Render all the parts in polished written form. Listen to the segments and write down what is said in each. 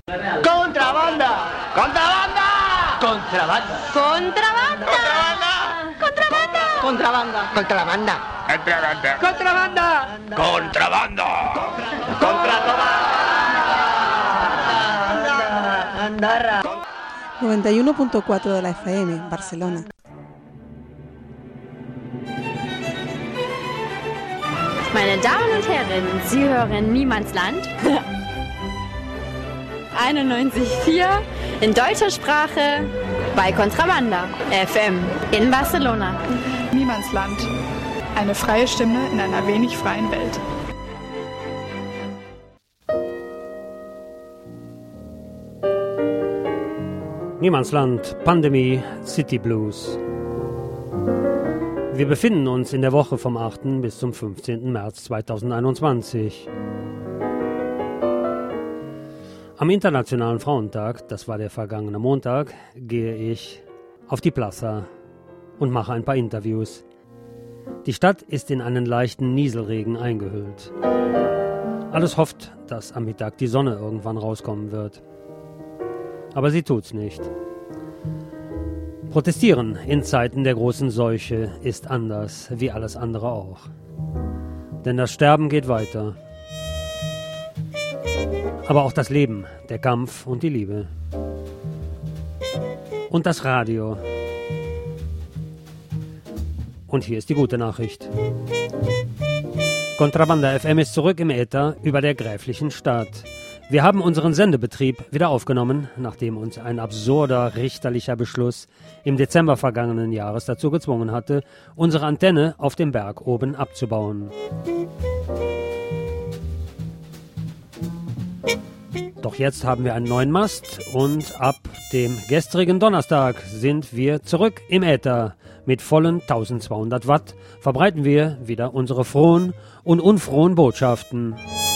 Contrabanda. Contrabanda. Contrabanda. Contrabanda. Contrabanda. Contrabanda. Contrabanda. Contrabanda. Contrabanda. Contrabanda. Andorra. 91.4 de la FM, Barcelona. Meine Damen und Herren, Sie hören Niemandsland 91.4 in deutscher Sprache bei Contrabanda FM in Barcelona. Niemandsland. Eine freie Stimme in einer wenig freien Welt. Niemandsland, Pandemie, City Blues. Wir befinden uns in der Woche vom 8. bis zum 15. März 2021. Am Internationalen Frauentag, das war der vergangene Montag, gehe ich auf die Plaza und mache ein paar Interviews. Die Stadt ist in einen leichten Nieselregen eingehüllt. Alles hofft, dass am Mittag die Sonne irgendwann rauskommen wird. Aber sie tut's nicht. Protestieren in Zeiten der großen Seuche ist anders, wie alles andere auch. Denn das Sterben geht weiter. Aber auch das Leben, der Kampf und die Liebe. Und das Radio. Und hier ist die gute Nachricht. Contrabanda FM ist zurück im Äther über der Gräflichen Stadt. Wir haben unseren Sendebetrieb wieder aufgenommen, nachdem uns ein absurder richterlicher Beschluss im Dezember vergangenen Jahres dazu gezwungen hatte, unsere Antenne auf dem Berg oben abzubauen. Doch jetzt haben wir einen neuen Mast und ab dem gestrigen Donnerstag sind wir zurück im Äther. Mit vollen 1200 Watt verbreiten wir wieder unsere frohen und unfrohen Botschaften.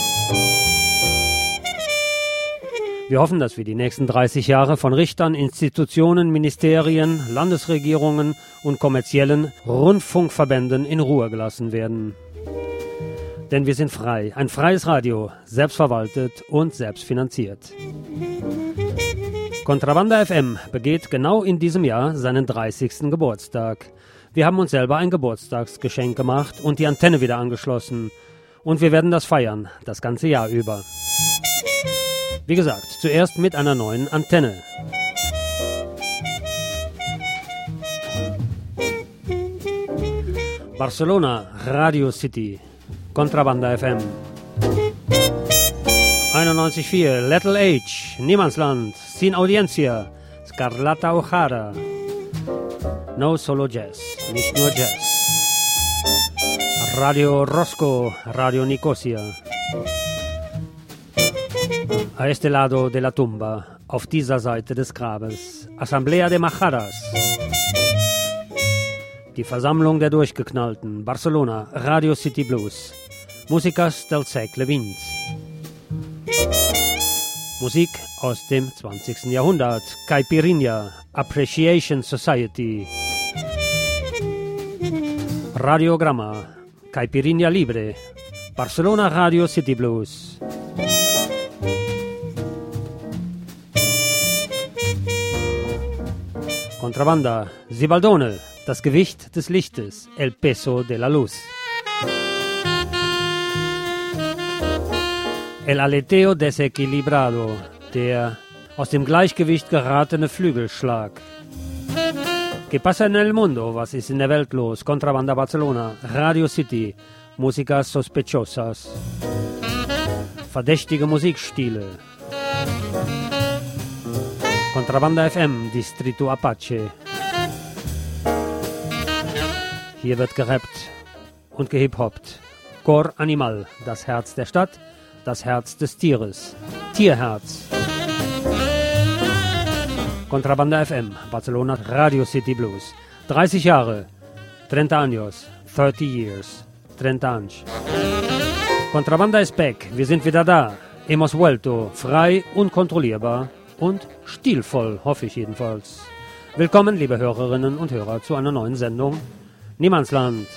Wir hoffen, dass wir die nächsten 30 Jahre von Richtern, Institutionen, Ministerien, Landesregierungen und kommerziellen Rundfunkverbänden in Ruhe gelassen werden. Denn wir sind frei, ein freies Radio, selbstverwaltet und selbstfinanziert. Contrabanda FM begeht genau in diesem Jahr seinen 30. Geburtstag. Wir haben uns selber ein Geburtstagsgeschenk gemacht und die Antenne wieder angeschlossen. Und wir werden das feiern, das ganze Jahr über. Wie gesagt, zuerst mit einer neuen Antenne. Barcelona, Radio City, Contrabanda FM. 91.4, Little H, Niemandsland, Sin Audiencia, Scarlata O'Hara. No Solo Jazz, nicht nur Jazz. Radio Roscoe, Radio Nicosia. A este lado de la tumba, auf dieser Seite des Grabes, Asamblea de Majaras. Die Versammlung der Durchgeknallten, Barcelona, Radio City Blues. Músicas del segle XX. Musik aus dem 20. Jahrhundert, Caipirinha, Appreciation Society. Radiogramma, Caipirinha Libre, Barcelona Radio City Blues. Contrabanda, Sibaldone, das Gewicht des Lichtes, El Peso de la Luz. El Aleteo Desequilibrado, der aus dem Gleichgewicht geratene Flügelschlag. ¿Qué pasa en el mundo? Was ist in der Welt los? Contrabanda Barcelona, Radio City, Músicas sospechosas. Verdächtige Musikstile. Contrabanda FM, Distrito Apache. Hier wird gerappt und gehiphoppt. Cor Animal, das Herz der Stadt, das Herz des Tieres. Tierherz. Contrabanda FM, Barcelona Radio City Blues. 30 Jahre, 30 años, 30 years, 30 años. Contrabanda ist back, wir sind wieder da. Hemos vuelto, frei und kontrollierbar. Und stilvoll, hoffe ich jedenfalls. Willkommen, liebe Hörerinnen und Hörer, zu einer neuen Sendung Niemandsland.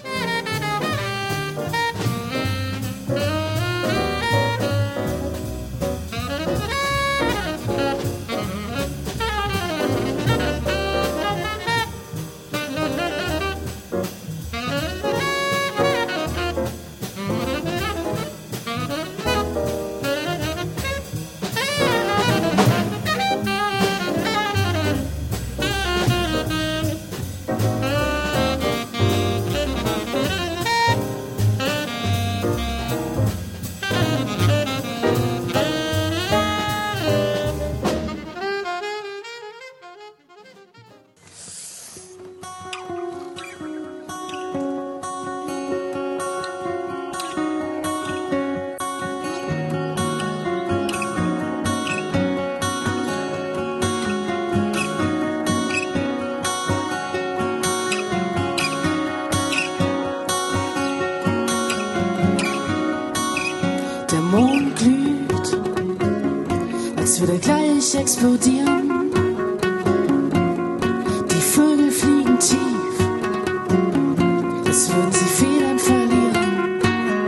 soll gleich explodieren. Die Vögel fliegen tief, als würden sie Federn verlieren.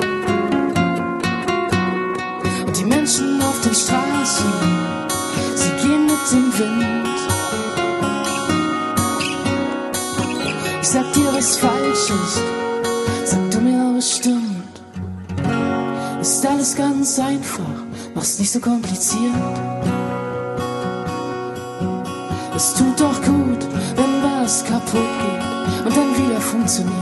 Und die Menschen auf den Straßen, sie gehen mit dem Wind. Ich sag dir, was falsch ist, sag du mir bestimmt. Ist alles ganz einfach, mach's nicht so kompliziert. Es tut doch gut, wenn was kaputt geht und dann wieder funktioniert.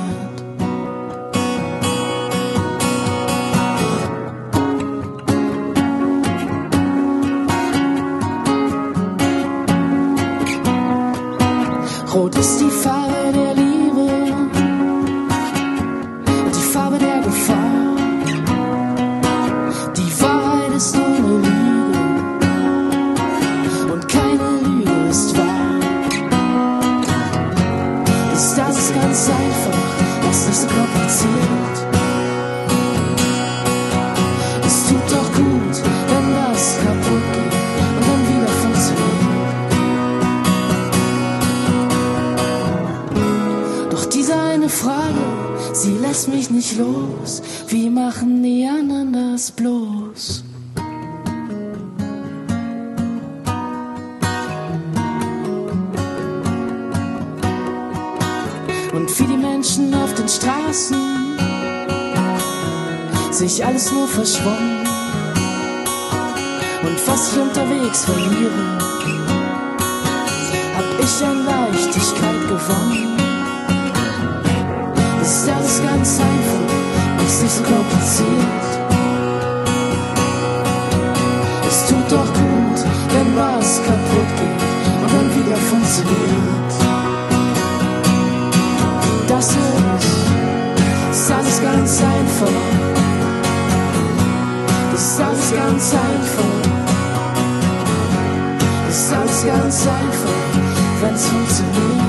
Rot ist die Farbe der Liebe und die Farbe der Gefahr. Die Wahrheit ist nur eine Lüge und keine Lüge ist wahr. Das ist ganz einfach, das ist nicht so kompliziert. Es tut doch gut, wenn was kaputt geht und dann wieder funktioniert. Doch diese eine Frage, sie lässt mich nicht los. Wie machen die anderen das bloß? Und wie die Menschen auf den Straßen sich alles nur verschwommen. Und was ich unterwegs verliere, hab ich an Leichtigkeit gewonnen. Das ist alles ganz einfach, ist nicht so kompliziert. Es tut doch gut, wenn was kaputt geht und dann wieder funktioniert. Das ist alles ganz einfach. Das ist alles ganz einfach. Das ist alles ganz einfach, wenn's funktioniert.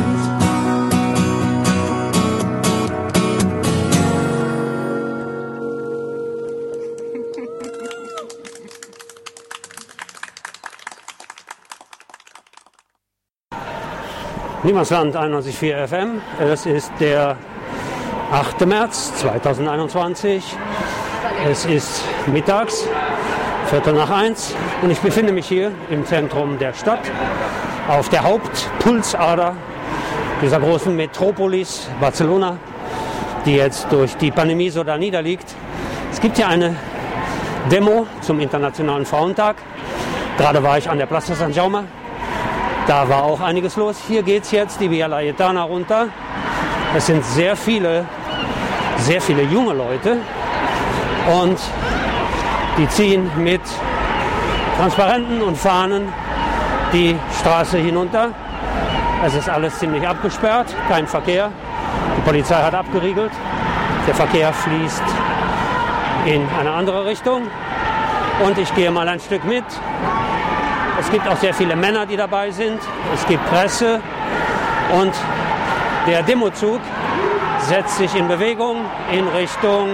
Niemandsland 91,4 FM. Es ist der 8. März 2021. Es ist mittags, 1:45 und ich befinde mich hier im Zentrum der Stadt, auf der Hauptpulsader dieser großen Metropolis Barcelona, die jetzt durch die Pandemie so da niederliegt. Es gibt hier eine Demo zum Internationalen Frauentag. Gerade war ich an der Plaza San Jaume. Da war auch einiges los. Hier geht es jetzt die Via Laietana runter. Es sind sehr viele junge Leute und die ziehen mit Transparenten und Fahnen die Straße hinunter. Es ist alles ziemlich abgesperrt, kein Verkehr. Die Polizei hat abgeriegelt. Der Verkehr fließt in eine andere Richtung und ich gehe mal ein Stück mit. Es gibt auch sehr viele Männer, die dabei sind. Es gibt Presse und der Demozug setzt sich in Bewegung in Richtung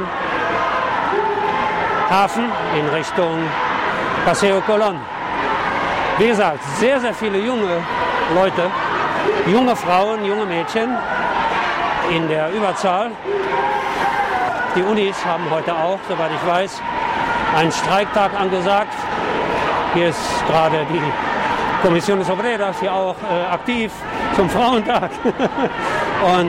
Hafen, in Richtung Paseo Colón. Wie gesagt, sehr, sehr viele junge Leute, junge Frauen, junge Mädchen in der Überzahl. Die Unis haben heute auch, soweit ich weiß, einen Streiktag angesagt. Hier ist gerade die Comisiones Obreras hier auch aktiv zum Frauentag. Und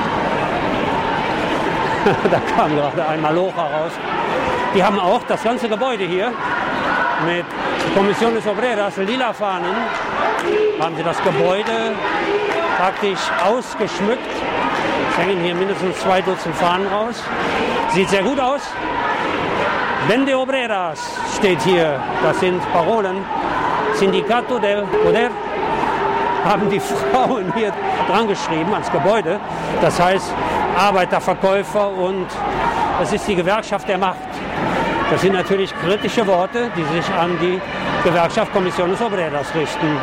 da kam gerade ein Malocher raus. Die haben auch das ganze Gebäude hier mit Comisiones Obreras, lila Fahnen, haben sie das Gebäude praktisch ausgeschmückt. Es hängen hier mindestens 2 Dutzend Fahnen raus. Sieht sehr gut aus. Vende Obreras steht hier, das sind Parolen. Sindicato del Poder haben die Frauen hier dran geschrieben ans Gebäude. Das heißt Arbeiter, Verkäufer und es ist die Gewerkschaft der Macht. Das sind natürlich kritische Worte, die sich an die Gewerkschaft Comisiones Obreras richten.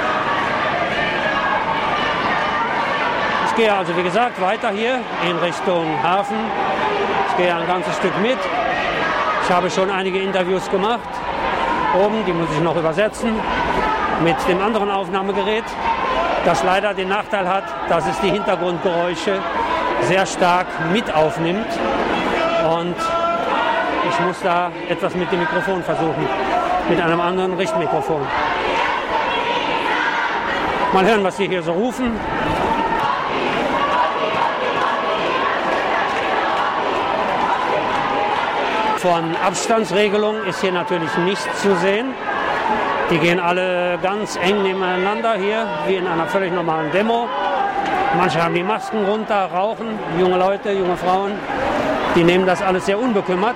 Ich gehe also, wie gesagt, weiter hier in Richtung Hafen. Ich gehe ein ganzes Stück mit. Ich habe schon einige Interviews gemacht. Oben, die muss ich noch übersetzen. mit dem anderen Aufnahmegerät, das leider den Nachteil hat, dass es die Hintergrundgeräusche sehr stark mit aufnimmt. Und ich muss da etwas mit dem Mikrofon versuchen, mit einem anderen Richtmikrofon. Mal hören, was Sie hier so rufen. Von Abstandsregelung ist hier natürlich nichts zu sehen. Die gehen alle ganz eng nebeneinander hier, wie in einer völlig normalen Demo. Manche haben die Masken runter, rauchen, junge Leute, junge Frauen, die nehmen das alles sehr unbekümmert.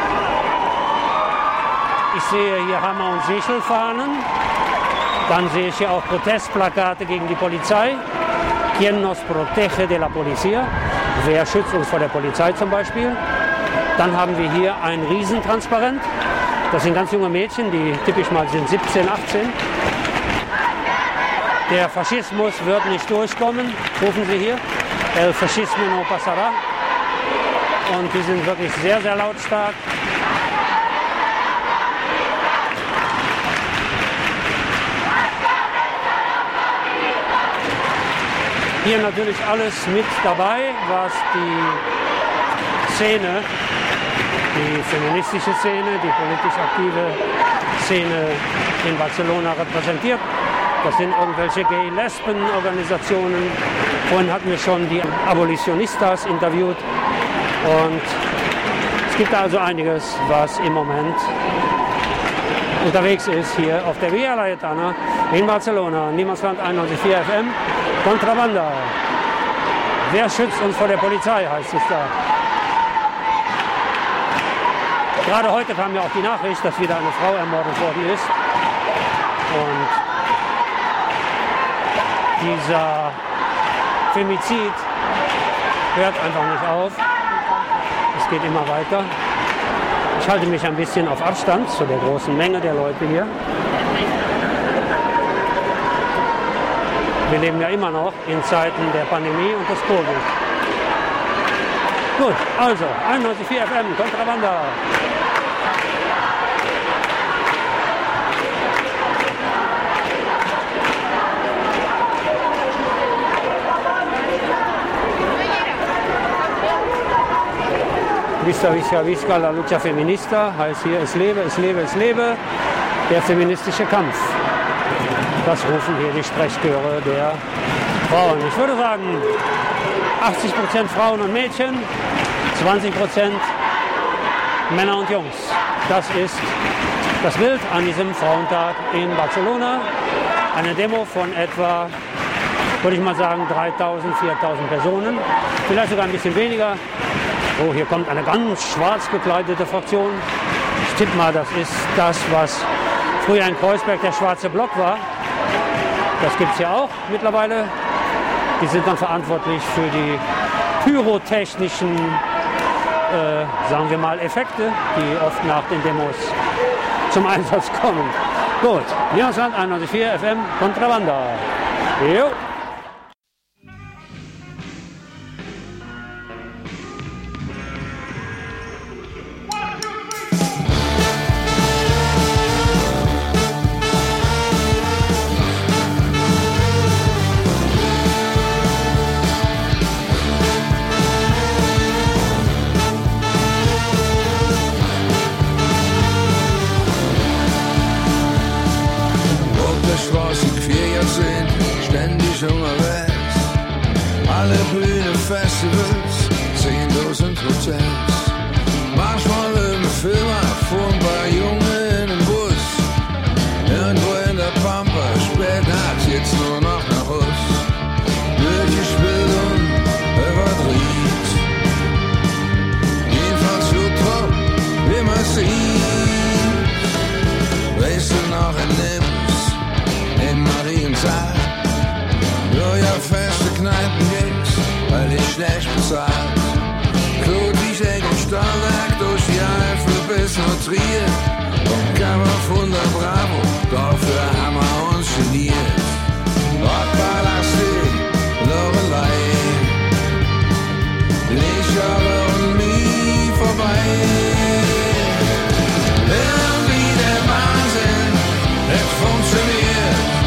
Ich sehe hier Hammer- und Sechelfahnen. Dann sehe ich hier auch Protestplakate gegen die Polizei. Quien nos protege de la policía? Wer schützt uns vor der Polizei zum Beispiel? Dann haben wir hier ein Riesentransparent. Das sind ganz junge Mädchen, die typisch mal sind 17, 18. Der Faschismus wird nicht durchkommen, rufen sie hier. El fascismo no pasará. Und die sind wirklich sehr, sehr lautstark. Hier natürlich alles mit dabei, was die Szene, die feministische Szene, die politisch aktive Szene in Barcelona repräsentiert. Das sind irgendwelche Gay-Lesben-Organisationen. Vorhin hatten wir schon die Abolitionistas interviewt. Und es gibt also einiges, was im Moment unterwegs ist hier auf der Via Laietana in Barcelona. Niemandsland 91,4 FM. Contrabanda. Wer schützt uns vor der Polizei, heißt es da. Gerade heute kam ja auch die Nachricht, dass wieder eine Frau ermordet worden ist. Und dieser Femizid hört einfach nicht auf. Es geht immer weiter. Ich halte mich ein bisschen auf Abstand zu der großen Menge der Leute hier. Wir leben ja immer noch in Zeiten der Pandemie und des Covid. Gut, also 91,4 FM, Contrabanda. Vista, visca, visca, la lucha feminista, heißt hier, es lebe, es lebe, es lebe, der feministische Kampf. Das rufen hier die Sprechchöre der Frauen. Ich würde sagen, 80% Frauen und Mädchen, 20% Männer und Jungs. Das ist das Bild an diesem Frauentag in Barcelona. Eine Demo von etwa, würde ich mal sagen, 3.000, 4.000 Personen. Vielleicht sogar ein bisschen weniger. Oh, hier kommt eine ganz schwarz gekleidete Fraktion. Ich tippe mal, das ist das, was früher in Kreuzberg der schwarze Block war. Das gibt es ja auch mittlerweile. Die sind dann verantwortlich für die pyrotechnischen, sagen wir mal, Effekte, die oft nach den Demos zum Einsatz kommen. Gut, Niemandsland 91,4 FM, Contrabanda. Jo. Alle Bühne, Festivals, 10.000 Hotels. Manchmal im Film vor ein paar Junge in den Bus. Irgendwo in der Pampa, spät nachts, jetzt nur noch nach Hus. Durchgespielt und überdreht. Jedenfalls so top, wie man sieht. Weißt du noch in Nims, in Marienthal? Ja, feste Kneipen ging's, weil ich schlecht bezahlt. Klotwiesegg und Stahlwerk durch die Eifel bis nach Trier. Und Kammer von der Bravo, dafür haben wir uns geniert. Rockballastik, Lorelei, Lichter und nie vorbei. Irgendwie der Wahnsinn, es funktioniert.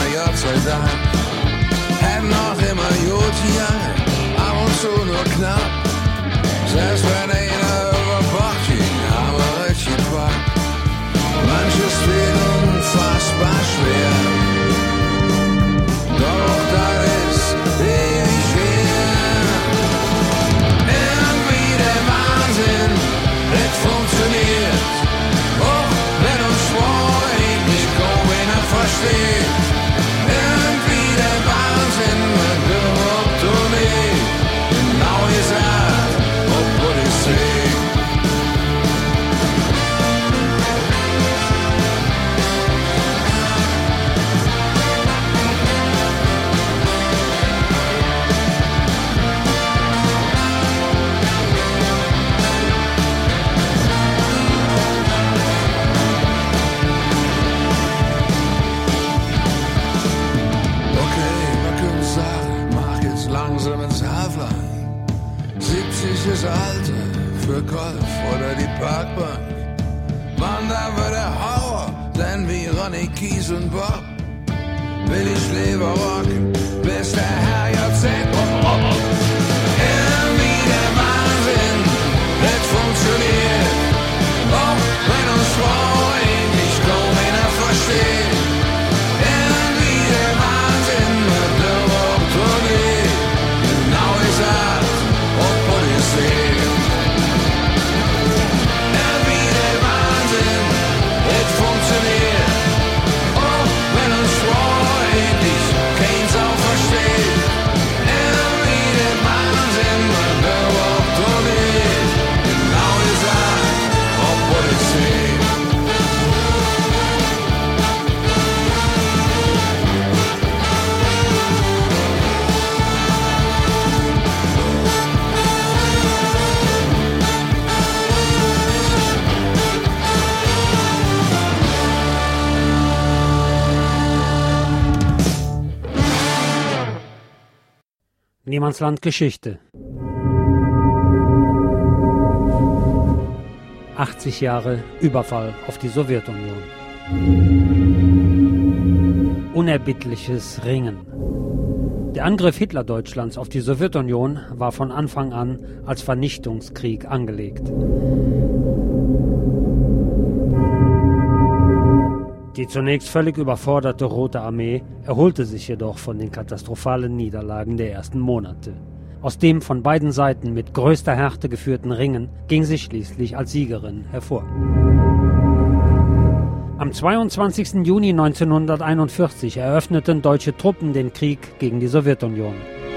na Gott sei Dank. Hätten noch immer gut gegangen, ab und zu nur knapp. Selbst wenn einer über Bord ging, haben wir richtig gepackt. Manches wird unfassbar schwer, doch das ist ewig schwer. Irgendwie der Wahnsinn, das funktioniert, auch wenn uns vorhin nicht kaum einer versteht. Irgendwie der Wahnsinn, man glaubt du nicht, genau gesagt, obwohl ich seh. Langsam ins Haarfleisch. 70 ist Alter für Golf oder die Parkbank. Mann, da wird der Horror, denn wie Ronny, Kies und Bob will ich lieber rocken, bis der Herr Jahrzehnt. Irgendwie der Wahnsinn, das funktioniert, auch wenn uns vorhin nicht kaum einer versteht. Irgendwie der Wahnsinn, man glaubt du nicht, genau gesagt, obwohl ich seh. Irgendwie der Wahnsinn, das funktioniert, auch wenn uns vorhin nicht kein Sau versteht. Irgendwie der Wahnsinn, man glaubt du nicht, genau gesagt, obwohl ich seh. Niemandsland Geschichte. 80 Jahre Überfall auf die Sowjetunion. Unerbittliches Ringen. Der Angriff Hitlerdeutschlands auf die Sowjetunion war von Anfang an als Vernichtungskrieg angelegt. Die zunächst völlig überforderte Rote Armee erholte sich jedoch von den katastrophalen Niederlagen der ersten Monate. Aus dem von beiden Seiten mit größter Härte geführten Ringen ging sie schließlich als Siegerin hervor. Am 22. Juni 1941 eröffneten deutsche Truppen den Krieg gegen die Sowjetunion.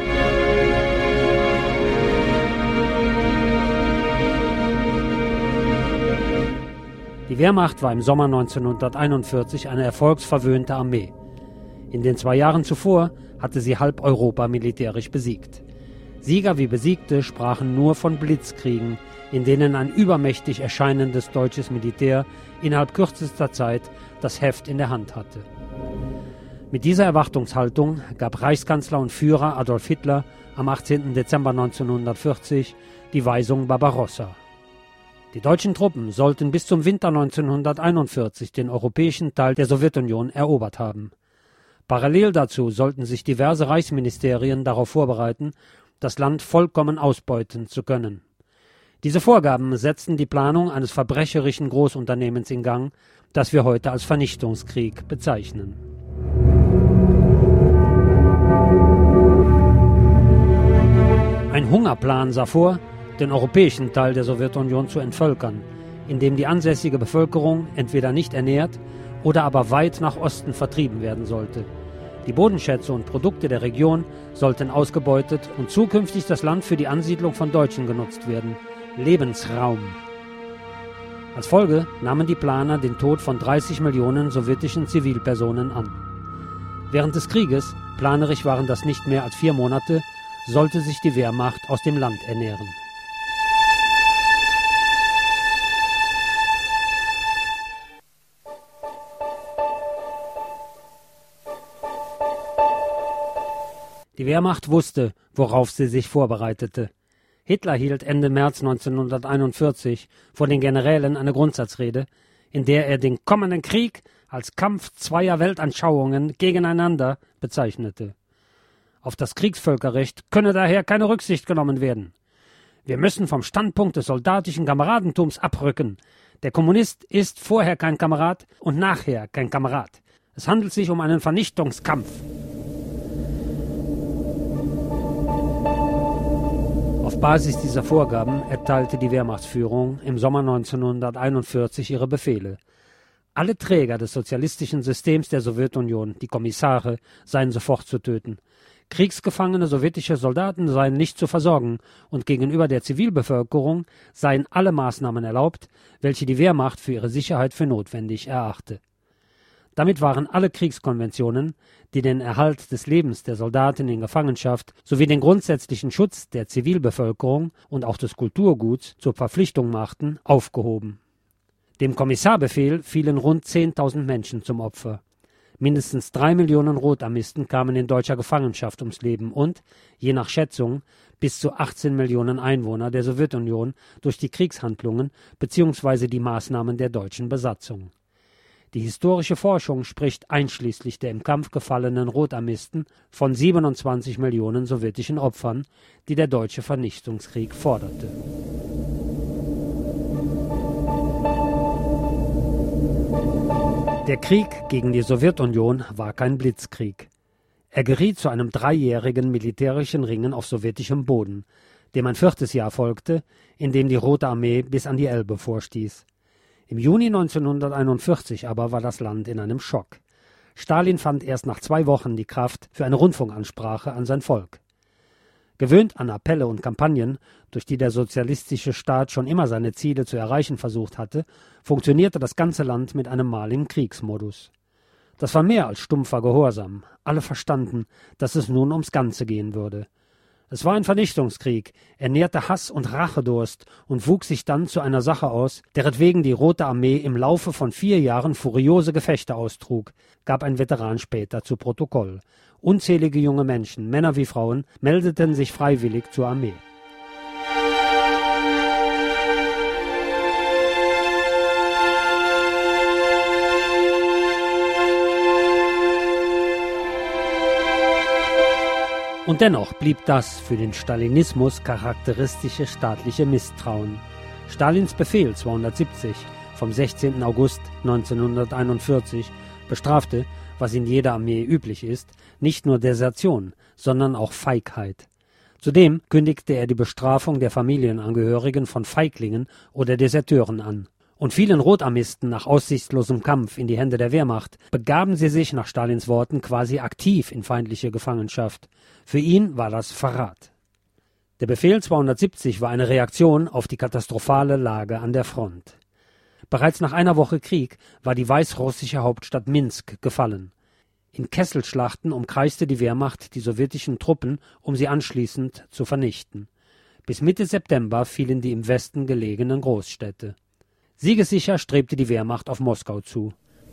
Die Wehrmacht war im Sommer 1941 eine erfolgsverwöhnte Armee. In den 2 Jahren zuvor hatte sie halb Europa militärisch besiegt. Sieger wie Besiegte sprachen nur von Blitzkriegen, in denen ein übermächtig erscheinendes deutsches Militär innerhalb kürzester Zeit das Heft in der Hand hatte. Mit dieser Erwartungshaltung gab Reichskanzler und Führer Adolf Hitler am 18. Dezember 1940 die Weisung Barbarossa. Die deutschen Truppen sollten bis zum Winter 1941 den europäischen Teil der Sowjetunion erobert haben. Parallel dazu sollten sich diverse Reichsministerien darauf vorbereiten, das Land vollkommen ausbeuten zu können. Diese Vorgaben setzten die Planung eines verbrecherischen Großunternehmens in Gang, das wir heute als Vernichtungskrieg bezeichnen. Ein Hungerplan sah vor, den europäischen Teil der Sowjetunion zu entvölkern, indem die ansässige Bevölkerung entweder nicht ernährt oder aber weit nach Osten vertrieben werden sollte. Die Bodenschätze und Produkte der Region sollten ausgebeutet und zukünftig das Land für die Ansiedlung von Deutschen genutzt werden. Lebensraum. Als Folge nahmen die Planer den Tod von 30 Millionen sowjetischen Zivilpersonen an. Während des Krieges, planerisch waren das nicht mehr als 4 Monate, sollte sich die Wehrmacht aus dem Land ernähren. Die Wehrmacht wusste, worauf sie sich vorbereitete. Hitler hielt Ende März 1941 vor den Generälen eine Grundsatzrede, in der er den kommenden Krieg als Kampf zweier Weltanschauungen gegeneinander bezeichnete. Auf das Kriegsvölkerrecht könne daher keine Rücksicht genommen werden. Wir müssen vom Standpunkt des soldatischen Kameradentums abrücken. Der Kommunist ist vorher kein Kamerad und nachher kein Kamerad. Es handelt sich um einen Vernichtungskampf. Auf Basis dieser Vorgaben erteilte die Wehrmachtsführung im Sommer 1941 ihre Befehle. Alle Träger des sozialistischen Systems der Sowjetunion, die Kommissare, seien sofort zu töten. Kriegsgefangene sowjetische Soldaten seien nicht zu versorgen und gegenüber der Zivilbevölkerung seien alle Maßnahmen erlaubt, welche die Wehrmacht für ihre Sicherheit für notwendig erachte. Damit waren alle Kriegskonventionen, die den Erhalt des Lebens der Soldaten in Gefangenschaft sowie den grundsätzlichen Schutz der Zivilbevölkerung und auch des Kulturguts zur Verpflichtung machten, aufgehoben. Dem Kommissarbefehl fielen rund 10.000 Menschen zum Opfer. Mindestens 3 Millionen Rotarmisten kamen in deutscher Gefangenschaft ums Leben und, je nach Schätzung, bis zu 18 Millionen Einwohner der Sowjetunion durch die Kriegshandlungen bzw. die Maßnahmen der deutschen Besatzung. Die historische Forschung spricht einschließlich der im Kampf gefallenen Rotarmisten von 27 Millionen sowjetischen Opfern, die der deutsche Vernichtungskrieg forderte. Der Krieg gegen die Sowjetunion war kein Blitzkrieg. Er geriet zu einem 3-jährigen militärischen Ringen auf sowjetischem Boden, dem ein 4. Jahr folgte, in dem die Rote Armee bis an die Elbe vorstieß. Im Juni 1941 aber war das Land in einem Schock. Stalin fand erst nach 2 Wochen die Kraft für eine Rundfunkansprache an sein Volk. Gewöhnt an Appelle und Kampagnen, durch die der sozialistische Staat schon immer seine Ziele zu erreichen versucht hatte, funktionierte das ganze Land mit einem Mal im Kriegsmodus. Das war mehr als stumpfer Gehorsam. Alle verstanden, dass es nun ums Ganze gehen würde. Es war ein Vernichtungskrieg, er nährte Hass und Rachedurst und wuchs sich dann zu einer Sache aus, deretwegen die Rote Armee im Laufe von 4 Jahren furiose Gefechte austrug, gab ein Veteran später zu Protokoll. Unzählige junge Menschen, Männer wie Frauen, meldeten sich freiwillig zur Armee. Und dennoch blieb das für den Stalinismus charakteristische staatliche Misstrauen. Stalins Befehl 270 vom 16. August 1941 bestrafte, was in jeder Armee üblich ist, nicht nur Desertion, sondern auch Feigheit. Zudem kündigte er die Bestrafung der Familienangehörigen von Feiglingen oder Deserteuren an. Und fielen Rotarmisten nach aussichtslosem Kampf in die Hände der Wehrmacht, begaben sie sich nach Stalins Worten quasi aktiv in feindliche Gefangenschaft. Für ihn war das Verrat. Der Befehl 270 war eine Reaktion auf die katastrophale Lage an der Front. Bereits nach einer Woche Krieg war die weißrussische Hauptstadt Minsk gefallen. In Kesselschlachten umkreiste die Wehrmacht die sowjetischen Truppen, um sie anschließend zu vernichten. Bis Mitte September fielen die im Westen gelegenen Großstädte. Siegessicher strebte die Wehrmacht auf Moskau zu.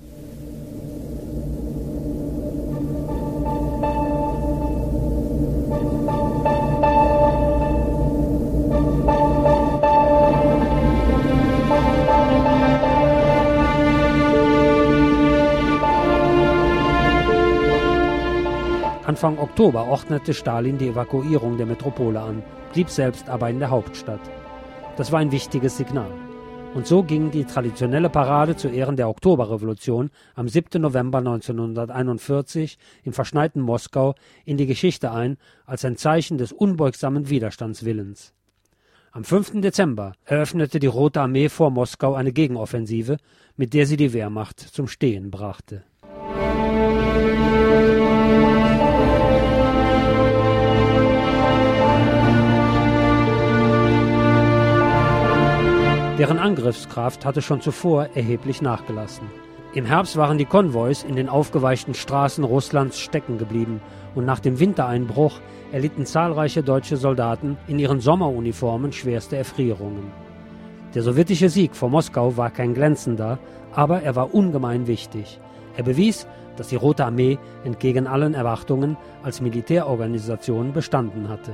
Anfang Oktober ordnete Stalin die Evakuierung der Metropole an, blieb selbst aber in der Hauptstadt. Das war ein wichtiges Signal. Und so ging die traditionelle Parade zu Ehren der Oktoberrevolution am 7. November 1941 im verschneiten Moskau in die Geschichte ein als ein Zeichen des unbeugsamen Widerstandswillens. Am 5. Dezember eröffnete die Rote Armee vor Moskau eine Gegenoffensive, mit der sie die Wehrmacht zum Stehen brachte. Deren Angriffskraft hatte schon zuvor erheblich nachgelassen. Im Herbst waren die Konvois in den aufgeweichten Straßen Russlands stecken geblieben und nach dem Wintereinbruch erlitten zahlreiche deutsche Soldaten in ihren Sommeruniformen schwerste Erfrierungen. Der sowjetische Sieg vor Moskau war kein glänzender, aber er war ungemein wichtig. Er bewies, dass die Rote Armee entgegen allen Erwartungen als Militärorganisation bestanden hatte.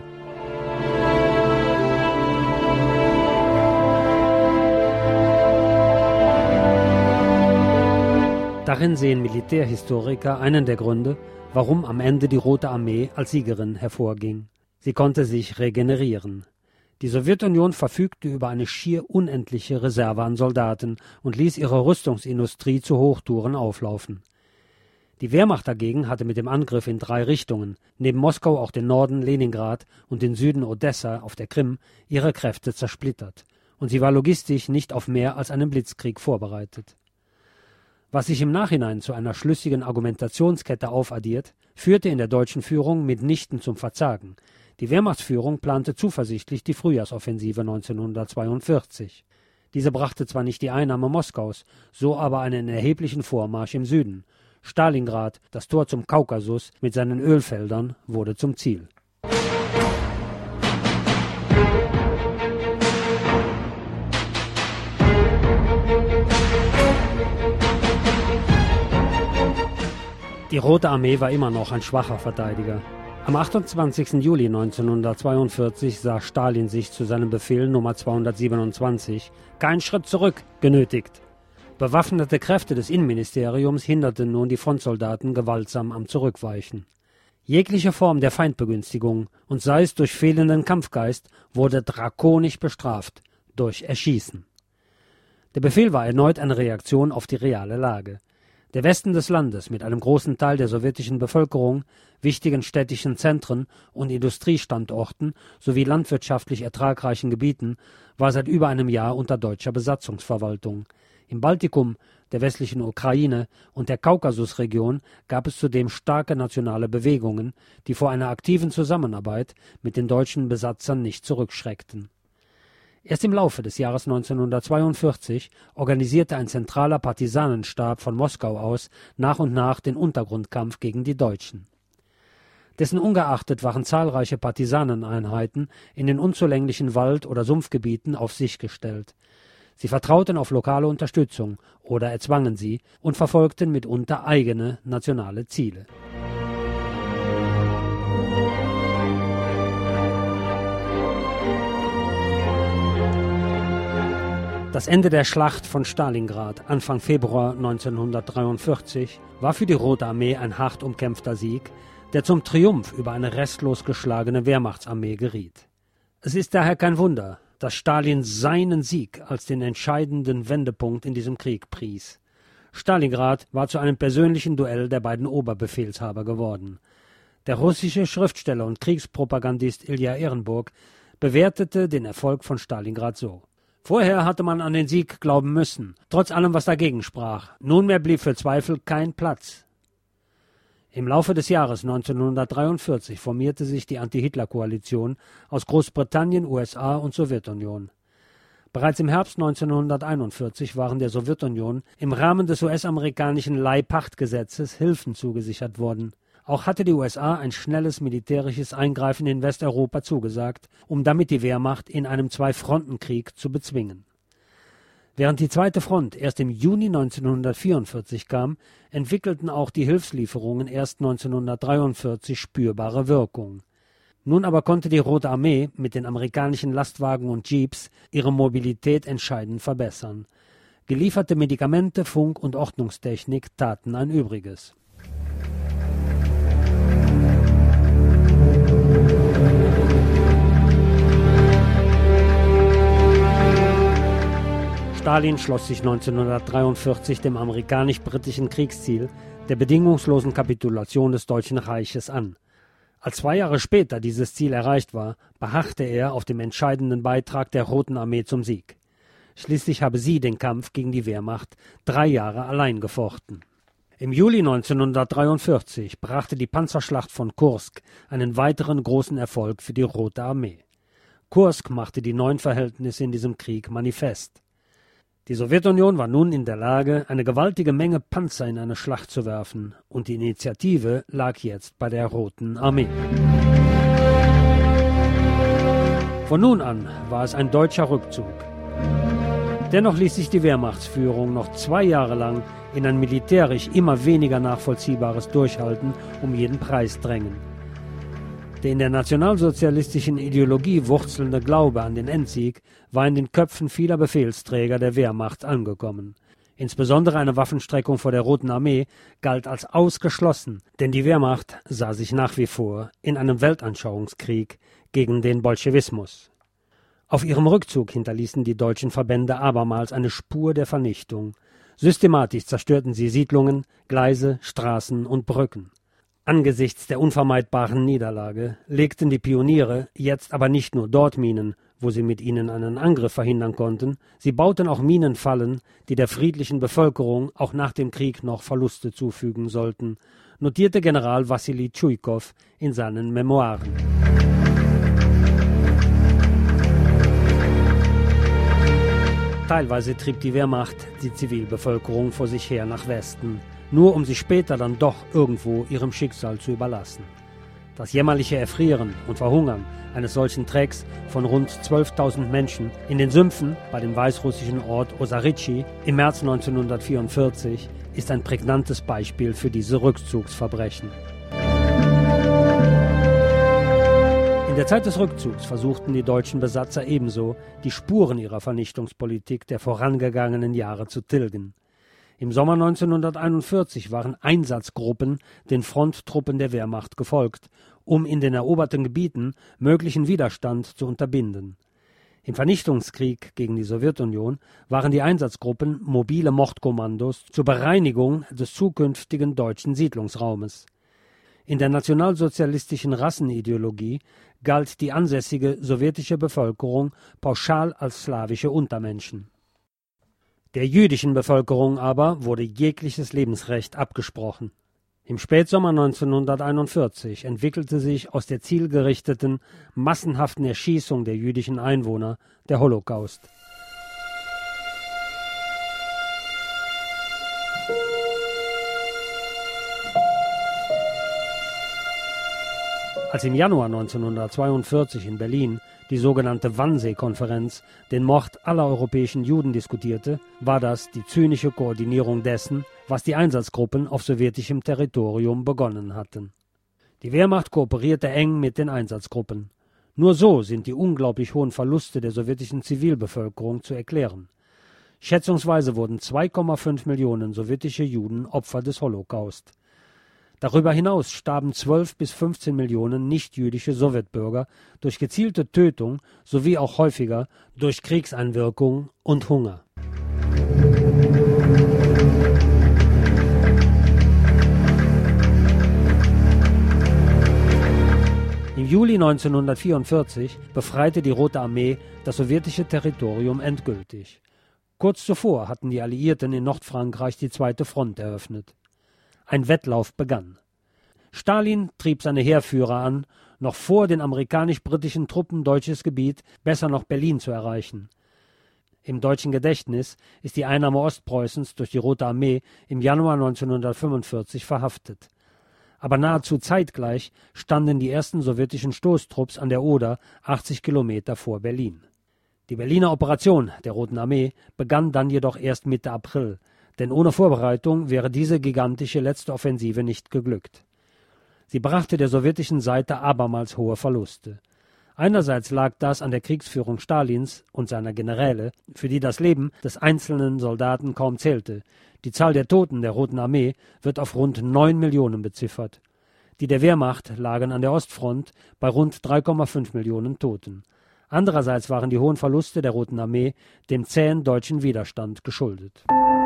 Darin sehen Militärhistoriker einen der Gründe, warum am Ende die Rote Armee als Siegerin hervorging. Sie konnte sich regenerieren. Die Sowjetunion verfügte über eine schier unendliche Reserve an Soldaten und ließ ihre Rüstungsindustrie zu Hochtouren auflaufen. Die Wehrmacht dagegen hatte mit dem Angriff in 3 Richtungen, neben Moskau auch den Norden Leningrad und den Süden Odessa auf der Krim, ihre Kräfte zersplittert. Und sie war logistisch nicht auf mehr als einen Blitzkrieg vorbereitet. Was sich im Nachhinein zu einer schlüssigen Argumentationskette aufaddiert, führte in der deutschen Führung mitnichten zum Verzagen. Die Wehrmachtsführung plante zuversichtlich die Frühjahrsoffensive 1942. Diese brachte zwar nicht die Einnahme Moskaus, so aber einen erheblichen Vormarsch im Süden. Stalingrad, das Tor zum Kaukasus mit seinen Ölfeldern, wurde zum Ziel. Die Rote Armee war immer noch ein schwacher Verteidiger. Am 28. Juli 1942 sah Stalin sich zu seinem Befehl Nummer 227, kein Schritt zurück, genötigt. Bewaffnete Kräfte des Innenministeriums hinderten nun die Frontsoldaten gewaltsam am Zurückweichen. Jegliche Form der Feindbegünstigung, und sei es durch fehlenden Kampfgeist, wurde drakonisch bestraft, durch Erschießen. Der Befehl war erneut eine Reaktion auf die reale Lage. Der Westen des Landes mit einem großen Teil der sowjetischen Bevölkerung, wichtigen städtischen Zentren und Industriestandorten sowie landwirtschaftlich ertragreichen Gebieten war seit über einem Jahr unter deutscher Besatzungsverwaltung. Im Baltikum, der westlichen Ukraine und der Kaukasusregion gab es zudem starke nationale Bewegungen, die vor einer aktiven Zusammenarbeit mit den deutschen Besatzern nicht zurückschreckten. Erst im Laufe des Jahres 1942 organisierte ein zentraler Partisanenstab von Moskau aus nach und nach den Untergrundkampf gegen die Deutschen. Dessen ungeachtet waren zahlreiche Partisaneneinheiten in den unzulänglichen Wald- oder Sumpfgebieten auf sich gestellt. Sie vertrauten auf lokale Unterstützung oder erzwangen sie und verfolgten mitunter eigene nationale Ziele. Das Ende der Schlacht von Stalingrad Anfang Februar 1943 war für die Rote Armee ein hart umkämpfter Sieg, der zum Triumph über eine restlos geschlagene Wehrmachtsarmee geriet. Es ist daher kein Wunder, dass Stalin seinen Sieg als den entscheidenden Wendepunkt in diesem Krieg pries. Stalingrad war zu einem persönlichen Duell der beiden Oberbefehlshaber geworden. Der russische Schriftsteller und Kriegspropagandist Ilja Ehrenburg bewertete den Erfolg von Stalingrad so: Vorher hatte man an den Sieg glauben müssen, trotz allem, was dagegen sprach. Nunmehr blieb für Zweifel kein Platz. Im Laufe des Jahres 1943 formierte sich die Anti-Hitler-Koalition aus Großbritannien, USA und Sowjetunion. Bereits im Herbst 1941 waren der Sowjetunion im Rahmen des US-amerikanischen Leihpachtgesetzes Hilfen zugesichert worden. Auch hatte die USA ein schnelles militärisches Eingreifen in Westeuropa zugesagt, um damit die Wehrmacht in einem Zwei-Fronten-Krieg zu bezwingen. Während die Zweite Front erst im Juni 1944 kam, entwickelten auch die Hilfslieferungen erst 1943 spürbare Wirkung. Nun aber konnte die Rote Armee mit den amerikanischen Lastwagen und Jeeps ihre Mobilität entscheidend verbessern. Gelieferte Medikamente, Funk und Ordnungstechnik taten ein Übriges. Stalin schloss sich 1943 dem amerikanisch-britischen Kriegsziel der bedingungslosen Kapitulation des Deutschen Reiches an. Als 2 Jahre später dieses Ziel erreicht war, beharrte er auf dem entscheidenden Beitrag der Roten Armee zum Sieg. Schließlich habe sie den Kampf gegen die Wehrmacht 3 Jahre allein gefochten. Im Juli 1943 brachte die Panzerschlacht von Kursk einen weiteren großen Erfolg für die Rote Armee. Kursk machte die neuen Verhältnisse in diesem Krieg manifest. Die Sowjetunion war nun in der Lage, eine gewaltige Menge Panzer in eine Schlacht zu werfen, und die Initiative lag jetzt bei der Roten Armee. Von nun an war es ein deutscher Rückzug. Dennoch ließ sich die Wehrmachtsführung noch 2 Jahre lang in ein militärisch immer weniger nachvollziehbares Durchhalten um jeden Preis drängen. Der in der nationalsozialistischen Ideologie wurzelnde Glaube an den Endsieg war in den Köpfen vieler Befehlsträger der Wehrmacht angekommen. Insbesondere eine Waffenstreckung vor der Roten Armee galt als ausgeschlossen, denn die Wehrmacht sah sich nach wie vor in einem Weltanschauungskrieg gegen den Bolschewismus. Auf ihrem Rückzug hinterließen die deutschen Verbände abermals eine Spur der Vernichtung. Systematisch zerstörten sie Siedlungen, Gleise, Straßen und Brücken. Angesichts der unvermeidbaren Niederlage legten die Pioniere jetzt aber nicht nur dort Minen, wo sie mit ihnen einen Angriff verhindern konnten, sie bauten auch Minenfallen, die der friedlichen Bevölkerung auch nach dem Krieg noch Verluste zufügen sollten, notierte General Wassili Tschujkow in seinen Memoiren. Teilweise trieb die Wehrmacht die Zivilbevölkerung vor sich her nach Westen, nur um sie später dann doch irgendwo ihrem Schicksal zu überlassen. Das jämmerliche Erfrieren und Verhungern eines solchen Trecks von rund 12.000 Menschen in den Sümpfen bei dem weißrussischen Ort Osaritschi im März 1944 ist ein prägnantes Beispiel für diese Rückzugsverbrechen. In der Zeit des Rückzugs versuchten die deutschen Besatzer ebenso, die Spuren ihrer Vernichtungspolitik der vorangegangenen Jahre zu tilgen. Im Sommer 1941 waren Einsatzgruppen den Fronttruppen der Wehrmacht gefolgt, um in den eroberten Gebieten möglichen Widerstand zu unterbinden. Im Vernichtungskrieg gegen die Sowjetunion waren die Einsatzgruppen mobile Mordkommandos zur Bereinigung des zukünftigen deutschen Siedlungsraumes. In der nationalsozialistischen Rassenideologie galt die ansässige sowjetische Bevölkerung pauschal als slawische Untermenschen. Der jüdischen Bevölkerung aber wurde jegliches Lebensrecht abgesprochen. Im Spätsommer 1941 entwickelte sich aus der zielgerichteten, massenhaften Erschießung der jüdischen Einwohner der Holocaust. Als im Januar 1942 in Berlin die sogenannte Wannsee-Konferenz den Mord aller europäischen Juden diskutierte, war das die zynische Koordinierung dessen, was die Einsatzgruppen auf sowjetischem Territorium begonnen hatten. Die Wehrmacht kooperierte eng mit den Einsatzgruppen. Nur so sind die unglaublich hohen Verluste der sowjetischen Zivilbevölkerung zu erklären. Schätzungsweise wurden 2,5 Millionen sowjetische Juden Opfer des Holocaust. Darüber hinaus starben 12 bis 15 Millionen nichtjüdische Sowjetbürger durch gezielte Tötung sowie auch häufiger durch Kriegseinwirkung und Hunger. Im Juli 1944 befreite die Rote Armee das sowjetische Territorium endgültig. Kurz zuvor hatten die Alliierten in Nordfrankreich die zweite Front eröffnet. Ein Wettlauf begann. Stalin trieb seine Heerführer an, noch vor den amerikanisch-britischen Truppen deutsches Gebiet, besser noch Berlin zu erreichen. Im deutschen Gedächtnis ist die Einnahme Ostpreußens durch die Rote Armee im Januar 1945 verhaftet. Aber nahezu zeitgleich standen die ersten sowjetischen Stoßtrupps an der Oder 80 Kilometer vor Berlin. Die Berliner Operation der Roten Armee begann dann jedoch erst Mitte April, denn ohne Vorbereitung wäre diese gigantische letzte Offensive nicht geglückt. Sie brachte der sowjetischen Seite abermals hohe Verluste. Einerseits lag das an der Kriegsführung Stalins und seiner Generäle, für die das Leben des einzelnen Soldaten kaum zählte. Die Zahl der Toten der Roten Armee wird auf rund 9 Millionen beziffert. Die der Wehrmacht lagen an der Ostfront bei rund 3,5 Millionen Toten. Andererseits waren die hohen Verluste der Roten Armee dem zähen deutschen Widerstand geschuldet.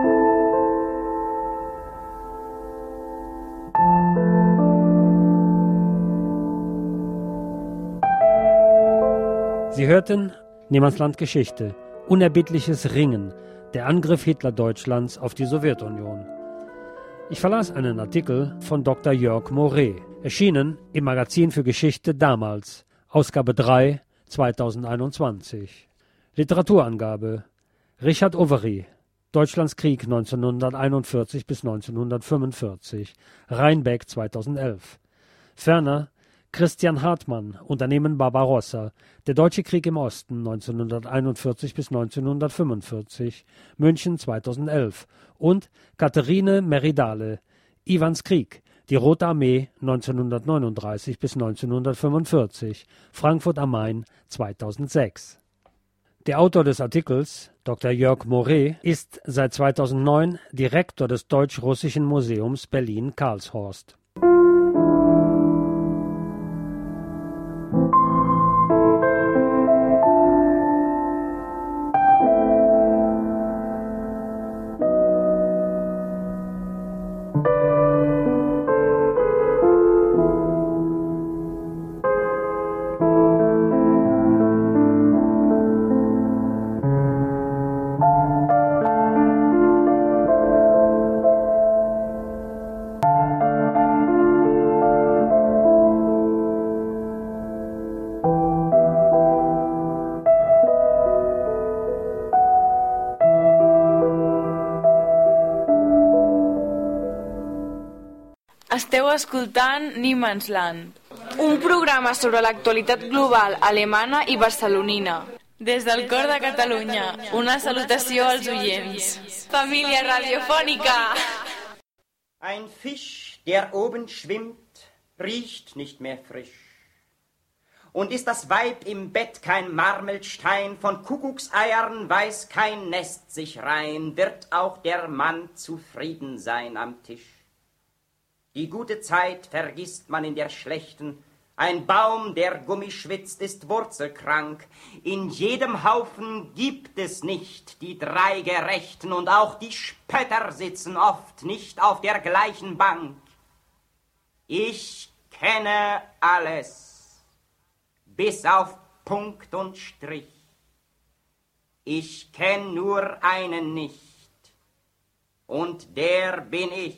Sie hörten Niemandsland Geschichte, unerbittliches Ringen, der Angriff Hitler-Deutschlands auf die Sowjetunion. Ich verlas einen Artikel von Dr. Jörg Moret, erschienen im Magazin für Geschichte damals, Ausgabe 3, 2021. Literaturangabe: Richard Overy, Deutschlands Krieg 1941 bis 1945, Rheinbeck 2011. Ferner Christian Hartmann, Unternehmen Barbarossa, Der Deutsche Krieg im Osten 1941 bis 1945, München 2011 und Katharine Meridale, Iwans Krieg, die Rote Armee 1939 bis 1945, Frankfurt am Main 2006. Der Autor des Artikels, Dr. Jörg Moret, ist seit 2009 Direktor des Deutsch-Russischen Museums Berlin-Karlshorst. Esteu escoltant Niemands Land, un programa sobre l'actualitat global alemana i barcelonina. Des del cor de Catalunya, una salutació als oients. Família radiofònica! Ein Fisch, der oben schwimmt, riecht nicht mehr frisch. Und ist das Weib im Bett kein Marmelstein, von Kuckuckseiern weiß kein Nest sich rein, wird auch der Mann zufrieden sein am Tisch. Die gute Zeit vergisst man in der schlechten. Ein Baum, der Gummi schwitzt, ist wurzelkrank. In jedem Haufen gibt es nicht die drei Gerechten, und auch die Spötter sitzen oft nicht auf der gleichen Bank. Ich kenne alles, bis auf Punkt und Strich. Ich kenn nur einen nicht, und der bin ich.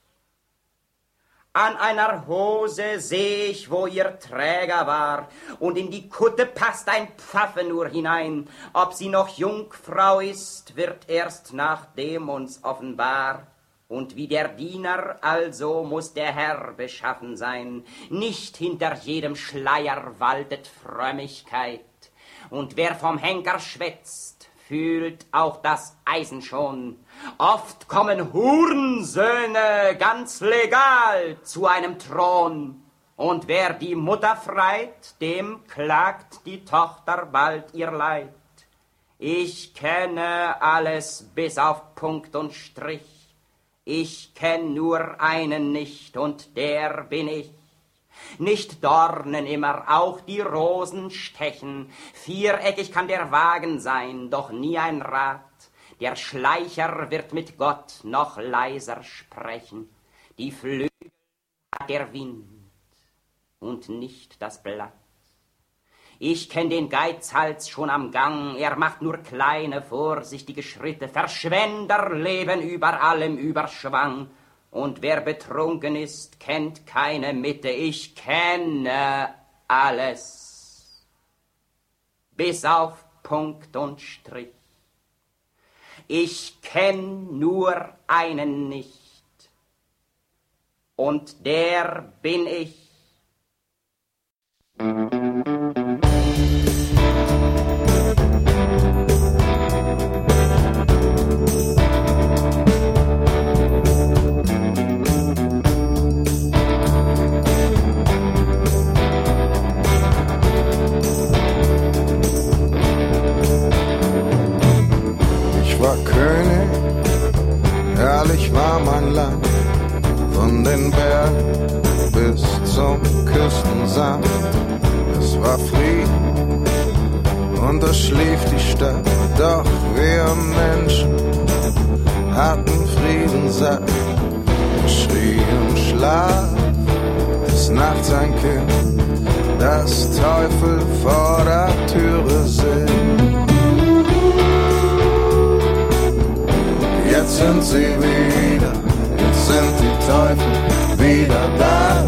An einer Hose seh ich, wo ihr Träger war, und in die Kutte passt ein Pfaffe nur hinein. Ob sie noch Jungfrau ist, wird erst nachdem uns offenbar. Und wie der Diener also muss der Herr beschaffen sein. Nicht hinter jedem Schleier waltet Frömmigkeit. Und wer vom Henker schwätzt, fühlt auch das Eisen schon. Oft kommen Hurensöhne ganz legal zu einem Thron. Und wer die Mutter freit, dem klagt die Tochter bald ihr Leid. Ich kenne alles bis auf Punkt und Strich. Ich kenn nur einen nicht, und der bin ich. Nicht Dornen immer, auch die Rosen stechen. Viereckig kann der Wagen sein, doch nie ein Rad. Der Schleicher wird mit Gott noch leiser sprechen. Die Flügel hat der Wind und nicht das Blatt. Ich kenn den Geizhals schon am Gang, er macht nur kleine, vorsichtige Schritte. Verschwender leben überall im Überschwang. Und wer betrunken ist, kennt keine Mitte. Ich kenne alles, bis auf Punkt und Strich. Ich kenn nur einen nicht, und der bin ich. Herrlich war mein Land, von den Bergen bis zum Küstensand. Es war Frieden und es schlief die Stadt, doch wir Menschen hatten Frieden satt. Wir schrien Schlaf, des Nachts ein Kind, das Teufel vor der Türe sind. Jetzt sind sie wieder, jetzt sind die Teufel wieder da.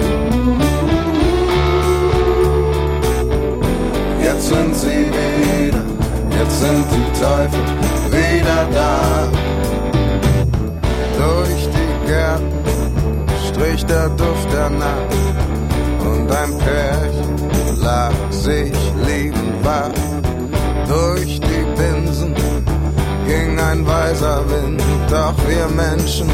Jetzt sind sie wieder, jetzt sind die Teufel wieder da. Durch die Gärten strich der Duft der Nacht, und ein Pärchen lag sich liebend wach. Durch die Binsen ging ein weiser Wind, doch wir Menschen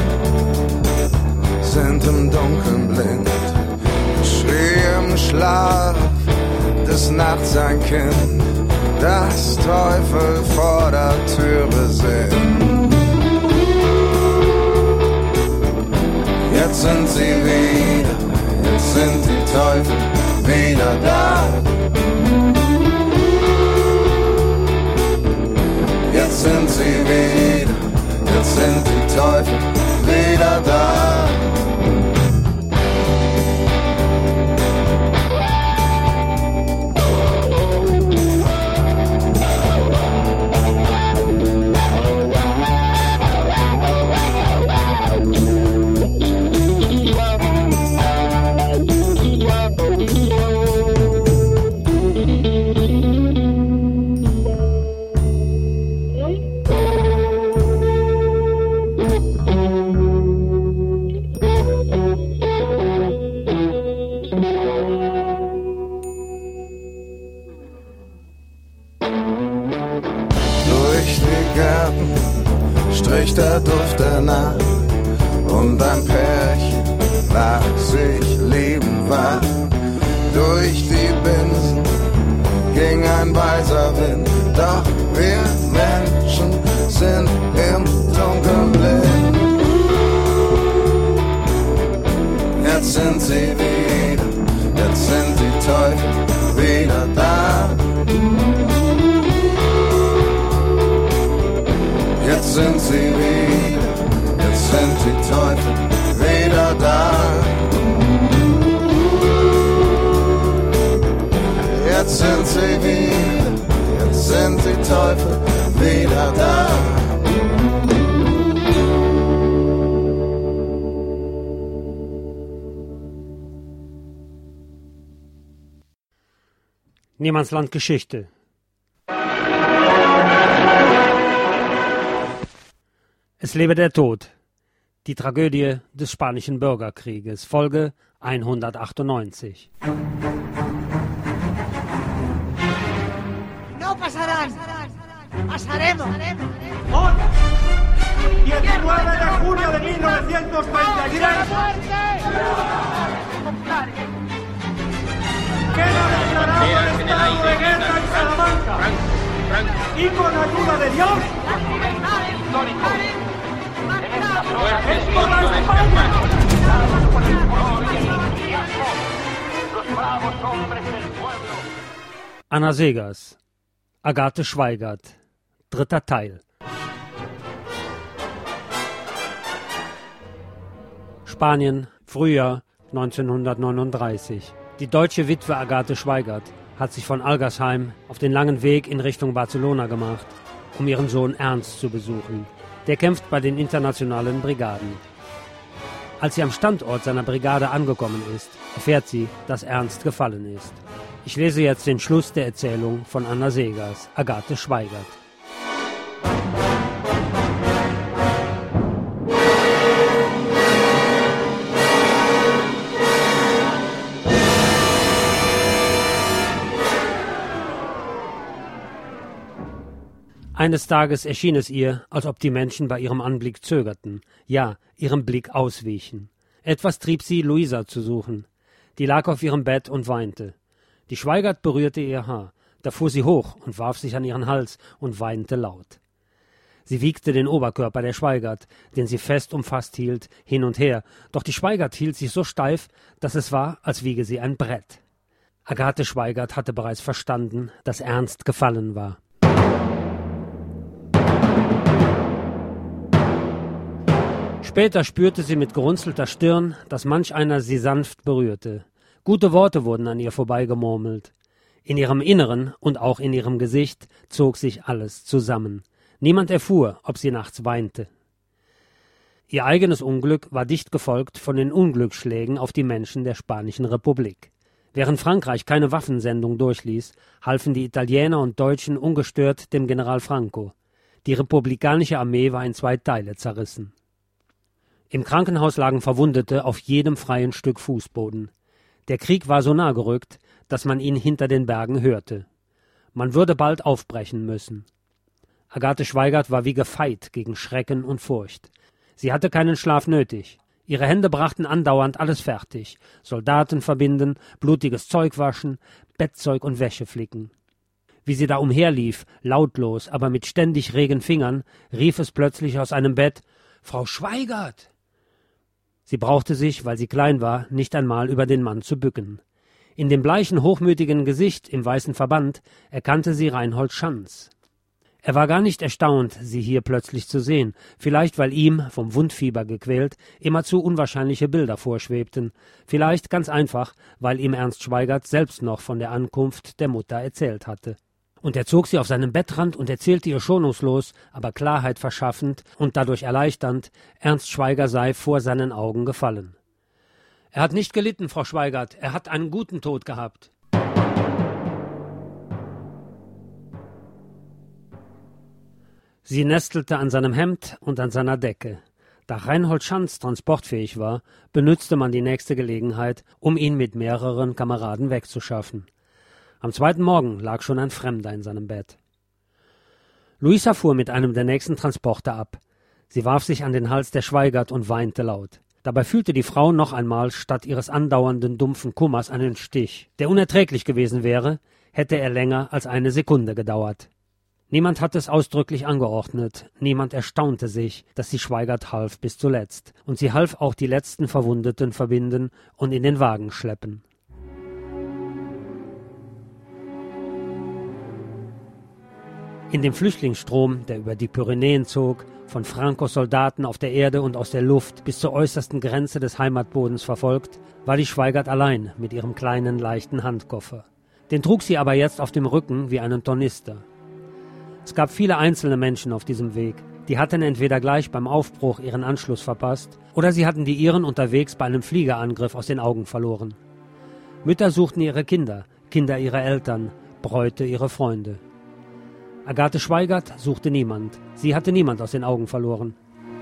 sind im Dunkeln blind. Schrie im Schlaf des Nachts ein Kind, dass Teufel vor der Türe sind. Jetzt sind sie wieder, jetzt sind die Teufel wieder da. Jetzt sind sie wieder, jetzt sind die Teufel wieder da. Strich der Duft der Nacht und ein Pärchen nach sich lieben war. Durch die Binsen ging ein weiser Wind, doch wir Menschen sind im Dunkeln blind. Jetzt sind sie wieder, jetzt sind die Teufel wieder da. Jetzt sind sie wieder, jetzt sind die Teufel wieder da. Jetzt sind sie wieder, jetzt sind die Teufel wieder da. Niemandsland Geschichte. Es lebe der Tod. Die Tragödie des Spanischen Bürgerkrieges. Folge 198. No pasarán. Pasaremos. Hoy, 19 de junio de 1933. Queda declarado el estado de guerra en Salamanca. Y con ayuda de Dios, es por la España. Los bravos hombres del pueblo. Anna Seghers, Agathe Schweigert, 3. Teil. Spanien, Frühjahr 1939. Die deutsche Witwe Agathe Schweigert hat sich von Algersheim auf den langen Weg in Richtung Barcelona gemacht, um ihren Sohn Ernst zu besuchen. Der kämpft bei den internationalen Brigaden. Als sie am Standort seiner Brigade angekommen ist, erfährt sie, dass Ernst gefallen ist. Ich lese jetzt den Schluss der Erzählung von Anna Seghers, Agathe Schweigert. Eines Tages erschien es ihr, als ob die Menschen bei ihrem Anblick zögerten, ja, ihrem Blick auswichen. Etwas trieb sie, Luisa zu suchen. Die lag auf ihrem Bett und weinte. Die Schweigert berührte ihr Haar, da fuhr sie hoch und warf sich an ihren Hals und weinte laut. Sie wiegte den Oberkörper der Schweigert, den sie fest umfasst hielt, hin und her, doch die Schweigert hielt sich so steif, dass es war, als wiege sie ein Brett. Agathe Schweigert hatte bereits verstanden, dass Ernst gefallen war. Später spürte sie mit gerunzelter Stirn, dass manch einer sie sanft berührte. Gute Worte wurden an ihr vorbeigemurmelt. In ihrem Inneren und auch in ihrem Gesicht zog sich alles zusammen. Niemand erfuhr, ob sie nachts weinte. Ihr eigenes Unglück war dicht gefolgt von den Unglücksschlägen auf die Menschen der Spanischen Republik. Während Frankreich keine Waffensendung durchließ, halfen die Italiener und Deutschen ungestört dem General Franco. Die republikanische Armee war in 2 Teile zerrissen. Im Krankenhaus lagen Verwundete auf jedem freien Stück Fußboden. Der Krieg war so nah gerückt, dass man ihn hinter den Bergen hörte. Man würde bald aufbrechen müssen. Agathe Schweigert war wie gefeit gegen Schrecken und Furcht. Sie hatte keinen Schlaf nötig. Ihre Hände brachten andauernd alles fertig. Soldaten verbinden, blutiges Zeug waschen, Bettzeug und Wäsche flicken. Wie sie da umherlief, lautlos, aber mit ständig regen Fingern, rief es plötzlich aus einem Bett: »Frau Schweigert!« Sie brauchte sich, weil sie klein war, nicht einmal über den Mann zu bücken. In dem bleichen, hochmütigen Gesicht im weißen Verband erkannte sie Reinhold Schanz. Er war gar nicht erstaunt, sie hier plötzlich zu sehen, vielleicht weil ihm, vom Wundfieber gequält, immerzu unwahrscheinliche Bilder vorschwebten, vielleicht ganz einfach, weil ihm Ernst Schweigert selbst noch von der Ankunft der Mutter erzählt hatte. Und er zog sie auf seinen Bettrand und erzählte ihr schonungslos, aber Klarheit verschaffend und dadurch erleichternd, Ernst Schweigert sei vor seinen Augen gefallen. »Er hat nicht gelitten, Frau Schweigert, er hat einen guten Tod gehabt.« Sie nestelte an seinem Hemd und an seiner Decke. Da Reinhold Schanz transportfähig war, benützte man die nächste Gelegenheit, um ihn mit mehreren Kameraden wegzuschaffen. Am zweiten Morgen lag schon ein Fremder in seinem Bett. Luisa fuhr mit einem der nächsten Transporte ab. Sie warf sich an den Hals der Schweigert und weinte laut. Dabei fühlte die Frau noch einmal statt ihres andauernden dumpfen Kummers einen Stich, der unerträglich gewesen wäre, hätte er länger als eine Sekunde gedauert. Niemand hatte es ausdrücklich angeordnet, niemand erstaunte sich, dass sie Schweigert half bis zuletzt, und sie half auch die letzten Verwundeten verbinden und in den Wagen schleppen. In dem Flüchtlingsstrom, der über die Pyrenäen zog, von Francos Soldaten auf der Erde und aus der Luft bis zur äußersten Grenze des Heimatbodens verfolgt, war die Schweigert allein mit ihrem kleinen, leichten Handkoffer. Den trug sie aber jetzt auf dem Rücken wie einen Tornister. Es gab viele einzelne Menschen auf diesem Weg, die hatten entweder gleich beim Aufbruch ihren Anschluss verpasst, oder sie hatten die ihren unterwegs bei einem Fliegerangriff aus den Augen verloren. Mütter suchten ihre Kinder, Kinder ihre Eltern, Bräute ihre Freunde. Agathe Schweigert suchte niemand, sie hatte niemand aus den Augen verloren.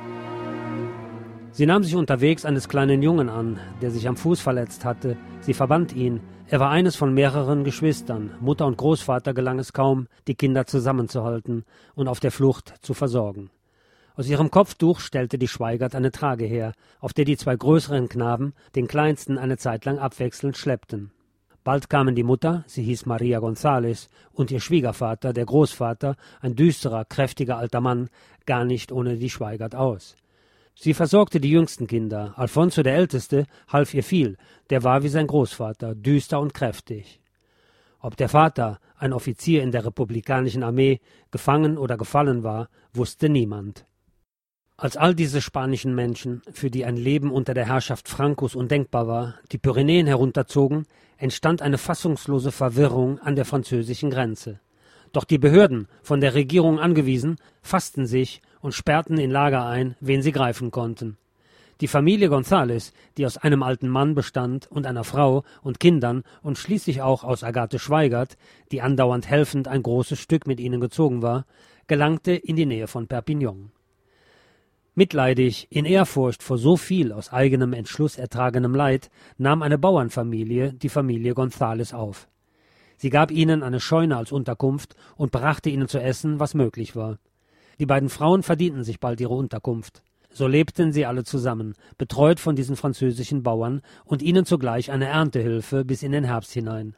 Sie nahm sich unterwegs eines kleinen Jungen an, der sich am Fuß verletzt hatte. Sie verband ihn. Er war eines von mehreren Geschwistern. Mutter und Großvater gelang es kaum, die Kinder zusammenzuhalten und auf der Flucht zu versorgen. Aus ihrem Kopftuch stellte die Schweigert eine Trage her, auf der die zwei größeren Knaben den kleinsten eine Zeit lang abwechselnd schleppten. Bald kamen die Mutter, sie hieß Maria González, und ihr Schwiegervater, der Großvater, ein düsterer, kräftiger alter Mann, gar nicht ohne die Schweigert aus. Sie versorgte die jüngsten Kinder. Alfonso, der Älteste, half ihr viel. Der war wie sein Großvater, düster und kräftig. Ob der Vater, ein Offizier in der republikanischen Armee, gefangen oder gefallen war, wusste niemand. Als all diese spanischen Menschen, für die ein Leben unter der Herrschaft Francos undenkbar war, die Pyrenäen herunterzogen, entstand eine fassungslose Verwirrung an der französischen Grenze. Doch die Behörden, von der Regierung angewiesen, fassten sich und sperrten in Lager ein, wen sie greifen konnten. Die Familie González, die aus einem alten Mann bestand und einer Frau und Kindern und schließlich auch aus Agathe Schweigert, die andauernd helfend ein großes Stück mit ihnen gezogen war, gelangte in die Nähe von Perpignan. Mitleidig, in Ehrfurcht vor so viel aus eigenem Entschluss ertragenem Leid, nahm eine Bauernfamilie die Familie González auf. Sie gab ihnen eine Scheune als Unterkunft und brachte ihnen zu essen, was möglich war. Die beiden Frauen verdienten sich bald ihre Unterkunft. So lebten sie alle zusammen, betreut von diesen französischen Bauern und ihnen zugleich eine Erntehilfe bis in den Herbst hinein.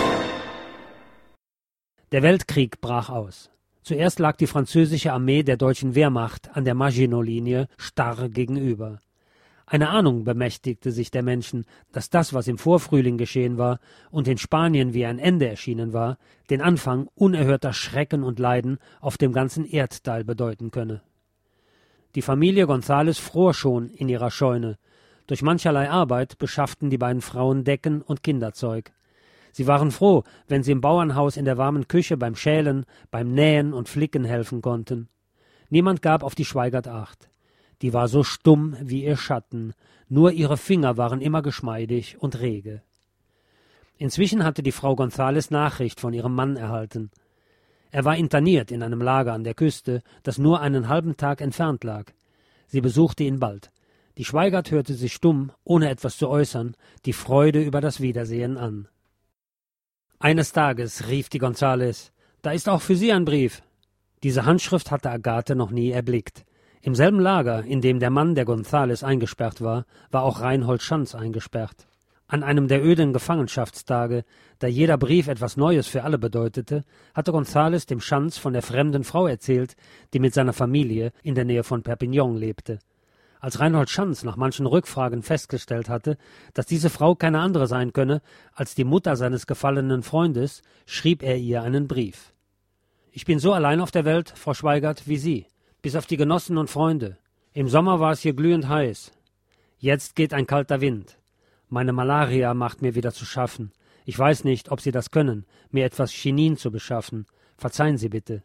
Der Weltkrieg brach aus. Zuerst lag die französische Armee der deutschen Wehrmacht an der Maginot-Linie starr gegenüber. Eine Ahnung bemächtigte sich der Menschen, dass das, was im Vorfrühling geschehen war und in Spanien wie ein Ende erschienen war, den Anfang unerhörter Schrecken und Leiden auf dem ganzen Erdteil bedeuten könne. Die Familie González fror schon in ihrer Scheune. Durch mancherlei Arbeit beschafften die beiden Frauen Decken und Kinderzeug. Sie waren froh, wenn sie im Bauernhaus in der warmen Küche beim Schälen, beim Nähen und Flicken helfen konnten. Niemand gab auf die Schweigert Acht. Die war so stumm wie ihr Schatten, nur ihre Finger waren immer geschmeidig und rege. Inzwischen hatte die Frau González Nachricht von ihrem Mann erhalten. Er war interniert in einem Lager an der Küste, das nur einen halben Tag entfernt lag. Sie besuchte ihn bald. Die Schweigert hörte sich stumm, ohne etwas zu äußern, die Freude über das Wiedersehen an. Eines Tages rief die González: »Da ist auch für Sie ein Brief.« Diese Handschrift hatte Agathe noch nie erblickt. Im selben Lager, in dem der Mann der González eingesperrt war, war auch Reinhold Schanz eingesperrt. An einem der öden Gefangenschaftstage, da jeder Brief etwas Neues für alle bedeutete, hatte González dem Schanz von der fremden Frau erzählt, die mit seiner Familie in der Nähe von Perpignan lebte. Als Reinhold Schanz nach manchen Rückfragen festgestellt hatte, dass diese Frau keine andere sein könne als die Mutter seines gefallenen Freundes, schrieb er ihr einen Brief. »Ich bin so allein auf der Welt, Frau Schweigert, wie Sie, bis auf die Genossen und Freunde. Im Sommer war es hier glühend heiß. Jetzt geht ein kalter Wind. Meine Malaria macht mir wieder zu schaffen. Ich weiß nicht, ob Sie das können, mir etwas Chinin zu beschaffen. Verzeihen Sie bitte.«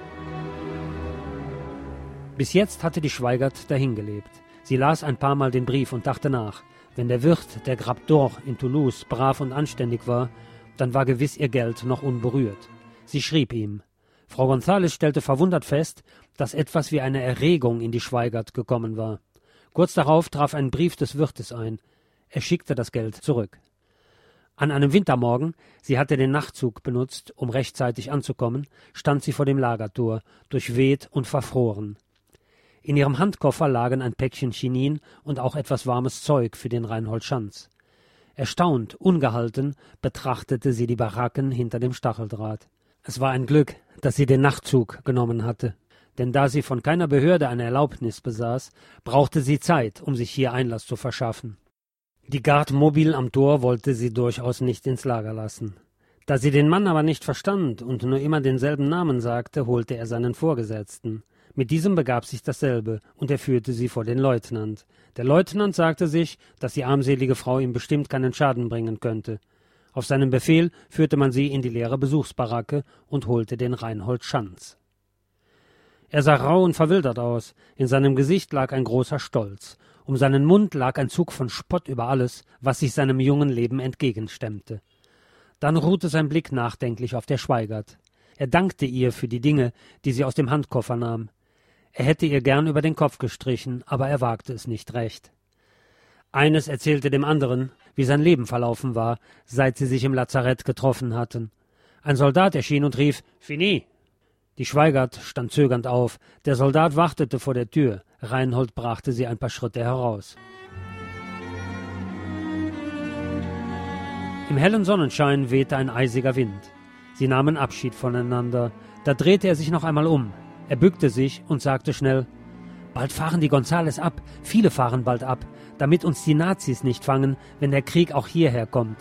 Bis jetzt hatte die Schweigert dahingelebt. Sie las ein paar Mal den Brief und dachte nach. Wenn der Wirt der Grappe d'Or in Toulouse brav und anständig war, dann war gewiss ihr Geld noch unberührt. Sie schrieb ihm. Frau González stellte verwundert fest, dass etwas wie eine Erregung in die Schweigert gekommen war. Kurz darauf traf ein Brief des Wirtes ein. Er schickte das Geld zurück. An einem Wintermorgen, sie hatte den Nachtzug benutzt, um rechtzeitig anzukommen, stand sie vor dem Lagertor, durchweht und verfroren. In ihrem Handkoffer lagen ein Päckchen Chinin und auch etwas warmes Zeug für den Reinhold Schanz. Erstaunt, ungehalten, betrachtete sie die Baracken hinter dem Stacheldraht. Es war ein Glück, dass sie den Nachtzug genommen hatte, denn da sie von keiner Behörde eine Erlaubnis besaß, brauchte sie Zeit, um sich hier Einlass zu verschaffen. Die Garde Mobile am Tor wollte sie durchaus nicht ins Lager lassen. Da sie den Mann aber nicht verstand und nur immer denselben Namen sagte, holte er seinen Vorgesetzten. Mit diesem begab sich dasselbe, und er führte sie vor den Leutnant. Der Leutnant sagte sich, dass die armselige Frau ihm bestimmt keinen Schaden bringen könnte. Auf seinen Befehl führte man sie in die leere Besuchsbaracke und holte den Reinhold Schanz. Er sah rau und verwildert aus, in seinem Gesicht lag ein großer Stolz, um seinen Mund lag ein Zug von Spott über alles, was sich seinem jungen Leben entgegenstemmte. Dann ruhte sein Blick nachdenklich auf der Schweigert. Er dankte ihr für die Dinge, die sie aus dem Handkoffer nahm. Er hätte ihr gern über den Kopf gestrichen, aber er wagte es nicht recht. Eines erzählte dem anderen, wie sein Leben verlaufen war, seit sie sich im Lazarett getroffen hatten. Ein Soldat erschien und rief, »Fini!« Die Schweigert stand zögernd auf. Der Soldat wartete vor der Tür. Reinhold brachte sie ein paar Schritte heraus. Im hellen Sonnenschein wehte ein eisiger Wind. Sie nahmen Abschied voneinander. Da drehte er sich noch einmal um. Er bückte sich und sagte schnell, »Bald fahren die González ab, viele fahren bald ab, damit uns die Nazis nicht fangen, wenn der Krieg auch hierher kommt.«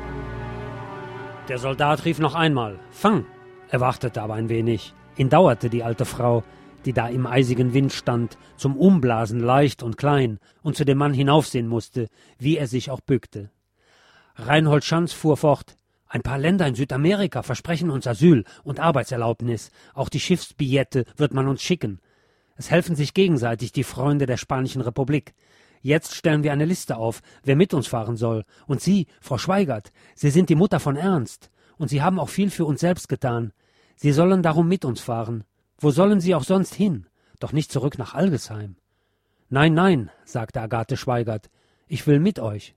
Der Soldat rief noch einmal, »Fang!« Er wartete aber ein wenig. Ihn dauerte die alte Frau, die da im eisigen Wind stand, zum Umblasen leicht und klein und zu dem Mann hinaufsehen musste, wie er sich auch bückte. Reinhold Schanz fuhr fort, »Ein paar Länder in Südamerika versprechen uns Asyl und Arbeitserlaubnis. Auch die Schiffsbillette wird man uns schicken. Es helfen sich gegenseitig die Freunde der Spanischen Republik. Jetzt stellen wir eine Liste auf, wer mit uns fahren soll. Und Sie, Frau Schweigert, Sie sind die Mutter von Ernst. Und Sie haben auch viel für uns selbst getan. Sie sollen darum mit uns fahren. Wo sollen Sie auch sonst hin? Doch nicht zurück nach Algesheim.« »Nein, nein«, sagte Agathe Schweigert, »ich will mit euch.«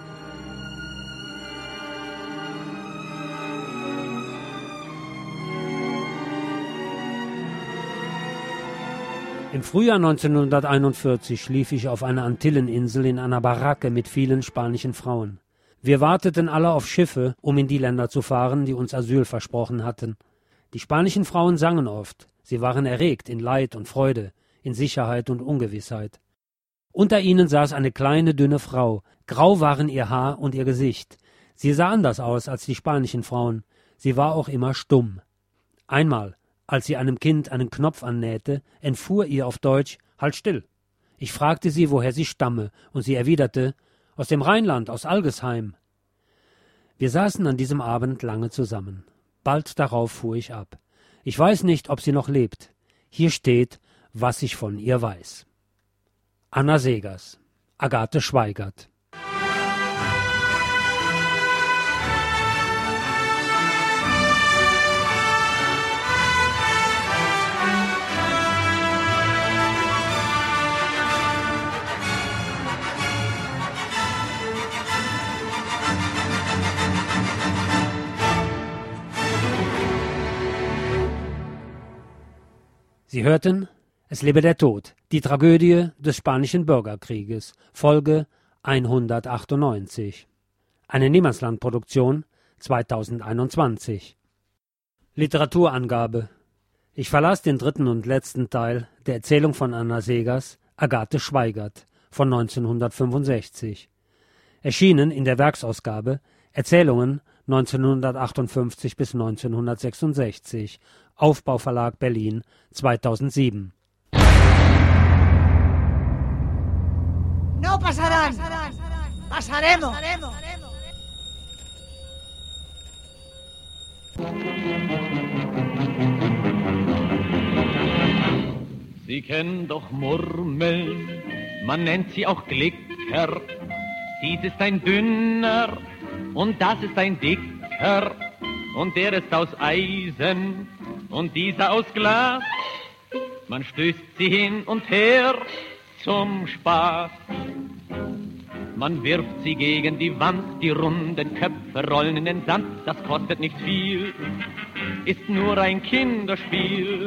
Im Frühjahr 1941 schlief ich auf einer Antilleninsel in einer Baracke mit vielen spanischen Frauen. Wir warteten alle auf Schiffe, um in die Länder zu fahren, die uns Asyl versprochen hatten. Die spanischen Frauen sangen oft. Sie waren erregt in Leid und Freude, in Sicherheit und Ungewissheit. Unter ihnen saß eine kleine, dünne Frau. Grau waren ihr Haar und ihr Gesicht. Sie sah anders aus als die spanischen Frauen. Sie war auch immer stumm. Einmal, als sie einem Kind einen Knopf annähte, entfuhr ihr auf Deutsch, »Halt still!« Ich fragte sie, woher sie stamme, und sie erwiderte, »Aus dem Rheinland, aus Algesheim.« Wir saßen an diesem Abend lange zusammen. Bald darauf fuhr ich ab. Ich weiß nicht, ob sie noch lebt. Hier steht, was ich von ihr weiß. Anna Segers, Agathe Schweigert. Sie hörten »Es lebe der Tod«, die Tragödie des Spanischen Bürgerkrieges, Folge 198. Eine Niemandslandproduktion 2021. Literaturangabe. Ich verlas den dritten und letzten Teil der Erzählung von Anna Segers, Agathe Schweigert, von 1965. Erschienen in der Werksausgabe Erzählungen 1958 bis 1966, Aufbauverlag Berlin 2007. No pasarán. Pasaremos. Sie kennen doch Murmeln, man nennt sie auch Glicker. Dies ist ein dünner und das ist ein dicker und der ist aus Eisen und dieser aus Glas. Man stößt sie hin und her zum Spaß. Man wirft sie gegen die Wand, die runden Köpfe rollen in den Sand, das kostet nicht viel, ist nur ein Kinderspiel,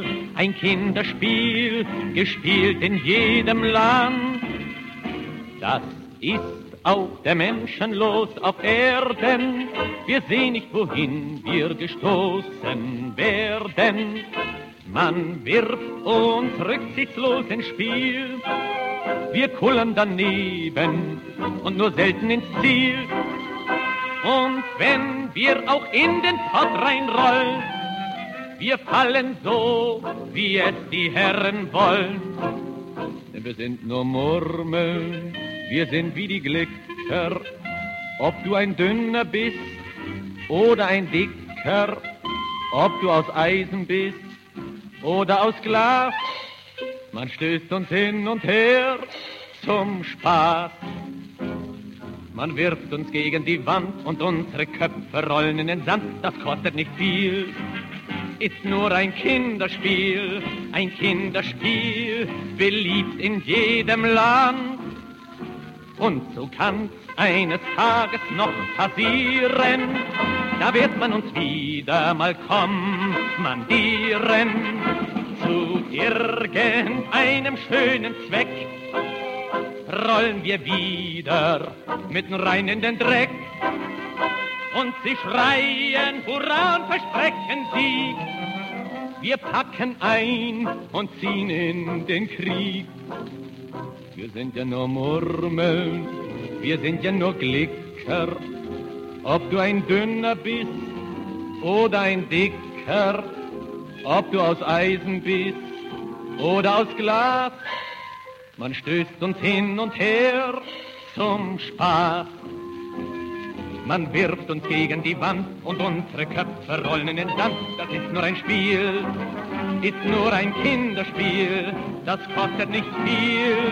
gespielt in jedem Land. Das ist auch der Menschen los auf Erden, wir sehen nicht, wohin wir gestoßen werden. Man wirft uns rücksichtslos ins Spiel, wir kullern daneben und nur selten ins Ziel. Und wenn wir auch in den Pott reinrollen, wir fallen so, wie es die Herren wollen. Denn wir sind nur Murmeln, wir sind wie die Glicker. Ob du ein Dünner bist oder ein Dicker, ob du aus Eisen bist oder aus Glas, man stößt uns hin und her zum Spaß. Man wirft uns gegen die Wand und unsere Köpfe rollen in den Sand, das kostet nicht viel, ist nur ein Kinderspiel, beliebt in jedem Land. Und so kann's eines Tages noch passieren, da wird man uns wieder mal kommandieren zu irgendeinem schönen Zweck. Rollen wir wieder mitten rein in den Dreck und sie schreien Hurra und versprechen Sieg. Wir packen ein und ziehen in den Krieg. Wir sind ja nur Murmeln, wir sind ja nur Glicker. Ob du ein Dünner bist oder ein Dicker, ob du aus Eisen bist oder aus Glas, man stößt uns hin und her zum Spaß. Man wirft uns gegen die Wand und unsere Köpfe rollen in den Sand. Das ist nur ein Spiel, ist nur ein Kinderspiel, das kostet nicht viel.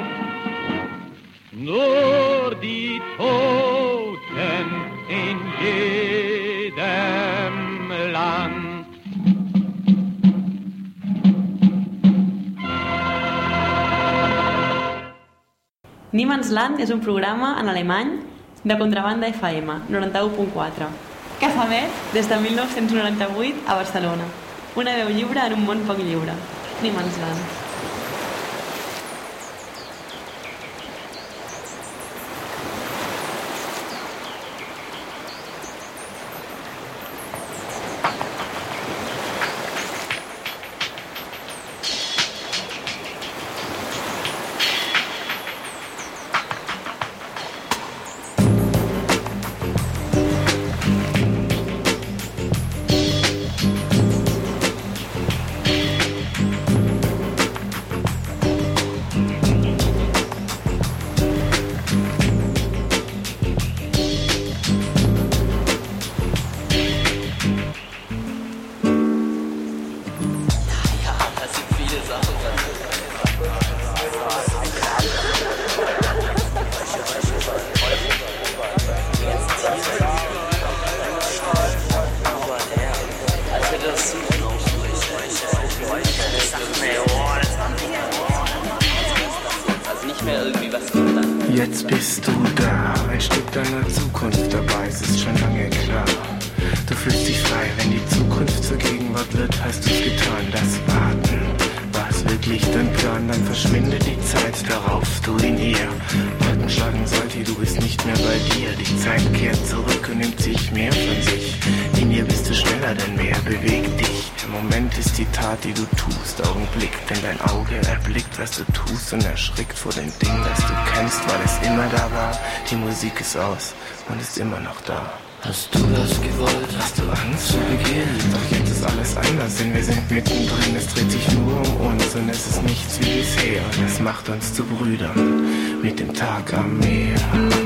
Nur die Toten in jedem Land. Niemandsland és un programa en alemany de Contrabanda FM 91.4 que s'emet des de 1998 a Barcelona. Una veu lliure en un món poc lliure. Niemandsland. Jetzt bist du da, ein Stück deiner Zukunft dabei, es ist schon lange klar. Du fühlst dich frei, wenn die Zukunft zur Gegenwart wird, hast du's getan. Das Warten, war es wirklich dein Plan? Dann verschwindet die Zeit, darauf du ihn hier. Glocken schlagen Salti, du bist nicht mehr bei dir. Die Zeit kehrt zurück und nimmt sich mehr von sich. In dir bist du schneller, denn mehr bewegt dich. Der Moment ist die Tat, die du tust. Augenblick, denn dein Auge erblickt, was du tust und erschrickt vor dem Ding, das du kennst, weil es immer da war. Die Musik ist aus und ist immer noch da. Hast du das gewollt? Hast du Angst zu Beginn? Doch jetzt ist alles anders, denn wir sind mittendrin. Es dreht sich nur um uns und es ist nichts wie bisher. Und es macht uns zu Brüdern mit dem Tag am Meer.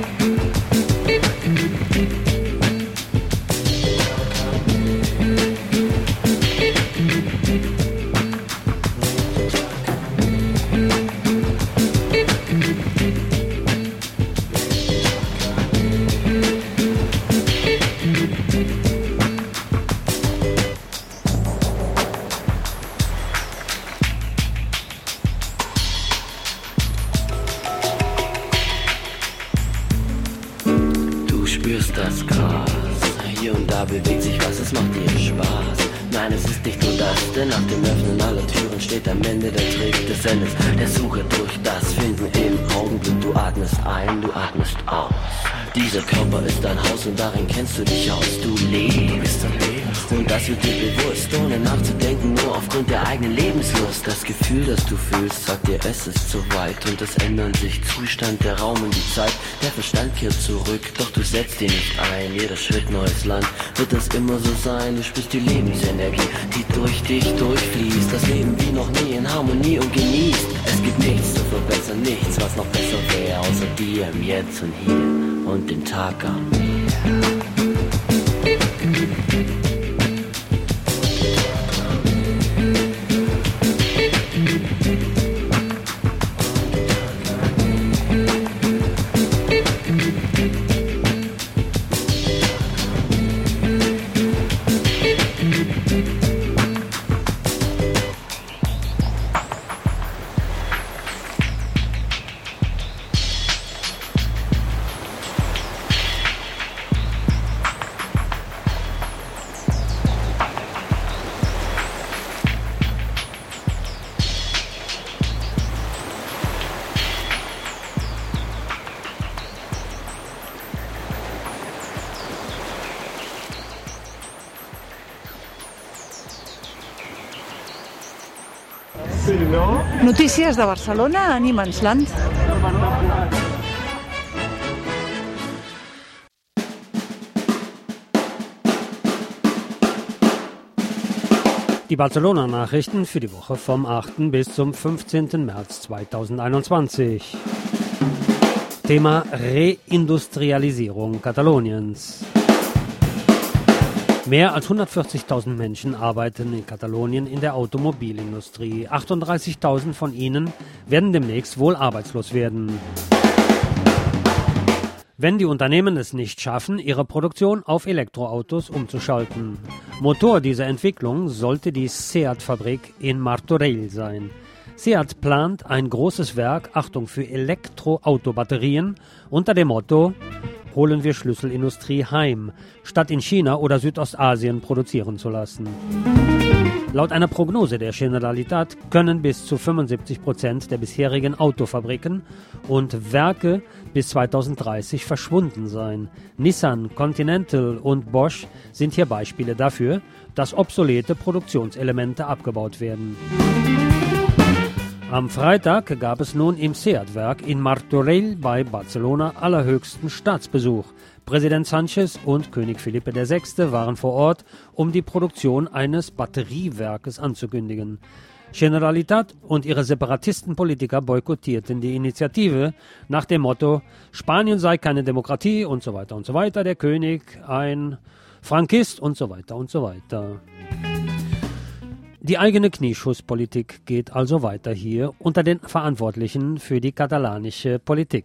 Das Gras, hier und da bewegt sich was, es macht dir Spaß. Nein, es ist nicht nur das, denn nach dem Öffnen aller Türen steht am Ende der Trick des Endes. Der Suche durch das Finden im Augenblick. Du atmest ein, du atmest aus. Dieser Körper ist dein Haus und darin kennst du dich aus. Du lebst und lebst und das wird dir bewusst, ohne nachzudenken, nur aufgrund der eigenen Lebenslust. Das Gefühl, das du fühlst, sagt dir, es ist zu weit und es ändern sich Zustand, der Raum und die Zeit. Der Verstand kehrt zurück, doch du setzt ihn nicht ein. Jeder Schritt neues Land, wird das immer so sein. Du spürst die Lebensenergie, die durch dich durchfließt. Das Leben wie noch nie in Harmonie und genießt. Es gibt nichts zu verbessern, nichts, was noch besser wäre, außer dir im Jetzt und Hier und den Tag am Meer. Notícies de Barcelona a Niemandsland. Die Barcelona-Nachrichten für die Woche vom 8. bis zum 15. März 2021. Thema Reindustrialisierung Kataloniens. Mehr als 140.000 Menschen arbeiten in Katalonien in der Automobilindustrie. 38.000 von ihnen werden demnächst wohl arbeitslos werden. Wenn die Unternehmen es nicht schaffen, ihre Produktion auf Elektroautos umzuschalten. Motor dieser Entwicklung sollte die SEAT-Fabrik in Martorell sein. SEAT plant ein großes Werk, Achtung, für Elektroautobatterien unter dem Motto: holen wir Schlüsselindustrie heim, statt in China oder Südostasien produzieren zu lassen. Laut einer Prognose der Generalitat können bis zu 75% der bisherigen Autofabriken und Werke bis 2030 verschwunden sein. Nissan, Continental und Bosch sind hier Beispiele dafür, dass obsolete Produktionselemente abgebaut werden. Am Freitag gab es nun im SEAT-Werk in Martorell bei Barcelona allerhöchsten Staatsbesuch. Präsident Sánchez und König Felipe VI. Waren vor Ort, um die Produktion eines Batteriewerkes anzukündigen. Generalitat und ihre Separatistenpolitiker boykottierten die Initiative nach dem Motto: Spanien sei keine Demokratie und so weiter und so weiter, der König ein Frankist und so weiter und so weiter. Die eigene Knieschusspolitik geht also weiter hier unter den Verantwortlichen für die katalanische Politik.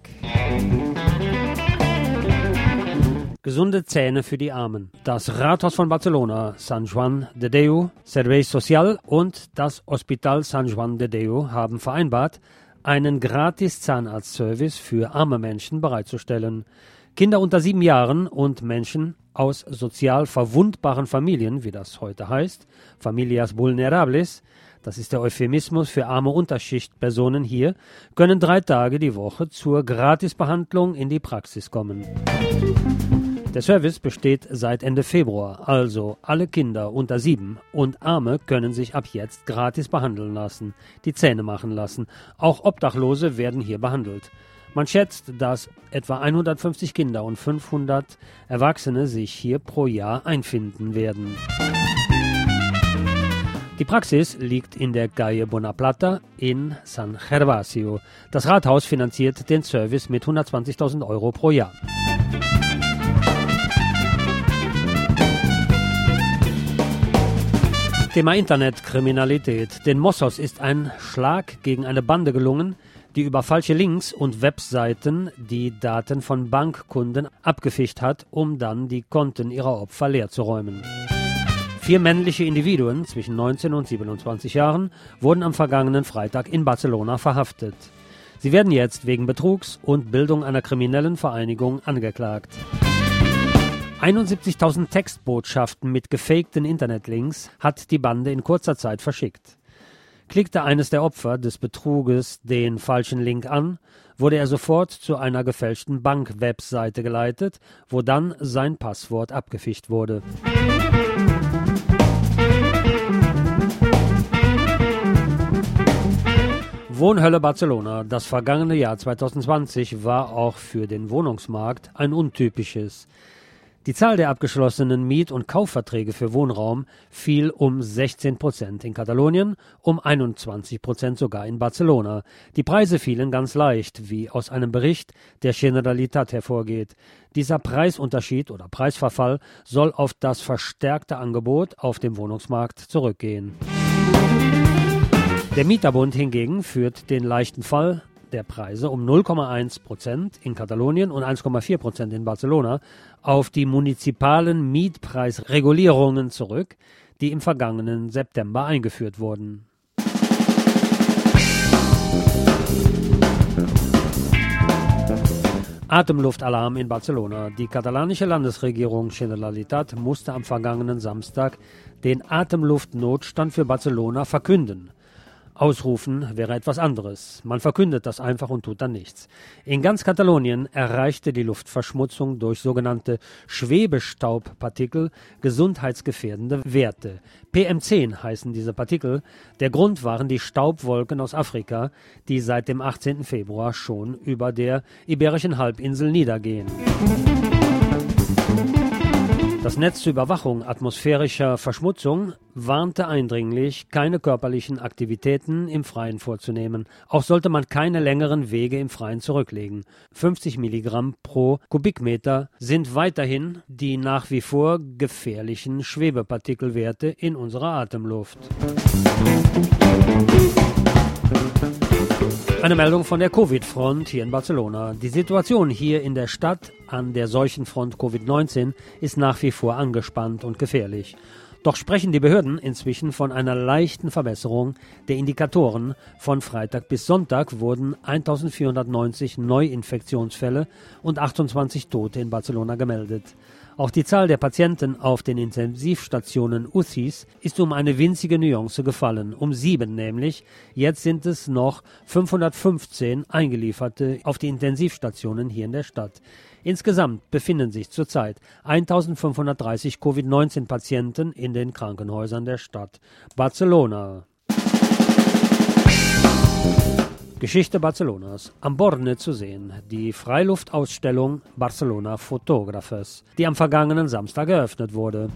Gesunde Zähne für die Armen. Das Rathaus von Barcelona, Sant Joan de Déu, Servei Social und das Hospital Sant Joan de Déu haben vereinbart, einen gratis Zahnarztservice für arme Menschen bereitzustellen. Kinder unter 7 Jahren und Menschen aus sozial verwundbaren Familien, wie das heute heißt, Familias Vulnerables, das ist der Euphemismus für arme Unterschichtpersonen hier, können 3 Tage die Woche zur Gratisbehandlung in die Praxis kommen. Der Service besteht seit Ende Februar, also alle Kinder unter 7 und Arme können sich ab jetzt gratis behandeln lassen, die Zähne machen lassen. Auch Obdachlose werden hier behandelt. Man schätzt, dass etwa 150 Kinder und 500 Erwachsene sich hier pro Jahr einfinden werden. Die Praxis liegt in der Calle Bonaplata in San Gervasio. Das Rathaus finanziert den Service mit 120.000 Euro pro Jahr. Thema Internetkriminalität. Den Mossos ist ein Schlag gegen eine Bande gelungen, die über falsche Links und Webseiten die Daten von Bankkunden abgefischt hat, um dann die Konten ihrer Opfer leer zu räumen. 4 männliche Individuen zwischen 19 und 27 Jahren wurden am vergangenen Freitag in Barcelona verhaftet. Sie werden jetzt wegen Betrugs und Bildung einer kriminellen Vereinigung angeklagt. 71.000 Textbotschaften mit gefakten Internetlinks hat die Bande in kurzer Zeit verschickt. Klickte eines der Opfer des Betruges den falschen Link an, wurde er sofort zu einer gefälschten Bank-Webseite geleitet, wo dann sein Passwort abgefischt wurde. Wohnhölle Barcelona. Das vergangene Jahr 2020 war auch für den Wohnungsmarkt ein untypisches. Die Zahl der abgeschlossenen Miet- und Kaufverträge für Wohnraum fiel um 16% in Katalonien, um 21% sogar in Barcelona. Die Preise fielen ganz leicht, wie aus einem Bericht der Generalitat hervorgeht. Dieser Preisunterschied oder Preisverfall soll auf das verstärkte Angebot auf dem Wohnungsmarkt zurückgehen. Der Mieterbund hingegen führt den leichten Fall der Preise um 0,1% in Katalonien und 1,4% in Barcelona auf die munizipalen Mietpreisregulierungen zurück, die im vergangenen September eingeführt wurden. Atemluftalarm in Barcelona. Die katalanische Landesregierung Generalitat musste am vergangenen Samstag den Atemluftnotstand für Barcelona verkünden. Ausrufen wäre etwas anderes. Man verkündet das einfach und tut dann nichts. In ganz Katalonien erreichte die Luftverschmutzung durch sogenannte Schwebestaubpartikel gesundheitsgefährdende Werte. PM10 heißen diese Partikel. Der Grund waren die Staubwolken aus Afrika, die seit dem 18. Februar schon über der Iberischen Halbinsel niedergehen. Das Netz zur Überwachung atmosphärischer Verschmutzung warnte eindringlich, keine körperlichen Aktivitäten im Freien vorzunehmen. Auch sollte man keine längeren Wege im Freien zurücklegen. 50 Milligramm pro Kubikmeter sind weiterhin die nach wie vor gefährlichen Schwebepartikelwerte in unserer Atemluft. Eine Meldung von der Covid-Front hier in Barcelona. Die Situation hier in der Stadt an der Seuchenfront Covid-19 ist nach wie vor angespannt und gefährlich. Doch sprechen die Behörden inzwischen von einer leichten Verbesserung der Indikatoren. Von Freitag bis Sonntag wurden 1490 Neuinfektionsfälle und 28 Tote in Barcelona gemeldet. Auch die Zahl der Patienten auf den Intensivstationen UCIs ist um eine winzige Nuance gefallen, um 7 nämlich. Jetzt sind es noch 515 Eingelieferte auf die Intensivstationen hier in der Stadt. Insgesamt befinden sich zurzeit 1530 Covid-19-Patienten in den Krankenhäusern der Stadt Barcelona. Geschichte Barcelonas. Am Borne zu sehen, die Freiluftausstellung Barcelona Photographers, die am vergangenen Samstag eröffnet wurde.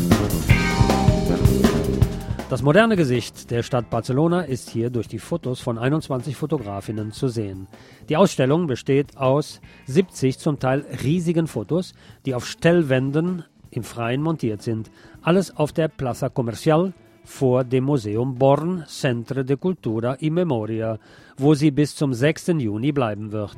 Das moderne Gesicht der Stadt Barcelona ist hier durch die Fotos von 21 Fotografinnen zu sehen. Die Ausstellung besteht aus 70 zum Teil riesigen Fotos, die auf Stellwänden im Freien montiert sind. Alles auf der Plaza Comercial vor dem Museum Born Centre de Cultura y Memoria, wo sie bis zum 6. Juni bleiben wird.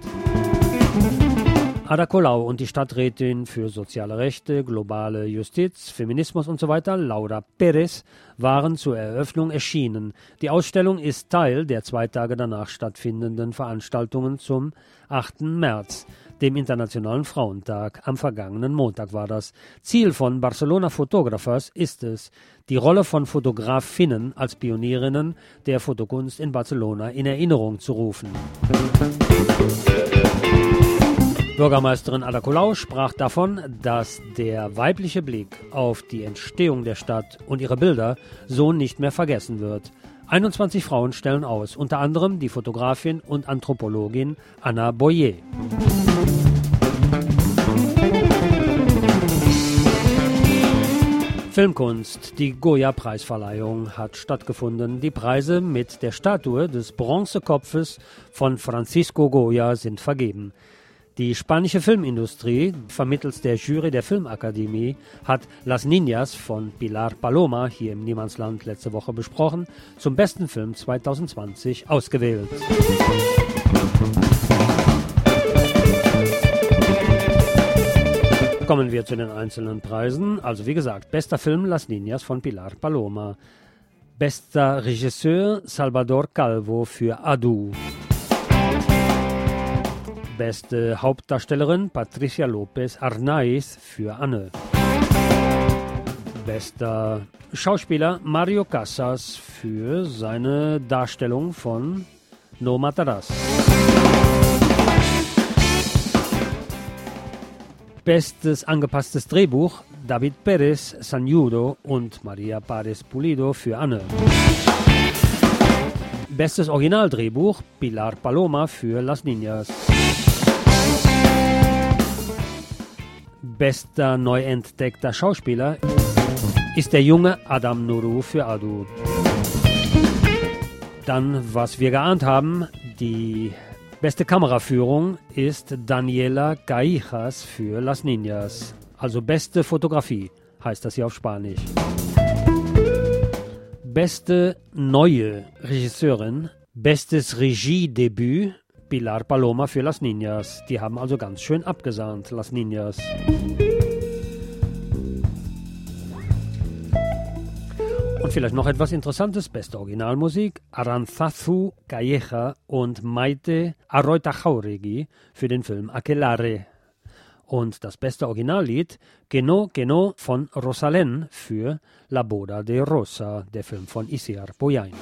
Ada Colau und die Stadträtin für soziale Rechte, globale Justiz, Feminismus usw. Laura Pérez waren zur Eröffnung erschienen. Die Ausstellung ist Teil der 2 Tage danach stattfindenden Veranstaltungen zum 8. März. dem Internationalen Frauentag. Am vergangenen Montag war das. Ziel von Barcelona Photographers ist es, die Rolle von Fotografinnen als Pionierinnen der Fotokunst in Barcelona in Erinnerung zu rufen. Bürgermeisterin Ada Colau sprach davon, dass der weibliche Blick auf die Entstehung der Stadt und ihre Bilder so nicht mehr vergessen wird. 21 Frauen stellen aus, unter anderem die Fotografin und Anthropologin Anna Boyer. Filmkunst, die Goya-Preisverleihung hat stattgefunden. Die Preise mit der Statue des Bronzekopfes von Francisco Goya sind vergeben. Die spanische Filmindustrie, vermittels der Jury der Filmakademie, hat Las Niñas von Pilar Paloma hier im Niemandsland letzte Woche besprochen, zum besten Film 2020 ausgewählt. Kommen wir zu den einzelnen Preisen. Also wie gesagt, bester Film Las Niñas von Pilar Paloma. Bester Regisseur Salvador Calvo für Adu. Beste Hauptdarstellerin Patricia López Arnaiz für Anne. Bester Schauspieler Mario Casas für seine Darstellung von No Matarás. Bestes angepasstes Drehbuch David Pérez Sañudo und Maria Párez Pulido für Anne. Bestes Originaldrehbuch Pilar Paloma für Las Niñas. Bester neu entdeckter Schauspieler ist der junge Adam Nuru für Adu. Dann, was wir geahnt haben, die beste Kameraführung ist Daniela Caijas für Las Niñas. Also beste Fotografie heißt das hier auf Spanisch. Beste neue Regisseurin, bestes Regiedebüt Pilar Paloma für Las Niñas. Die haben also ganz schön abgesahnt, Las Niñas. Und vielleicht noch etwas Interessantes, beste Originalmusik, Aranzazu Calleja und Maite Arroita-Jauregui für den Film Aquelarre. Und das beste Originallied, Que no von Rosalén für La Boda de Rosa, der Film von Isiar Boyain.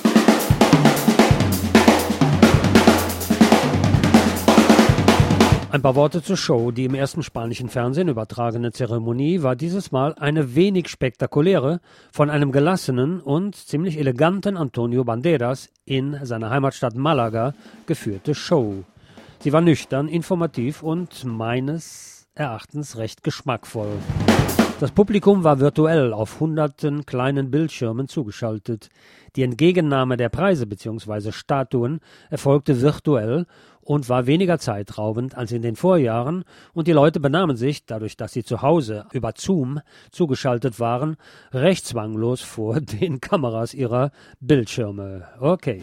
Ein paar Worte zur Show. Die im ersten spanischen Fernsehen übertragene Zeremonie war dieses Mal eine wenig spektakuläre, von einem gelassenen und ziemlich eleganten Antonio Banderas in seiner Heimatstadt Malaga geführte Show. Sie war nüchtern, informativ und meines Erachtens recht geschmackvoll. Das Publikum war virtuell auf hunderten kleinen Bildschirmen zugeschaltet. Die Entgegennahme der Preise bzw. Statuen erfolgte virtuell und war weniger zeitraubend als in den Vorjahren, und die Leute benahmen sich, dadurch, dass sie zu Hause über Zoom zugeschaltet waren, recht zwanglos vor den Kameras ihrer Bildschirme. Okay.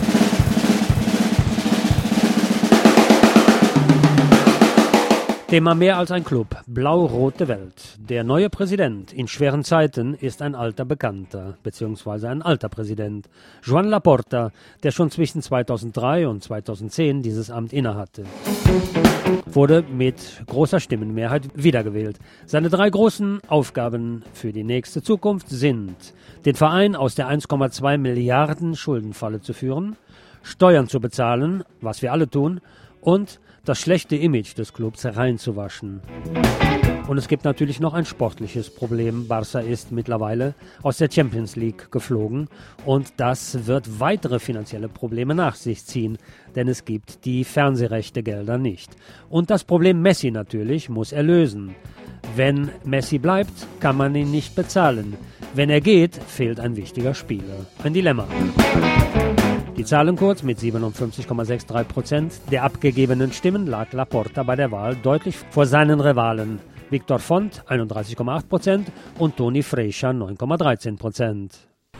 Thema mehr als ein Club, blau-rote Welt. Der neue Präsident in schweren Zeiten ist ein alter Bekannter, beziehungsweise ein alter Präsident. Joan Laporta, der schon zwischen 2003 und 2010 dieses Amt innehatte, wurde mit großer Stimmenmehrheit wiedergewählt. Seine 3 großen Aufgaben für die nächste Zukunft sind, den Verein aus der 1,2 Milliarden Schuldenfalle zu führen, Steuern zu bezahlen, was wir alle tun, und das schlechte Image des Clubs reinzuwaschen. Und es gibt natürlich noch ein sportliches Problem. Barça ist mittlerweile aus der Champions League geflogen und das wird weitere finanzielle Probleme nach sich ziehen, denn es gibt die Fernsehrechtegelder nicht. Und das Problem Messi natürlich muss er lösen. Wenn Messi bleibt, kann man ihn nicht bezahlen. Wenn er geht, fehlt ein wichtiger Spieler. Ein Dilemma. Die Zahlen kurz: mit 57,63% der abgegebenen Stimmen lag Laporta bei der Wahl deutlich vor seinen Rivalen Victor Font 31,8% und Toni Freixa 9,13%.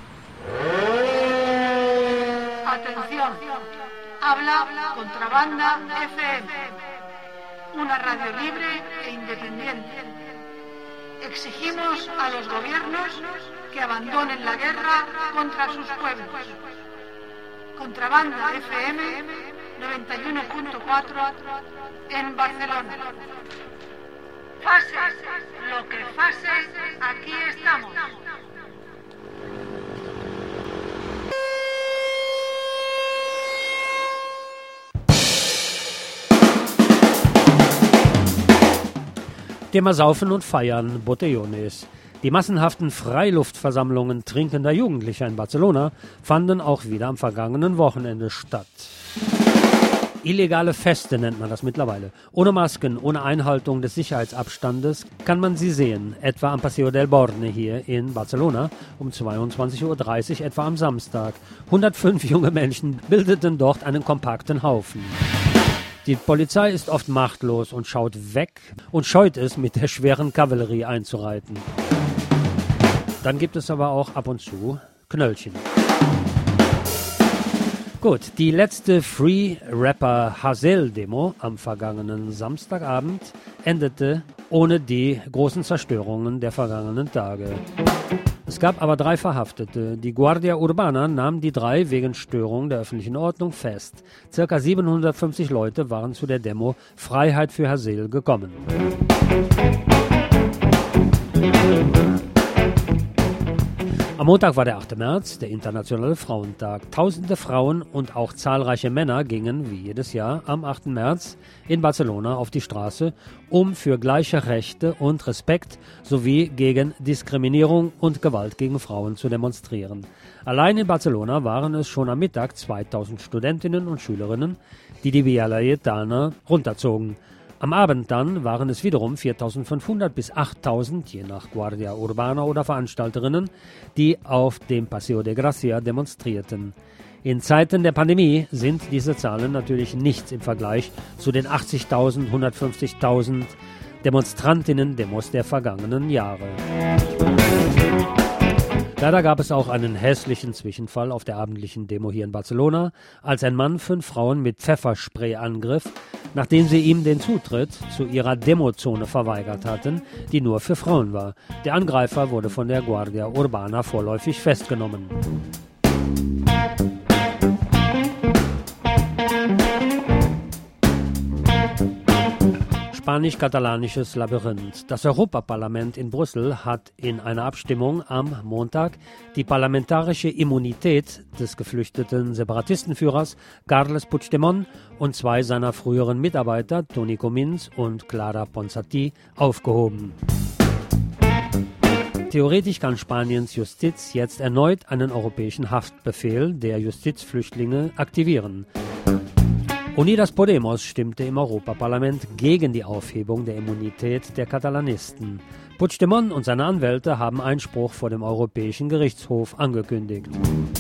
Atención, habla Contrabanda FM, una radio libre e independiente. Exigimos a los gobiernos que abandonen la guerra contra sus pueblos. Contrabanda FM 91.4 en Barcelona. Fase lo que fase, aquí estamos. Thema Saufen und Feiern, Botellones. Die massenhaften Freiluftversammlungen trinkender Jugendlicher in Barcelona fanden auch wieder am vergangenen Wochenende statt. Illegale Feste nennt man das mittlerweile. Ohne Masken, ohne Einhaltung des Sicherheitsabstandes kann man sie sehen, etwa am Paseo del Borne hier in Barcelona um 22:30 Uhr, etwa am Samstag. 105 junge Menschen bildeten dort einen kompakten Haufen. Die Polizei ist oft machtlos und schaut weg und scheut es, mit der schweren Kavallerie einzureiten. Dann gibt es aber auch ab und zu Knöllchen. Gut, die letzte Free Rapper Hazel-Demo am vergangenen Samstagabend endete ohne die großen Zerstörungen der vergangenen Tage. Es gab aber 3 Verhaftete. Die Guardia Urbana nahm die 3 wegen Störung der öffentlichen Ordnung fest. Circa 750 Leute waren zu der Demo Freiheit für Hazel gekommen. Am Montag war der 8. März, der internationale Frauentag. Tausende Frauen und auch zahlreiche Männer gingen, wie jedes Jahr, am 8. März in Barcelona auf die Straße, um für gleiche Rechte und Respekt sowie gegen Diskriminierung und Gewalt gegen Frauen zu demonstrieren. Allein in Barcelona waren es schon am Mittag 2000 Studentinnen und Schülerinnen, die die Via Laietana runterzogen. Am Abend dann waren es wiederum 4.500 bis 8.000, je nach Guardia Urbana oder Veranstalterinnen, die auf dem Paseo de Gracia demonstrierten. In Zeiten der Pandemie sind diese Zahlen natürlich nichts im Vergleich zu den 80.000, 150.000 Demonstrantinnen-Demos der vergangenen Jahre. Leider gab es auch einen hässlichen Zwischenfall auf der abendlichen Demo hier in Barcelona, als ein Mann 5 Frauen mit Pfefferspray angriff, nachdem sie ihm den Zutritt zu ihrer Demozone verweigert hatten, die nur für Frauen war. Der Angreifer wurde von der Guardia Urbana vorläufig festgenommen. Spanisch-katalanisches Labyrinth. Das Europaparlament in Brüssel hat in einer Abstimmung am Montag die parlamentarische Immunität des geflüchteten Separatistenführers Carles Puigdemont und 2 seiner früheren Mitarbeiter, Toni Comins und Clara Ponsatí, aufgehoben. Theoretisch kann Spaniens Justiz jetzt erneut einen europäischen Haftbefehl der Justizflüchtlinge aktivieren. Unidas Podemos stimmte im Europaparlament gegen die Aufhebung der Immunität der Katalanisten. Puigdemont und seine Anwälte haben Einspruch vor dem Europäischen Gerichtshof angekündigt.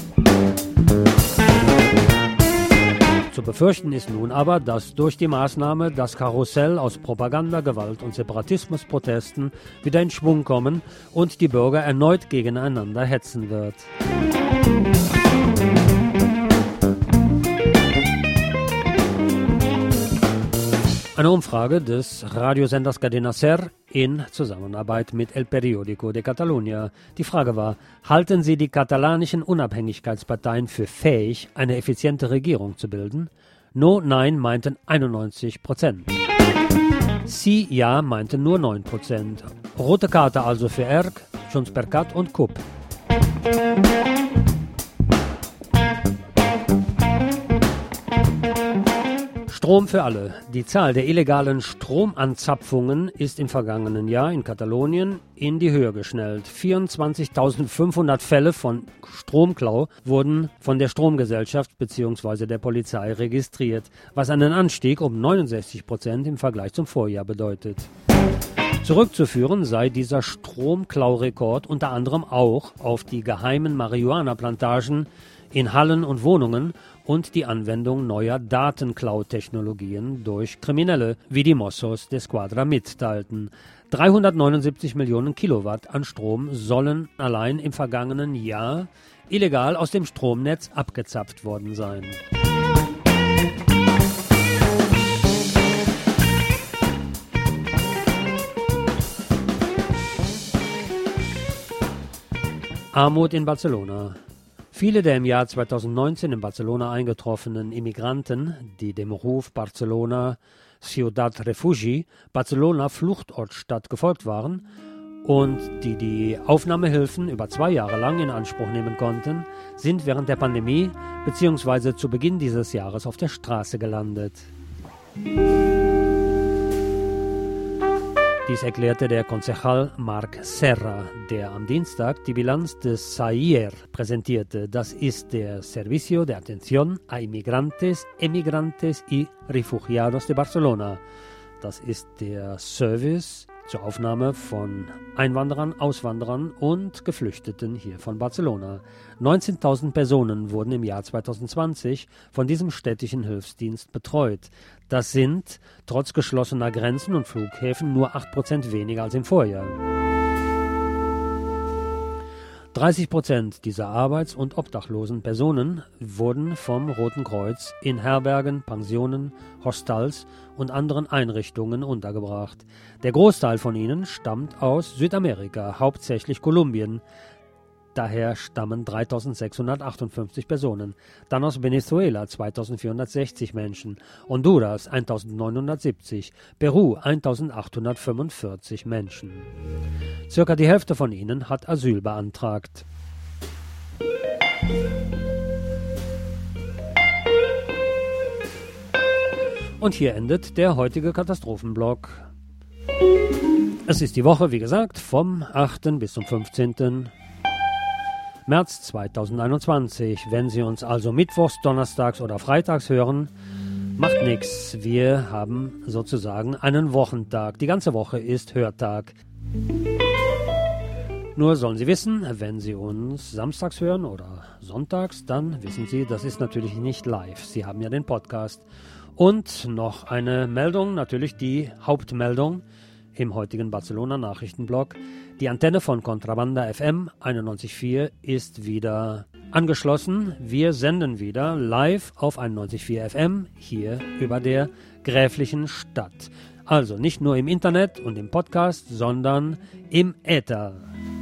Zu befürchten ist nun aber, dass durch die Maßnahme das Karussell aus Propaganda, Gewalt und Separatismusprotesten wieder in Schwung kommen und die Bürger erneut gegeneinander hetzen wird. Eine Umfrage des Radiosenders Cadena Ser in Zusammenarbeit mit El Periódico de Catalunya. Die Frage war, halten Sie die katalanischen Unabhängigkeitsparteien für fähig, eine effiziente Regierung zu bilden? No, nein meinten 91%. Sie, ja meinten nur 9%. Rote Karte also für ERC, Junts per Cat und CUP. Strom für alle. Die Zahl der illegalen Stromanzapfungen ist im vergangenen Jahr in Katalonien in die Höhe geschnellt. 24.500 Fälle von Stromklau wurden von der Stromgesellschaft bzw. der Polizei registriert, was einen Anstieg um 69% im Vergleich zum Vorjahr bedeutet. Zurückzuführen sei dieser Stromklau-Rekord unter anderem auch auf die geheimen Marihuana-Plantagen in Hallen und Wohnungen und die Anwendung neuer Datenklau-Technologien durch Kriminelle, wie die Mossos der Squadra mitteilten. 379 Millionen Kilowatt an Strom sollen allein im vergangenen Jahr illegal aus dem Stromnetz abgezapft worden sein. Armut in Barcelona. Viele der im Jahr 2019 in Barcelona eingetroffenen Immigranten, die dem Ruf Barcelona Ciudad Refugi, Barcelona Fluchtortstadt gefolgt waren und die Aufnahmehilfen über 2 Jahre lang in Anspruch nehmen konnten, sind während der Pandemie bzw. zu Beginn dieses Jahres auf der Straße gelandet. Dies erklärte der Concejal Marc Serra, der am Dienstag die Bilanz des SAIR präsentierte. Das ist der Servicio de Atención a Inmigrantes, Emigrantes y Refugiados de Barcelona. Das ist der Service zur Aufnahme von Einwanderern, Auswanderern und Geflüchteten hier von Barcelona. 19.000 Personen wurden im Jahr 2020 von diesem städtischen Hilfsdienst betreut. Das sind trotz geschlossener Grenzen und Flughäfen nur 8% weniger als im Vorjahr. 30% dieser arbeits- und obdachlosen Personen wurden vom Roten Kreuz in Herbergen, Pensionen, Hostels und anderen Einrichtungen untergebracht. Der Großteil von ihnen stammt aus Südamerika, hauptsächlich Kolumbien. Daher stammen 3.658 Personen. Dann aus Venezuela 2.460 Menschen, Honduras 1.970, Peru 1.845 Menschen. Circa die Hälfte von ihnen hat Asyl beantragt. Und hier endet der heutige Katastrophenblock. Es ist die Woche, wie gesagt, vom 8. bis zum 15. März 2021. Wenn Sie uns also mittwochs, donnerstags oder freitags hören, macht nichts. Wir haben sozusagen einen Wochentag. Die ganze Woche ist Hörtag. Nur sollen Sie wissen, wenn Sie uns samstags hören oder sonntags, dann wissen Sie, das ist natürlich nicht live. Sie haben ja den Podcast. Und noch eine Meldung, natürlich die Hauptmeldung im heutigen Barcelona Nachrichtenblock. Die Antenne von Contrabanda FM 91.4 ist wieder angeschlossen. Wir senden wieder live auf 91.4 FM hier über der gräflichen Stadt. Also nicht nur im Internet und im Podcast, sondern im Äther.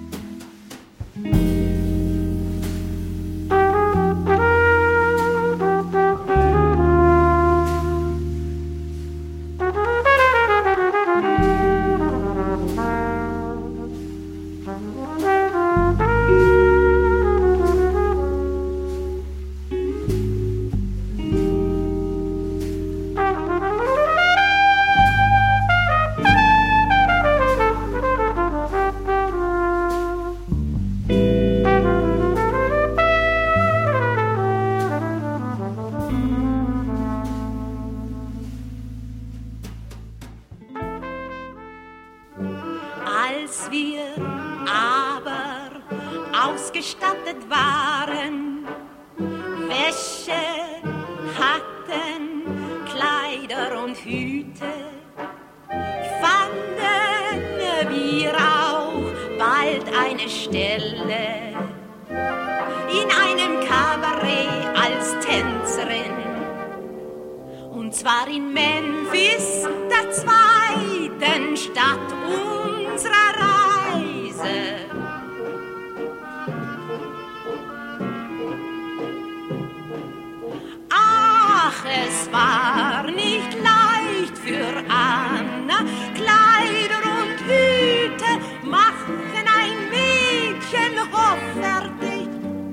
Als wir aber ausgestattet waren, Wäsche hatten, Kleider und Hüte, fanden wir auch bald eine Stelle in einem Kabarett als Tänzerin. Und zwar in Memphis, der zweiten Stadt unserer Reise. Ach, es war nicht leicht für Anna, Kleider und Hüte machen ein Mädchen hoffärtig.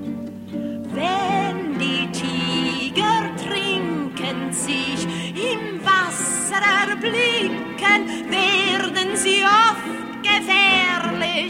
Wenn die Tiger trinken, sich im Wasser erblicken, werden sie oft gefährlich.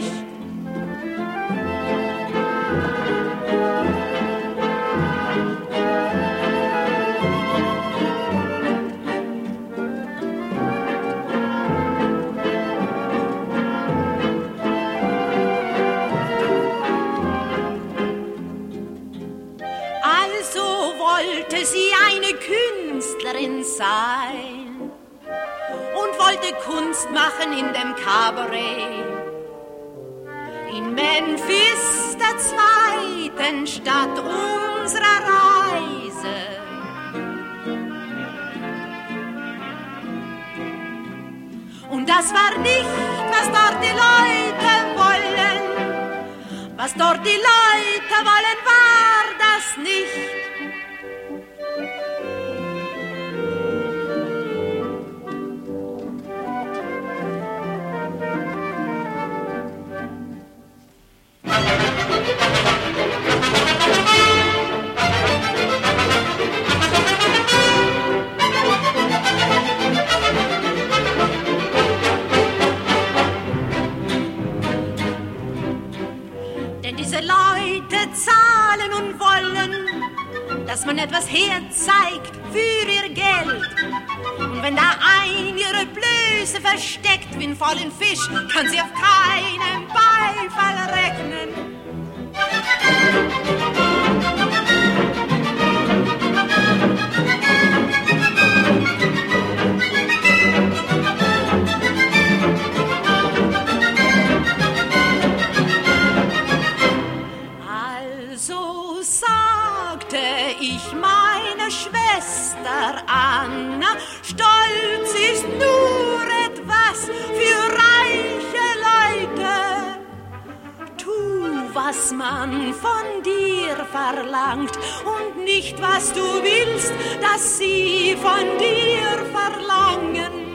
Also wollte sie eine Künstlerin sein und wollte Kunst machen in dem Kabarett. In Memphis, der zweiten Stadt unserer Reise. Und das war nicht, was dort die Leute wollen. Was dort die Leute wollen, war das nicht. Diese Leute zahlen und wollen, dass man etwas herzeigt für ihr Geld. Und wenn da ein ihre Blöße versteckt wie einen vollen Fisch, kann sie auf keinen Beifall rechnen. Schwester Anna, Stolz ist nur etwas für reiche Leute. Tu, was man von dir verlangt und nicht, was du willst, dass sie von dir verlangen.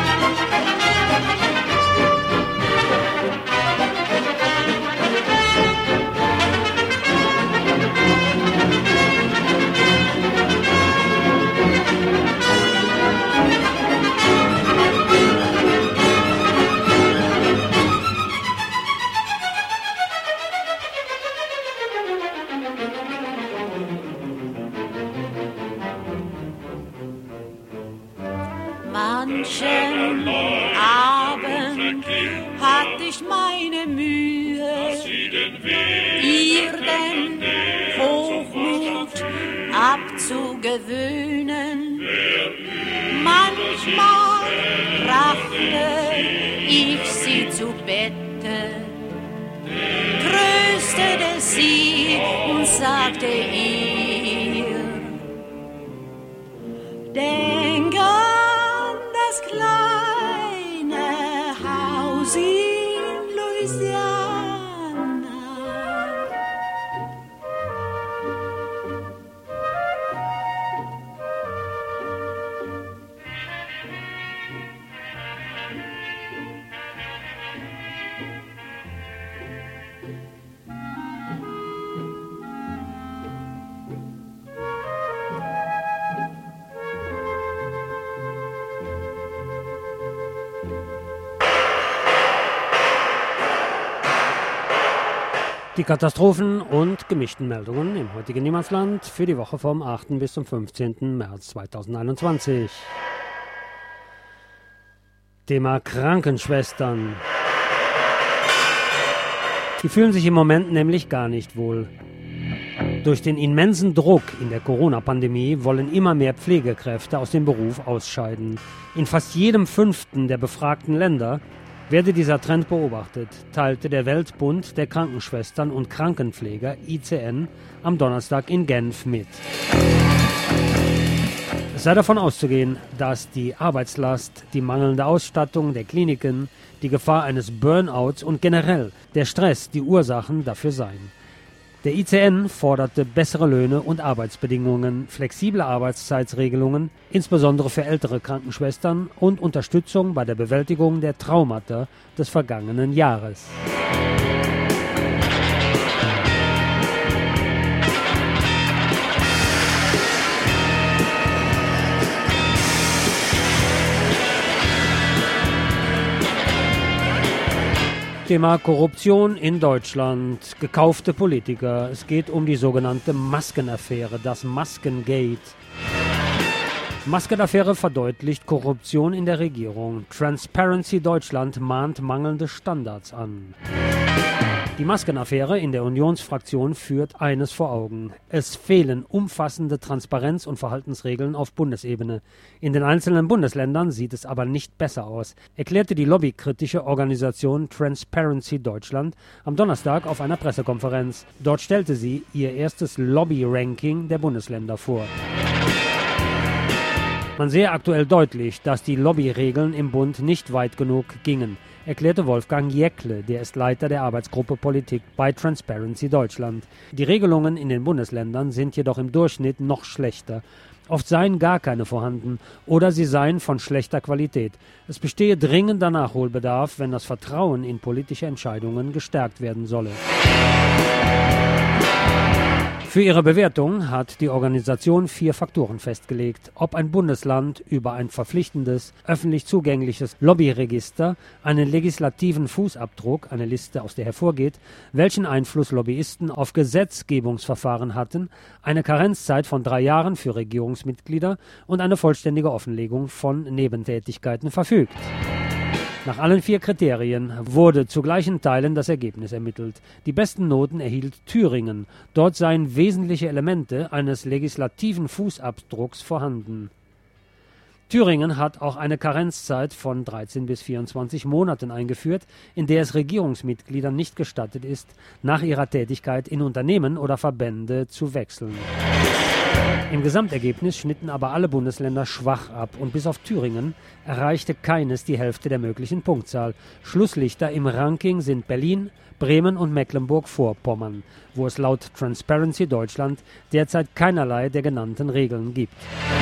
Manchen Abend hatte ich meine Mühe, ihr den Hochmut abzugewöhnen. Manchmal brachte ich sie zu Bette, tröstete sie und sagte ihr, denk an das kleine Haus in Louisiana. Die Katastrophen und gemischten Meldungen im heutigen Niemandsland für die Woche vom 8. bis zum 15. März 2021. Thema Krankenschwestern. Die fühlen sich im Moment nämlich gar nicht wohl. Durch den immensen Druck in der Corona-Pandemie wollen immer mehr Pflegekräfte aus dem Beruf ausscheiden. In fast jedem 5. der befragten Länder werde dieser Trend beobachtet, teilte der Weltbund der Krankenschwestern und Krankenpfleger ICN am Donnerstag in Genf mit. Es sei davon auszugehen, dass die Arbeitslast, die mangelnde Ausstattung der Kliniken, die Gefahr eines Burnouts und generell der Stress die Ursachen dafür seien. Der ICN forderte bessere Löhne und Arbeitsbedingungen, flexible Arbeitszeitregelungen, insbesondere für ältere Krankenschwestern und Unterstützung bei der Bewältigung der Traumata des vergangenen Jahres. Thema Korruption in Deutschland, gekaufte Politiker. Es geht um die sogenannte Maskenaffäre, das Maskengate. Maskenaffäre verdeutlicht Korruption in der Regierung. Transparency Deutschland mahnt mangelnde Standards an. Die Maskenaffäre in der Unionsfraktion führt eines vor Augen. Es fehlen umfassende Transparenz- und Verhaltensregeln auf Bundesebene. In den einzelnen Bundesländern sieht es aber nicht besser aus, erklärte die lobbykritische Organisation Transparency Deutschland am Donnerstag auf einer Pressekonferenz. Dort stellte sie ihr erstes Lobby-Ranking der Bundesländer vor. Man sehe aktuell deutlich, dass die Lobbyregeln im Bund nicht weit genug gingen. erklärte Wolfgang Jäckle, der ist Leiter der Arbeitsgruppe Politik bei Transparency Deutschland. Die Regelungen in den Bundesländern sind jedoch im Durchschnitt noch schlechter. Oft seien gar keine vorhanden oder sie seien von schlechter Qualität. Es bestehe dringender Nachholbedarf, wenn das Vertrauen in politische Entscheidungen gestärkt werden solle. Für ihre Bewertung hat die Organisation 4 Faktoren festgelegt: ob ein Bundesland über ein verpflichtendes, öffentlich zugängliches Lobbyregister, einen legislativen Fußabdruck, eine Liste, aus der hervorgeht, welchen Einfluss Lobbyisten auf Gesetzgebungsverfahren hatten, eine Karenzzeit von 3 Jahren für Regierungsmitglieder und eine vollständige Offenlegung von Nebentätigkeiten verfügt. Nach allen 4 Kriterien wurde zu gleichen Teilen das Ergebnis ermittelt. Die besten Noten erhielt Thüringen. Dort seien wesentliche Elemente eines legislativen Fußabdrucks vorhanden. Thüringen hat auch eine Karenzzeit von 13 bis 24 Monaten eingeführt, in der es Regierungsmitgliedern nicht gestattet ist, nach ihrer Tätigkeit in Unternehmen oder Verbände zu wechseln. Im Gesamtergebnis schnitten aber alle Bundesländer schwach ab und bis auf Thüringen erreichte keines die Hälfte der möglichen Punktzahl. Schlusslichter im Ranking sind Berlin, Bremen und Mecklenburg-Vorpommern, wo es laut Transparency Deutschland derzeit keinerlei der genannten Regeln gibt.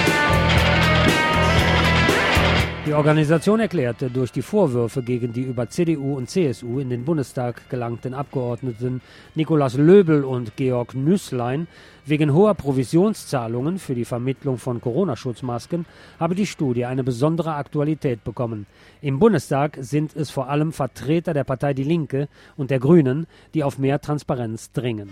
Die Organisation erklärte, durch die Vorwürfe gegen die über CDU und CSU in den Bundestag gelangten Abgeordneten Nikolaus Löbel und Georg Nüßlein wegen hoher Provisionszahlungen für die Vermittlung von Corona-Schutzmasken habe die Studie eine besondere Aktualität bekommen. Im Bundestag sind es vor allem Vertreter der Partei Die Linke und der Grünen, die auf mehr Transparenz dringen.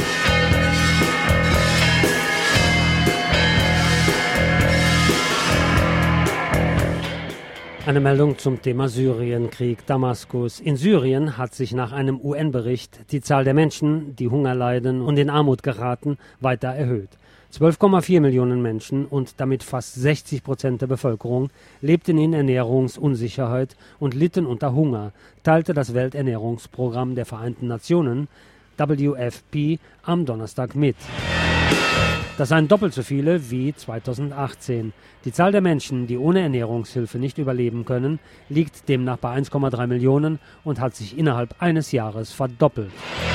Eine Meldung zum Thema Syrienkrieg, Damaskus. In Syrien hat sich nach einem UN-Bericht die Zahl der Menschen, die Hunger leiden und in Armut geraten, weiter erhöht. 12,4 Millionen Menschen und damit fast 60% der Bevölkerung lebten in Ernährungsunsicherheit und litten unter Hunger, teilte das Welternährungsprogramm der Vereinten Nationen, WFP, am Donnerstag mit. Das seien doppelt so viele wie 2018. Die Zahl der Menschen, die ohne Ernährungshilfe nicht überleben können, liegt demnach bei 1,3 Millionen und hat sich innerhalb eines Jahres verdoppelt.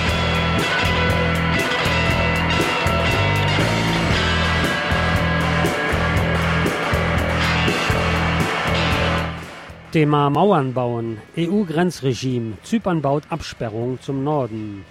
Thema Mauern bauen. EU-Grenzregime. Zypern baut Absperrung zum Norden.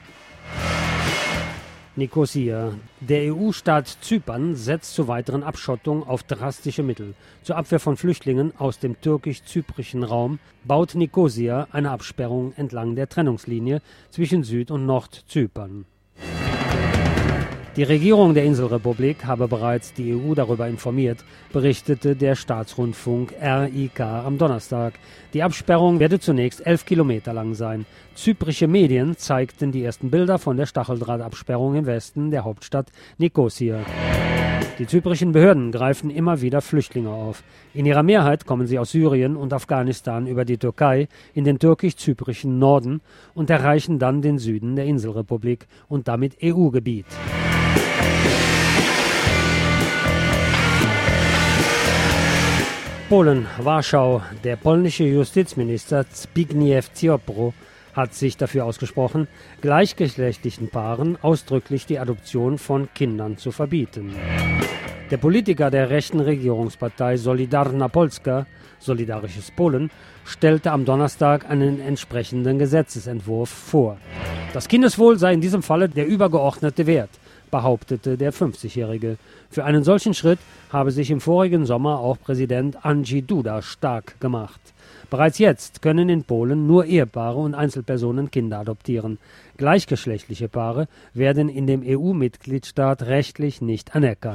Nikosia. Der EU-Staat Zypern setzt zur weiteren Abschottung auf drastische Mittel. Zur Abwehr von Flüchtlingen aus dem türkisch-zyprischen Raum baut Nikosia eine Absperrung entlang der Trennungslinie zwischen Süd- und Nordzypern. Die Regierung der Inselrepublik habe bereits die EU darüber informiert, berichtete der Staatsrundfunk RIK am Donnerstag. Die Absperrung werde zunächst 11 Kilometer lang sein. Zyprische Medien zeigten die ersten Bilder von der Stacheldrahtabsperrung im Westen der Hauptstadt Nikosia. Die zyprischen Behörden greifen immer wieder Flüchtlinge auf. In ihrer Mehrheit kommen sie aus Syrien und Afghanistan über die Türkei in den türkisch-zyprischen Norden und erreichen dann den Süden der Inselrepublik und damit EU-Gebiet. Polen, Warschau. Der polnische Justizminister Zbigniew Ziobro hat sich dafür ausgesprochen, gleichgeschlechtlichen Paaren ausdrücklich die Adoption von Kindern zu verbieten. Der Politiker der rechten Regierungspartei Solidarna Polska, Solidarisches Polen, stellte am Donnerstag einen entsprechenden Gesetzesentwurf vor. Das Kindeswohl sei in diesem Falle der übergeordnete Wert, behauptete der 50-Jährige. Für einen solchen Schritt habe sich im vorigen Sommer auch Präsident Andrzej Duda stark gemacht. Bereits jetzt können in Polen nur Ehepaare und Einzelpersonen Kinder adoptieren. Gleichgeschlechtliche Paare werden in dem EU-Mitgliedstaat rechtlich nicht anerkannt.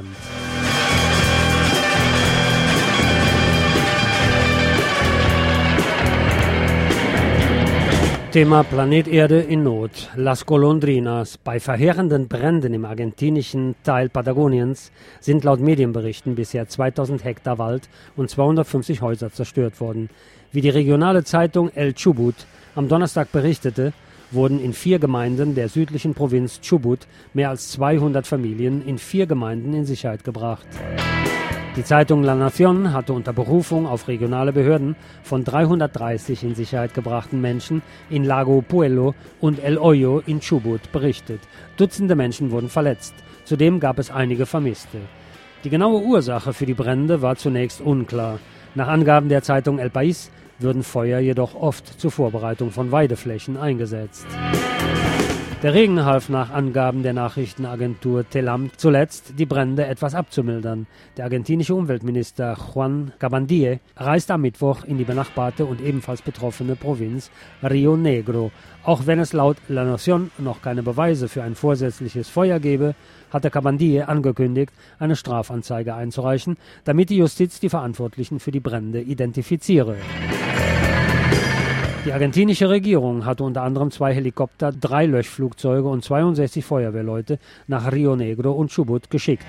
Thema Planet Erde in Not. Las Golondrinas. Bei verheerenden Bränden im argentinischen Teil Patagoniens sind laut Medienberichten bisher 2000 Hektar Wald und 250 Häuser zerstört worden. Wie die regionale Zeitung El Chubut am Donnerstag berichtete, wurden in 4 Gemeinden der südlichen Provinz Chubut mehr als 200 Familien in 4 Gemeinden in Sicherheit gebracht. Die Zeitung La Nación hatte unter Berufung auf regionale Behörden von 330 in Sicherheit gebrachten Menschen in Lago Puelo und El Hoyo in Chubut berichtet. Dutzende Menschen wurden verletzt. Zudem gab es einige Vermisste. Die genaue Ursache für die Brände war zunächst unklar. Nach Angaben der Zeitung El País würden Feuer jedoch oft zur Vorbereitung von Weideflächen eingesetzt. Der Regen half nach Angaben der Nachrichtenagentur Telam zuletzt, die Brände etwas abzumildern. Der argentinische Umweltminister Juan Cabandier reiste am Mittwoch in die benachbarte und ebenfalls betroffene Provinz Rio Negro. Auch wenn es laut La Nación noch keine Beweise für ein vorsätzliches Feuer gebe, hatte Cabandier angekündigt, eine Strafanzeige einzureichen, damit die Justiz die Verantwortlichen für die Brände identifiziere. Die argentinische Regierung hatte unter anderem 2 Helikopter, 3 Löschflugzeuge und 62 Feuerwehrleute nach Rio Negro und Chubut geschickt.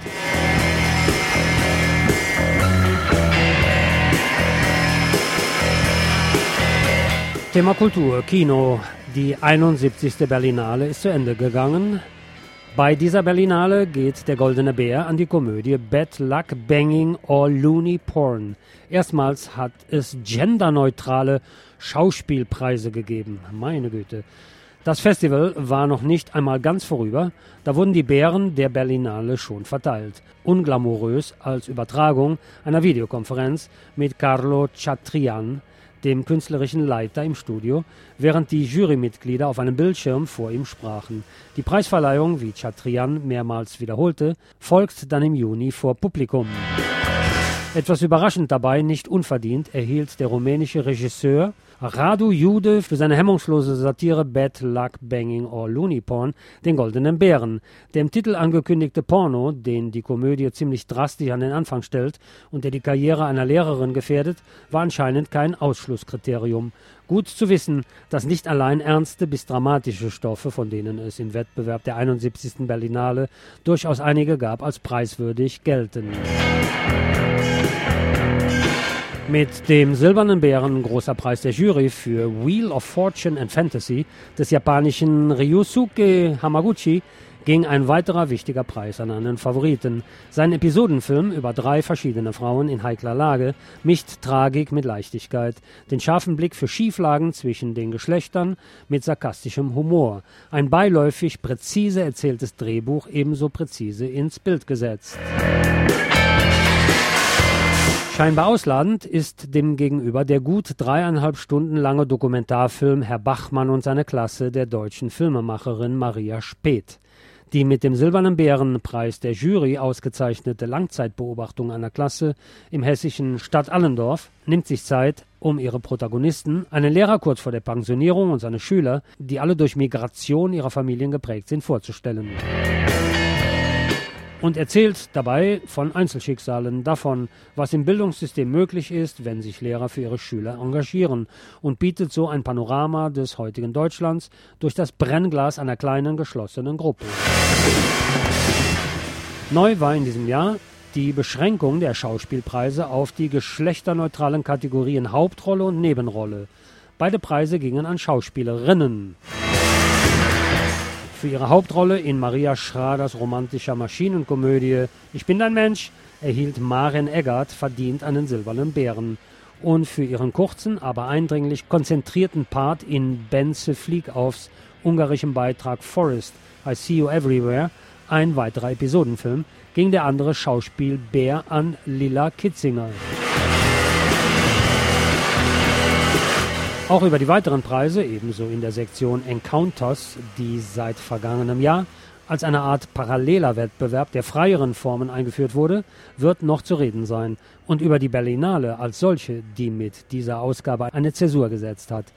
Thema Kultur, Kino. Die 71. Berlinale ist zu Ende gegangen. Bei dieser Berlinale geht der Goldene Bär an die Komödie Bad Luck Banging or Loony Porn. Erstmals hat es genderneutrale Schauspielpreise gegeben. Meine Güte. Das Festival war noch nicht einmal ganz vorüber, da wurden die Bären der Berlinale schon verteilt. Unglamourös als Übertragung einer Videokonferenz mit Carlo Chatrian, dem künstlerischen Leiter im Studio, während die Jurymitglieder auf einem Bildschirm vor ihm sprachen. Die Preisverleihung, wie Chatrian mehrmals wiederholte, folgt dann im Juni vor Publikum. Etwas überraschend dabei, nicht unverdient, erhielt der rumänische Regisseur Radu Jude für seine hemmungslose Satire Bad Luck Banging or Loony Porn den Goldenen Bären. Der im Titel angekündigte Porno, den die Komödie ziemlich drastisch an den Anfang stellt und der die Karriere einer Lehrerin gefährdet, war anscheinend kein Ausschlusskriterium. Gut zu wissen, dass nicht allein ernste bis dramatische Stoffe, von denen es im Wettbewerb der 71. Berlinale durchaus einige gab, als preiswürdig gelten. Mit dem Silbernen Bären, großer Preis der Jury für Wheel of Fortune and Fantasy des japanischen Ryusuke Hamaguchi, ging ein weiterer wichtiger Preis an einen Favoriten. Sein Episodenfilm über 3 verschiedene Frauen in heikler Lage mischt Tragik mit Leichtigkeit, den scharfen Blick für Schieflagen zwischen den Geschlechtern mit sarkastischem Humor. Ein beiläufig präzise erzähltes Drehbuch, ebenso präzise ins Bild gesetzt. Scheinbar ausladend ist demgegenüber der gut 3,5 Stunden lange Dokumentarfilm Herr Bachmann und seine Klasse der deutschen Filmemacherin Maria Späth. Die mit dem Silbernen Bärenpreis der Jury ausgezeichnete Langzeitbeobachtung einer Klasse im hessischen Stadt Allendorf nimmt sich Zeit, um ihre Protagonisten, einen Lehrer kurz vor der Pensionierung und seine Schüler, die alle durch Migration ihrer Familien geprägt sind, vorzustellen. Und erzählt dabei von Einzelschicksalen, davon, was im Bildungssystem möglich ist, wenn sich Lehrer für ihre Schüler engagieren, und bietet so ein Panorama des heutigen Deutschlands durch das Brennglas einer kleinen geschlossenen Gruppe. Neu war in diesem Jahr die Beschränkung der Schauspielpreise auf die geschlechterneutralen Kategorien Hauptrolle und Nebenrolle. Beide Preise gingen an Schauspielerinnen. Für ihre Hauptrolle in Maria Schraders romantischer Maschinenkomödie Ich bin dein Mensch erhielt Maren Eggert verdient einen Silbernen Bären. Und für ihren kurzen, aber eindringlich konzentrierten Part in Bence Fliekaufs ungarischem Beitrag Forest, I See You Everywhere, ein weiterer Episodenfilm, ging der andere Schauspielbär an Lilla Kitzinger. Auch über die weiteren Preise, ebenso in der Sektion Encounters, die seit vergangenem Jahr als eine Art paralleler Wettbewerb der freieren Formen eingeführt wurde, wird noch zu reden sein. Und über die Berlinale als solche, die mit dieser Ausgabe eine Zäsur gesetzt hat.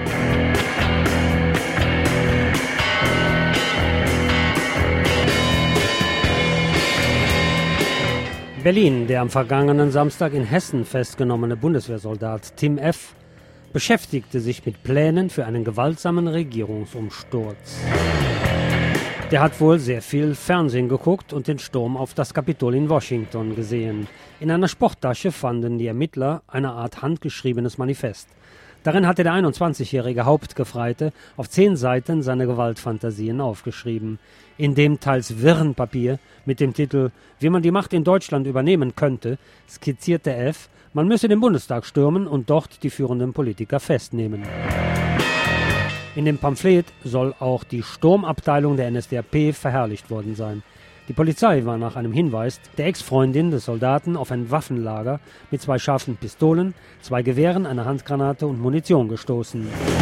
Berlin, der am vergangenen Samstag in Hessen festgenommene Bundeswehrsoldat Tim F. beschäftigte sich mit Plänen für einen gewaltsamen Regierungsumsturz. Der hat wohl sehr viel Fernsehen geguckt und den Sturm auf das Kapitol in Washington gesehen. In einer Sporttasche fanden die Ermittler eine Art handgeschriebenes Manifest. Darin hatte der 21-jährige Hauptgefreite auf 10 Seiten seine Gewaltfantasien aufgeschrieben. In dem teils wirren Papier mit dem Titel »Wie man die Macht in Deutschland übernehmen könnte« skizzierte F., man müsse den Bundestag stürmen und dort die führenden Politiker festnehmen. In dem Pamphlet soll auch die Sturmabteilung der NSDAP verherrlicht worden sein. Die Polizei war nach einem Hinweis der Ex-Freundin des Soldaten auf ein Waffenlager mit 2 scharfen Pistolen, 2 Gewehren, einer Handgranate und Munition gestoßen.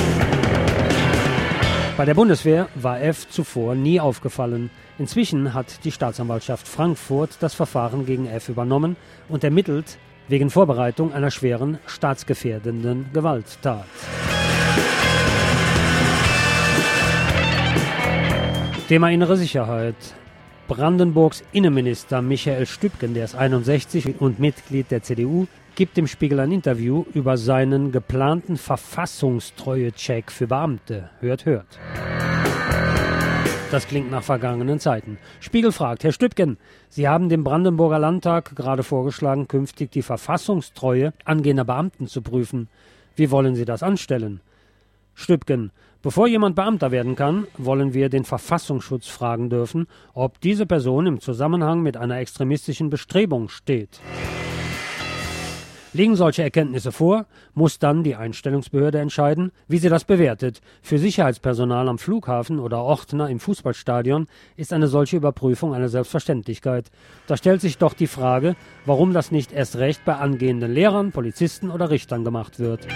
Bei der Bundeswehr war F. zuvor nie aufgefallen. Inzwischen hat die Staatsanwaltschaft Frankfurt das Verfahren gegen F. übernommen und ermittelt wegen Vorbereitung einer schweren, staatsgefährdenden Gewalttat. Thema innere Sicherheit. Brandenburgs Innenminister Michael Stübgen, der ist 61 und Mitglied der CDU, gibt dem Spiegel ein Interview über seinen geplanten Verfassungstreue-Check für Beamte. Hört. Das klingt nach vergangenen Zeiten. Spiegel fragt, Herr Stübgen, Sie haben dem Brandenburger Landtag gerade vorgeschlagen, künftig die Verfassungstreue angehender Beamten zu prüfen. Wie wollen Sie das anstellen? Stübgen, bevor jemand Beamter werden kann, wollen wir den Verfassungsschutz fragen dürfen, ob diese Person im Zusammenhang mit einer extremistischen Bestrebung steht. Liegen solche Erkenntnisse vor, muss dann die Einstellungsbehörde entscheiden, wie sie das bewertet. Für Sicherheitspersonal am Flughafen oder Ordner im Fußballstadion ist eine solche Überprüfung eine Selbstverständlichkeit. Da stellt sich doch die Frage, warum das nicht erst recht bei angehenden Lehrern, Polizisten oder Richtern gemacht wird.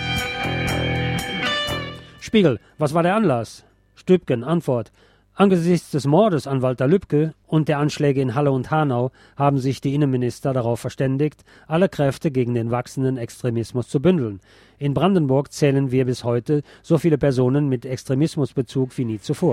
Spiegel, was war der Anlass? Stübgen, Antwort. Angesichts des Mordes an Walter Lübcke und der Anschläge in Halle und Hanau haben sich die Innenminister darauf verständigt, alle Kräfte gegen den wachsenden Extremismus zu bündeln. In Brandenburg zählen wir bis heute so viele Personen mit Extremismusbezug wie nie zuvor.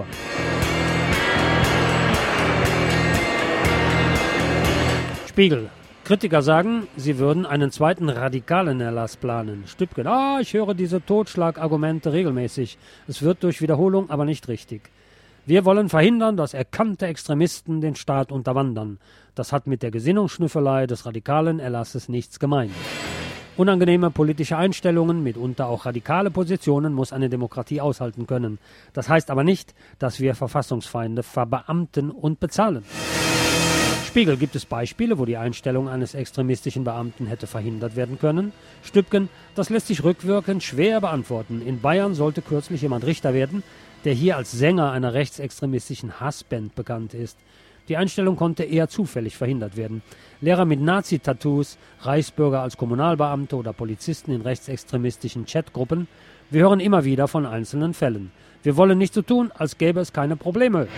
Spiegel. Kritiker sagen, sie würden einen zweiten radikalen Erlass planen. Stübgen, ich höre diese Totschlagargumente regelmäßig. Es wird durch Wiederholung aber nicht richtig. Wir wollen verhindern, dass erkannte Extremisten den Staat unterwandern. Das hat mit der Gesinnungsschnüffelei des radikalen Erlasses nichts gemein. Unangenehme politische Einstellungen, mitunter auch radikale Positionen, muss eine Demokratie aushalten können. Das heißt aber nicht, dass wir Verfassungsfeinde verbeamten und bezahlen. Spiegel, gibt es Beispiele, wo die Einstellung eines extremistischen Beamten hätte verhindert werden können? Stübgen, das lässt sich rückwirkend schwer beantworten. In Bayern sollte kürzlich jemand Richter werden, der hier als Sänger einer rechtsextremistischen Hassband bekannt ist. Die Einstellung konnte eher zufällig verhindert werden. Lehrer mit Nazi-Tattoos, Reichsbürger als Kommunalbeamte oder Polizisten in rechtsextremistischen Chatgruppen. Wir hören immer wieder von einzelnen Fällen. Wir wollen nicht so tun, als gäbe es keine Probleme.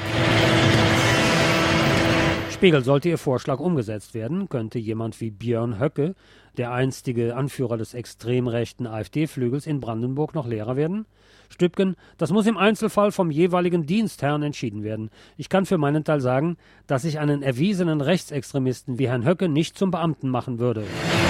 Spiegel, sollte Ihr Vorschlag umgesetzt werden, könnte jemand wie Björn Höcke, der einstige Anführer des extrem rechten AfD-Flügels in Brandenburg, noch Lehrer werden? Stübgen, das muss im Einzelfall vom jeweiligen Dienstherrn entschieden werden. Ich kann für meinen Teil sagen, dass ich einen erwiesenen Rechtsextremisten wie Herrn Höcke nicht zum Beamten machen würde.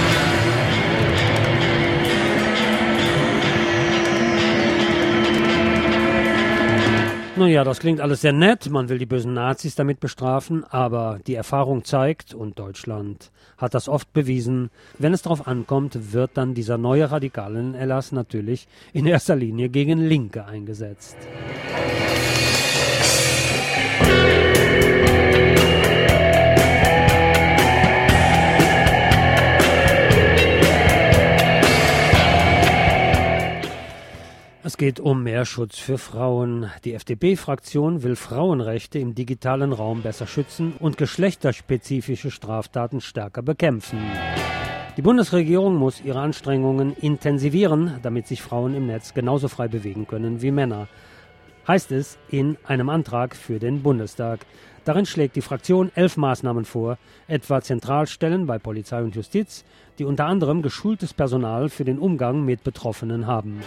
Naja, das klingt alles sehr nett, man will die bösen Nazis damit bestrafen, aber die Erfahrung zeigt, und Deutschland hat das oft bewiesen, wenn es darauf ankommt, wird dann dieser neue Radikalenerlass natürlich in erster Linie gegen Linke eingesetzt. Es geht um mehr Schutz für Frauen. Die FDP-Fraktion will Frauenrechte im digitalen Raum besser schützen und geschlechterspezifische Straftaten stärker bekämpfen. Die Bundesregierung muss ihre Anstrengungen intensivieren, damit sich Frauen im Netz genauso frei bewegen können wie Männer, heißt es in einem Antrag für den Bundestag. Darin schlägt die Fraktion 11 Maßnahmen vor, etwa Zentralstellen bei Polizei und Justiz, die unter anderem geschultes Personal für den Umgang mit Betroffenen haben.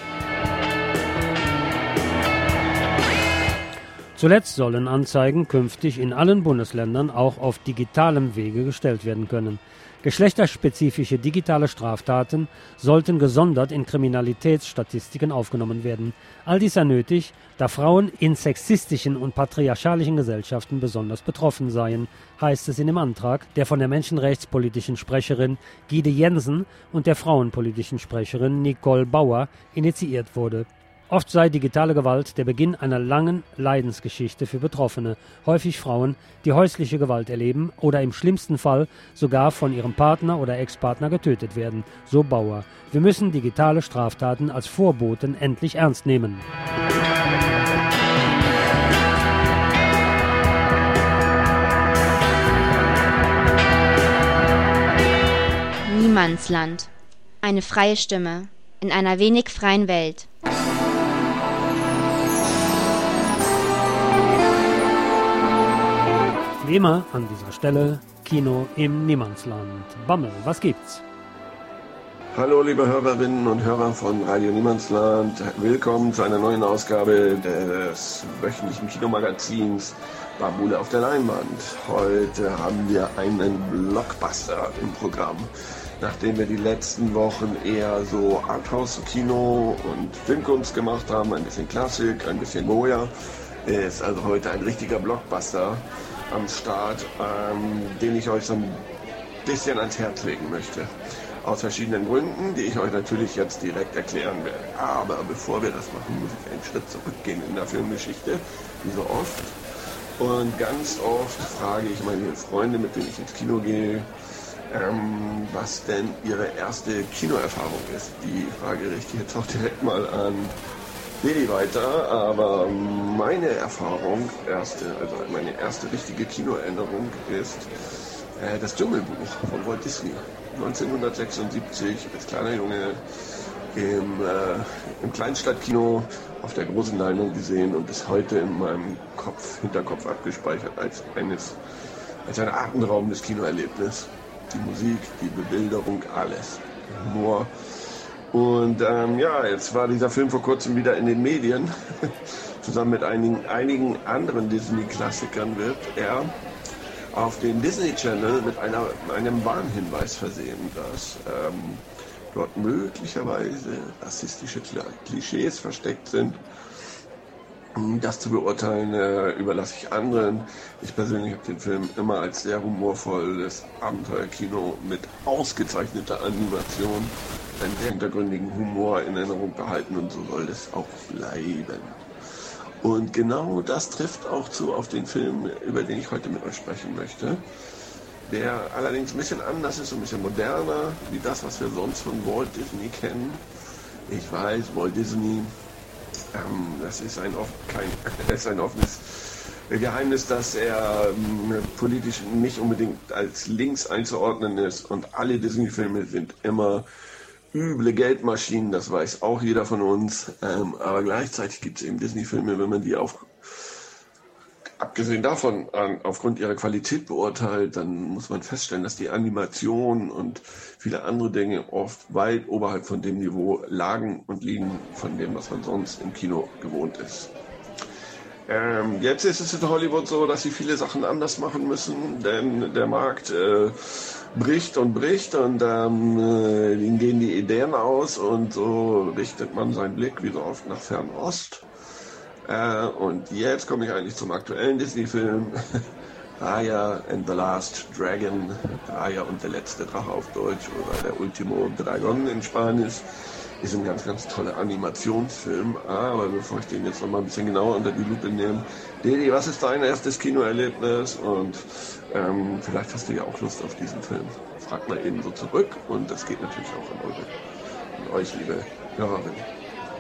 Zuletzt sollen Anzeigen künftig in allen Bundesländern auch auf digitalem Wege gestellt werden können. Geschlechterspezifische digitale Straftaten sollten gesondert in Kriminalitätsstatistiken aufgenommen werden. All dies sei nötig, da Frauen in sexistischen und patriarchalischen Gesellschaften besonders betroffen seien, heißt es in dem Antrag, der von der menschenrechtspolitischen Sprecherin Gide Jensen und der frauenpolitischen Sprecherin Nicole Bauer initiiert wurde. Oft sei digitale Gewalt der Beginn einer langen Leidensgeschichte für Betroffene, häufig Frauen, die häusliche Gewalt erleben oder im schlimmsten Fall sogar von ihrem Partner oder Ex-Partner getötet werden, so Bauer. Wir müssen digitale Straftaten als Vorboten endlich ernst nehmen. Niemandsland. Eine freie Stimme in einer wenig freien Welt. Wie immer an dieser Stelle Kino im Niemandsland. Bammel, was gibt's? Hallo liebe Hörerinnen und Hörer von Radio Niemandsland. Willkommen zu einer neuen Ausgabe des wöchentlichen Kinomagazins Babule auf der Leinwand. Heute haben wir einen Blockbuster im Programm. Nachdem wir die letzten Wochen eher so Arthouse-Kino und Filmkunst gemacht haben, ein bisschen Klassik, ein bisschen Goya, ist also heute ein richtiger Blockbuster am Start, den ich euch so ein bisschen ans Herz legen möchte. Aus verschiedenen Gründen, die ich euch natürlich jetzt direkt erklären werde. Aber bevor wir das machen, muss ich einen Schritt zurückgehen in der Filmgeschichte, wie so oft. Und ganz oft frage ich meine Freunde, mit denen ich ins Kino gehe, was denn ihre erste Kinoerfahrung ist. Die Frage richte ich jetzt auch direkt mal an Lili weiter, aber meine Erfahrung, meine erste richtige Kinoerinnerung ist das Dschungelbuch von Walt Disney. 1976 als kleiner Junge im Kleinstadtkino auf der großen Leinwand gesehen und bis heute in meinem Hinterkopf abgespeichert als ein atemberaubendes Kinoerlebnis. Die Musik, die Bebilderung, alles. Der Humor. Und jetzt war dieser Film vor kurzem wieder in den Medien. Zusammen mit einigen anderen Disney-Klassikern wird er auf dem Disney Channel mit einem Warnhinweis versehen, dass dort möglicherweise rassistische Klischees versteckt sind. Das zu beurteilen überlasse ich anderen. Ich persönlich habe den Film immer als sehr humorvolles Abenteuerkino mit ausgezeichneter Animation, einen sehr hintergründigen Humor in Erinnerung behalten und so soll es auch bleiben. Und genau das trifft auch zu auf den Film, über den ich heute mit euch sprechen möchte, der allerdings ein bisschen anders ist und ein bisschen moderner, wie das, was wir sonst von Walt Disney kennen. Ich weiß, Walt Disney, das ist ein offenes Geheimnis, dass er politisch nicht unbedingt als links einzuordnen ist und alle Disney-Filme sind immer üble Geldmaschinen, das weiß auch jeder von uns, aber gleichzeitig gibt es eben Disney-Filme, wenn man die abgesehen davon aufgrund ihrer Qualität beurteilt, dann muss man feststellen, dass die Animation und viele andere Dinge oft weit oberhalb von dem Niveau lagen und liegen von dem, was man sonst im Kino gewohnt ist. Jetzt ist es in Hollywood so, dass sie viele Sachen anders machen müssen, denn der Markt bricht und ihnen gehen die Ideen aus und so richtet man seinen Blick wie so oft nach Fernost. Und jetzt komme ich eigentlich zum aktuellen Disney-Film Raya and the Last Dragon, Raya und der letzte Drache auf Deutsch oder der Ultimo Dragon in Spanisch. Ist ein ganz, ganz toller Animationsfilm, aber bevor ich den jetzt noch mal ein bisschen genauer unter die Lupe nehme, Didi, was ist dein erstes Kinoerlebnis? Und vielleicht hast du ja auch Lust auf diesen Film. Frag mal eben so zurück und das geht natürlich auch an euch, liebe Hörerinnen.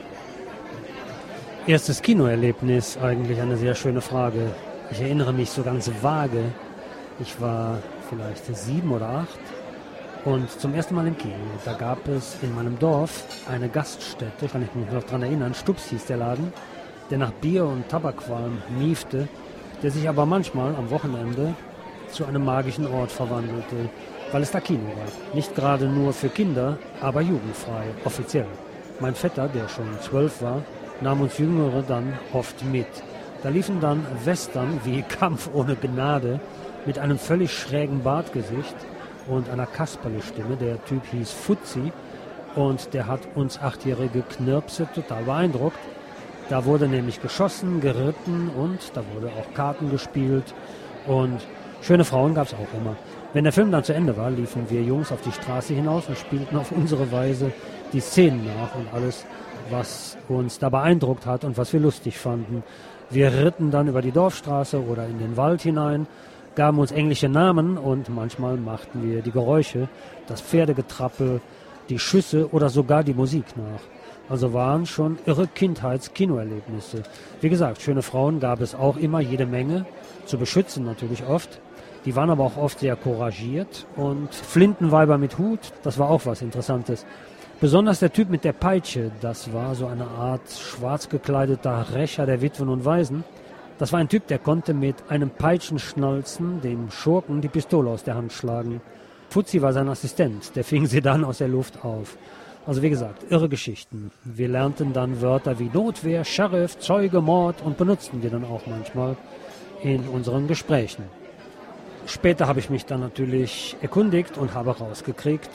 Erstes Kinoerlebnis, eigentlich eine sehr schöne Frage. Ich erinnere mich so ganz vage. Ich war vielleicht 7 oder 8 und zum ersten Mal im Kino. Da gab es in meinem Dorf eine Gaststätte, kann ich mich noch daran erinnern, Stups hieß der Laden, der nach Bier und Tabakqualm miefte, der sich aber manchmal am Wochenende zu einem magischen Ort verwandelte, weil es da Kino war. Nicht gerade nur für Kinder, aber jugendfrei, offiziell. Mein Vetter, der schon 12 war, nahm uns Jüngere dann oft mit. Da liefen dann Western wie Kampf ohne Gnade mit einem völlig schrägen Bartgesicht und einer Kasperle-Stimme. Der Typ hieß Fuzzi und der hat uns 8-jährige Knirpse total beeindruckt. Da wurde nämlich geschossen, geritten und da wurde auch Karten gespielt und schöne Frauen gab es auch immer. Wenn der Film dann zu Ende war, liefen wir Jungs auf die Straße hinaus und spielten auf unsere Weise die Szenen nach und alles, was uns da beeindruckt hat und was wir lustig fanden. Wir ritten dann über die Dorfstraße oder in den Wald hinein, gaben uns englische Namen und manchmal machten wir die Geräusche, das Pferdegetrappel, die Schüsse oder sogar die Musik nach. Also waren schon irre Kindheits-Kinoerlebnisse. Wie gesagt, schöne Frauen gab es auch immer jede Menge, zu beschützen natürlich oft. Die waren aber auch oft sehr couragiert und Flintenweiber mit Hut, das war auch was Interessantes. Besonders der Typ mit der Peitsche, das war so eine Art schwarz gekleideter Rächer der Witwen und Waisen. Das war ein Typ, der konnte mit einem Peitschenschnalzen dem Schurken die Pistole aus der Hand schlagen. Fuzzi war sein Assistent, der fing sie dann aus der Luft auf. Also wie gesagt, irre Geschichten. Wir lernten dann Wörter wie Notwehr, Sheriff, Zeuge, Mord und benutzten die dann auch manchmal in unseren Gesprächen. Später habe ich mich dann natürlich erkundigt und habe rausgekriegt,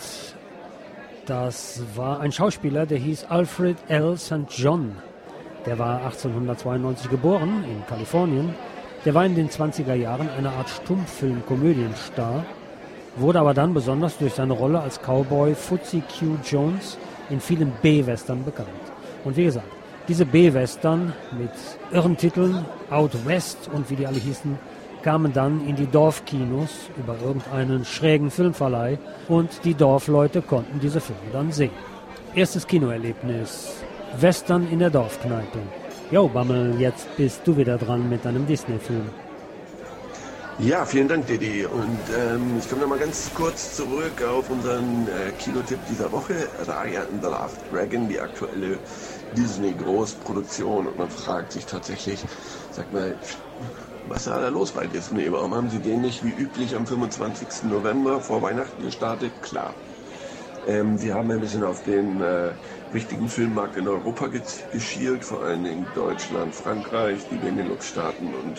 das war ein Schauspieler, der hieß Alfred L. St. John. Der war 1892 geboren in Kalifornien. Der war in den 20er Jahren eine Art Stummfilm-Komödienstar, wurde aber dann besonders durch seine Rolle als Cowboy Fuzzy Q. Jones in vielen B-Western bekannt. Und wie gesagt, diese B-Western mit irren Titeln, Out West und wie die alle hießen, kamen dann in die Dorfkinos über irgendeinen schrägen Filmverleih und die Dorfleute konnten diese Filme dann sehen. Erstes Kinoerlebnis, Western in der Dorfkneipe. Jo, Bammel, jetzt bist du wieder dran mit deinem Disney-Film. Ja, vielen Dank, Didi. Und ich komme noch mal ganz kurz zurück auf unseren Kinotipp dieser Woche. Raya and the Last Dragon, die aktuelle Disney-Großproduktion. Und man fragt sich tatsächlich, sag mal, was ist da los bei Disney? Warum haben sie den nicht wie üblich am 25. November vor Weihnachten gestartet? Klar. Sie haben ein bisschen auf den wichtigen Filmmarkt in Europa geschielt, vor allen Dingen Deutschland, Frankreich, die Benelux-Staaten und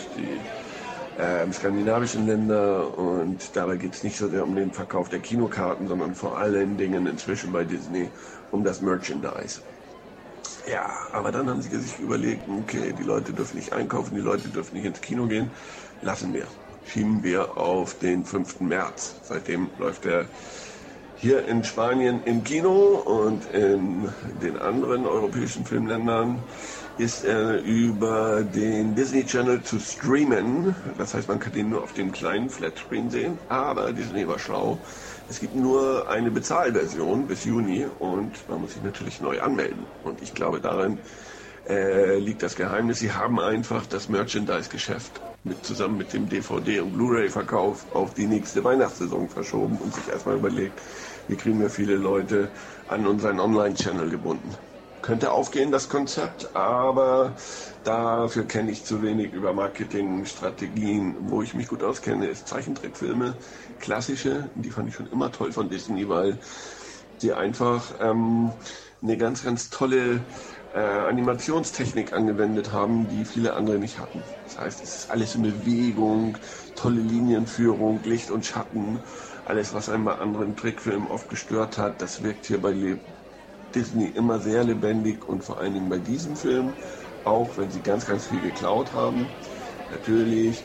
die skandinavischen Länder. Und dabei geht es nicht so sehr um den Verkauf der Kinokarten, sondern vor allen Dingen inzwischen bei Disney um das Merchandise. Ja, aber dann haben sie sich überlegt, okay, die Leute dürfen nicht einkaufen, die Leute dürfen nicht ins Kino gehen, lassen wir. Schieben wir auf den 5. März. Seitdem läuft er hier in Spanien im Kino und in den anderen europäischen Filmländern ist er über den Disney Channel zu streamen. Das heißt, man kann den nur auf dem kleinen Flatscreen sehen, aber Disney war schlau. Es gibt nur eine Bezahlversion bis Juni und man muss sich natürlich neu anmelden. Und ich glaube, darin liegt das Geheimnis. Sie haben einfach das Merchandise-Geschäft zusammen mit dem DVD- und Blu-ray-Verkauf auf die nächste Weihnachtssaison verschoben und sich erstmal überlegt, wie kriegen wir viele Leute an unseren Online-Channel gebunden. Könnte aufgehen, das Konzept, aber dafür kenne ich zu wenig über Marketingstrategien. Wo ich mich gut auskenne, ist Zeichentrickfilme, klassische, die fand ich schon immer toll von Disney, weil die einfach eine ganz, ganz tolle Animationstechnik angewendet haben, die viele andere nicht hatten. Das heißt, es ist alles in Bewegung, tolle Linienführung, Licht und Schatten, alles, was einen bei anderen Trickfilmen oft gestört hat, das wirkt hier bei Disney immer sehr lebendig und vor allen Dingen bei diesem Film, auch wenn sie ganz, ganz viel geklaut haben. Natürlich,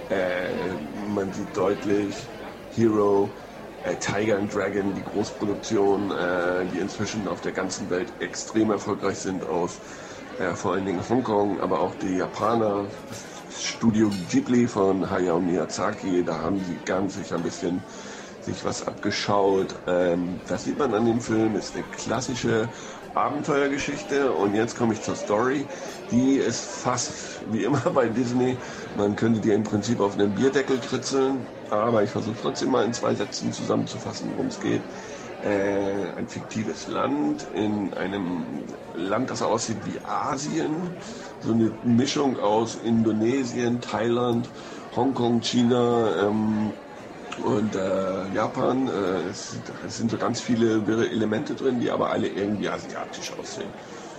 man sieht deutlich Hero, Tiger and Dragon, die Großproduktion, die inzwischen auf der ganzen Welt extrem erfolgreich sind, aus vor allen Dingen Hongkong, aber auch die Japaner, das Studio Ghibli von Hayao Miyazaki, da haben sie ganz sicher ein bisschen sich was abgeschaut. Das sieht man an dem Film, ist eine klassische Abenteuergeschichte und jetzt komme ich zur Story. Die ist fast wie immer bei Disney. Man könnte die im Prinzip auf einen Bierdeckel kritzeln, aber ich versuche trotzdem mal in 2 Sätzen zusammenzufassen, worum es geht. Ein fiktives Land, in einem Land, das aussieht wie Asien. So eine Mischung aus Indonesien, Thailand, Hongkong, China, und Japan, es sind so ganz viele wirre Elemente drin, die aber alle irgendwie asiatisch aussehen.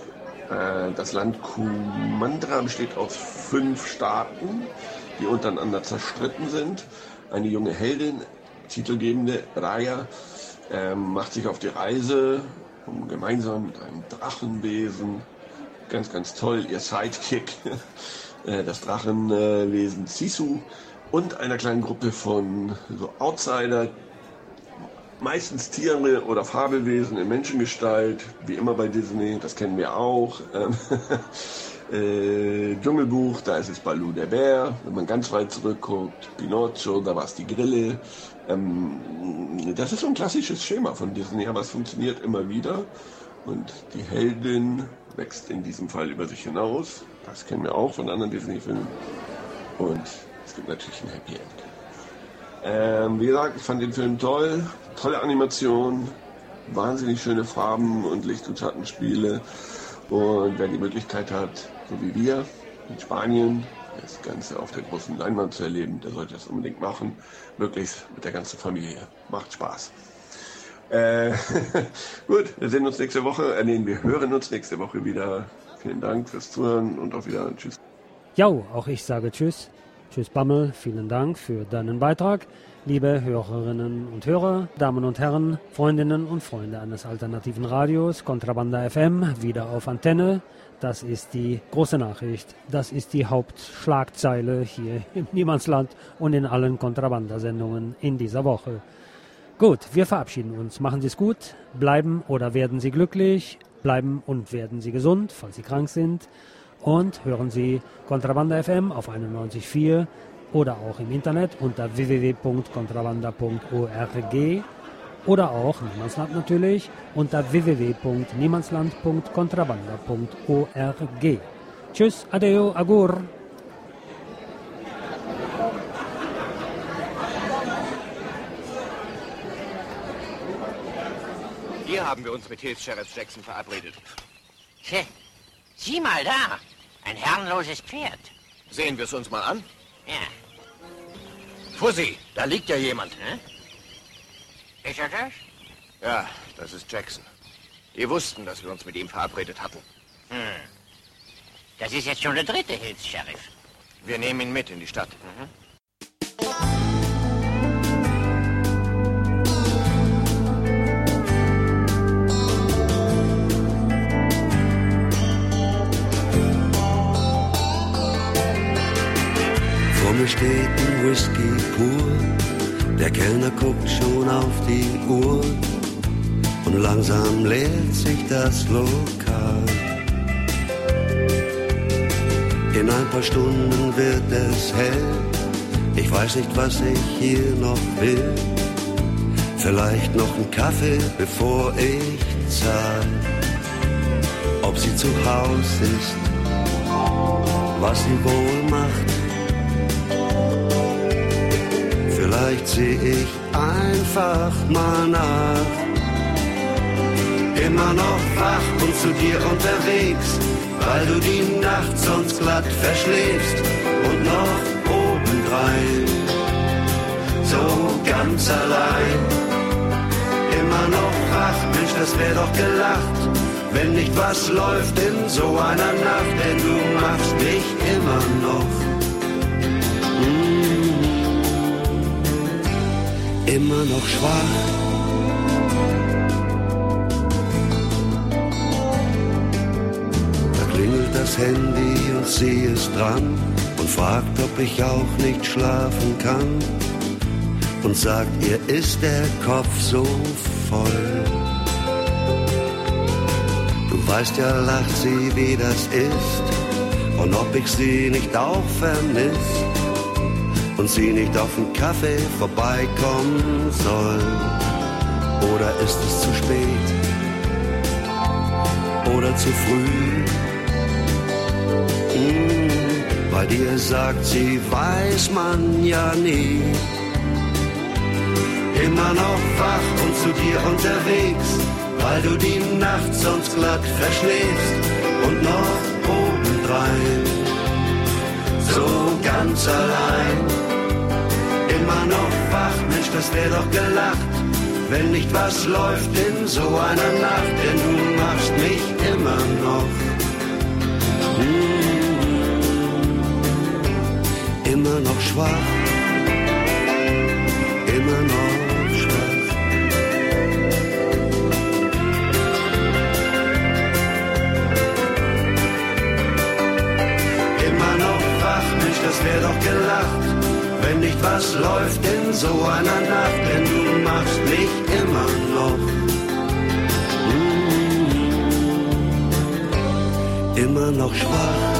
Das Land Kumandra besteht aus 5 Staaten, die untereinander zerstritten sind. Eine junge Heldin titelgebende Raya macht sich auf die Reise, um gemeinsam mit einem Drachenwesen, ganz, ganz toll, ihr Sidekick, das Drachenwesen Sisu und einer kleinen Gruppe von so Outsider, meistens Tiere oder Fabelwesen in Menschengestalt, wie immer bei Disney, das kennen wir auch. Dschungelbuch, da ist es Baloo der Bär, wenn man ganz weit zurückguckt, Pinocchio, da war es die Grille. Das ist so ein klassisches Schema von Disney, aber es funktioniert immer wieder und die Heldin wächst in diesem Fall über sich hinaus, das kennen wir auch von anderen Disney-Filmen und es gibt natürlich ein Happy End. Wie gesagt, ich fand den Film toll, tolle Animation, wahnsinnig schöne Farben und Licht- und Schattenspiele und wer die Möglichkeit hat, so wie wir in Spanien, das Ganze auf der großen Leinwand zu erleben, der sollte das unbedingt machen, möglichst mit der ganzen Familie. Macht Spaß. Gut, wir sehen uns nächste Woche, wir hören uns nächste Woche wieder. Vielen Dank fürs Zuhören und auf Wiedersehen. Tschüss. Ja, auch ich sage Tschüss. Tschüss Bammel, vielen Dank für deinen Beitrag. Liebe Hörerinnen und Hörer, Damen und Herren, Freundinnen und Freunde eines alternativen Radios, Kontrabanda FM, wieder auf Antenne. Das ist die große Nachricht, das ist die Hauptschlagzeile hier im Niemandsland und in allen Kontrabanda-Sendungen in dieser Woche. Gut, wir verabschieden uns. Machen Sie es gut, bleiben oder werden Sie glücklich, bleiben und werden Sie gesund, falls Sie krank sind. Und hören Sie Kontrabanda FM auf 91.4 oder auch im Internet unter www.kontrabanda.org oder auch Niemandsland natürlich unter www.niemandsland.kontrabanda.org. Tschüss, adeo, agur. Hier haben wir uns mit Hilfs-Sheriff Jackson verabredet. Tja, sieh mal da, ein herrenloses Pferd. Sehen wir es uns mal an? Ja. Fuzzy, da liegt ja jemand. Hm? Ist er das? Ja, das ist Jackson. Die wussten, dass wir uns mit ihm verabredet hatten. Das ist jetzt schon der dritte Hilfs-Sheriff. Wir nehmen ihn mit in die Stadt. Vor mir steht ein Whisky pur, der Kellner guckt schon auf die Uhr und langsam leert sich das Lokal. In ein paar Stunden wird es hell, ich weiß nicht, was ich hier noch will. Vielleicht noch einen Kaffee, bevor ich zahl. Ob sie zu Haus ist, was sie wohl macht. Vielleicht seh ich einfach mal nach. Immer noch wach und zu dir unterwegs, weil du die Nacht sonst glatt verschläfst. Und noch obendrein, so ganz allein. Immer noch wach, Mensch, das wär doch gelacht, wenn nicht was läuft in so einer Nacht. Denn du machst mich immer noch immer noch schwach. Da klingelt das Handy und sie ist dran und fragt, ob ich auch nicht schlafen kann. Und sagt, ihr ist der Kopf so voll. Du weißt ja, lacht sie, wie das ist, und ob ich sie nicht auch vermiss und sie nicht auf den Kaffee vorbeikommen soll. Oder ist es zu spät oder zu früh? Bei dir sagt sie, weiß man ja nie. Immer noch wach und zu dir unterwegs, weil du die Nacht sonst glatt verschläfst. Und noch obendrein, so ganz allein. Immer noch wach, Mensch, das wär doch gelacht, wenn nicht was läuft in so einer Nacht. Denn du machst mich immer noch immer noch schwach, immer noch wär doch gelacht, wenn nicht was läuft in so einer Nacht, denn du machst mich immer noch. Immer noch schwach.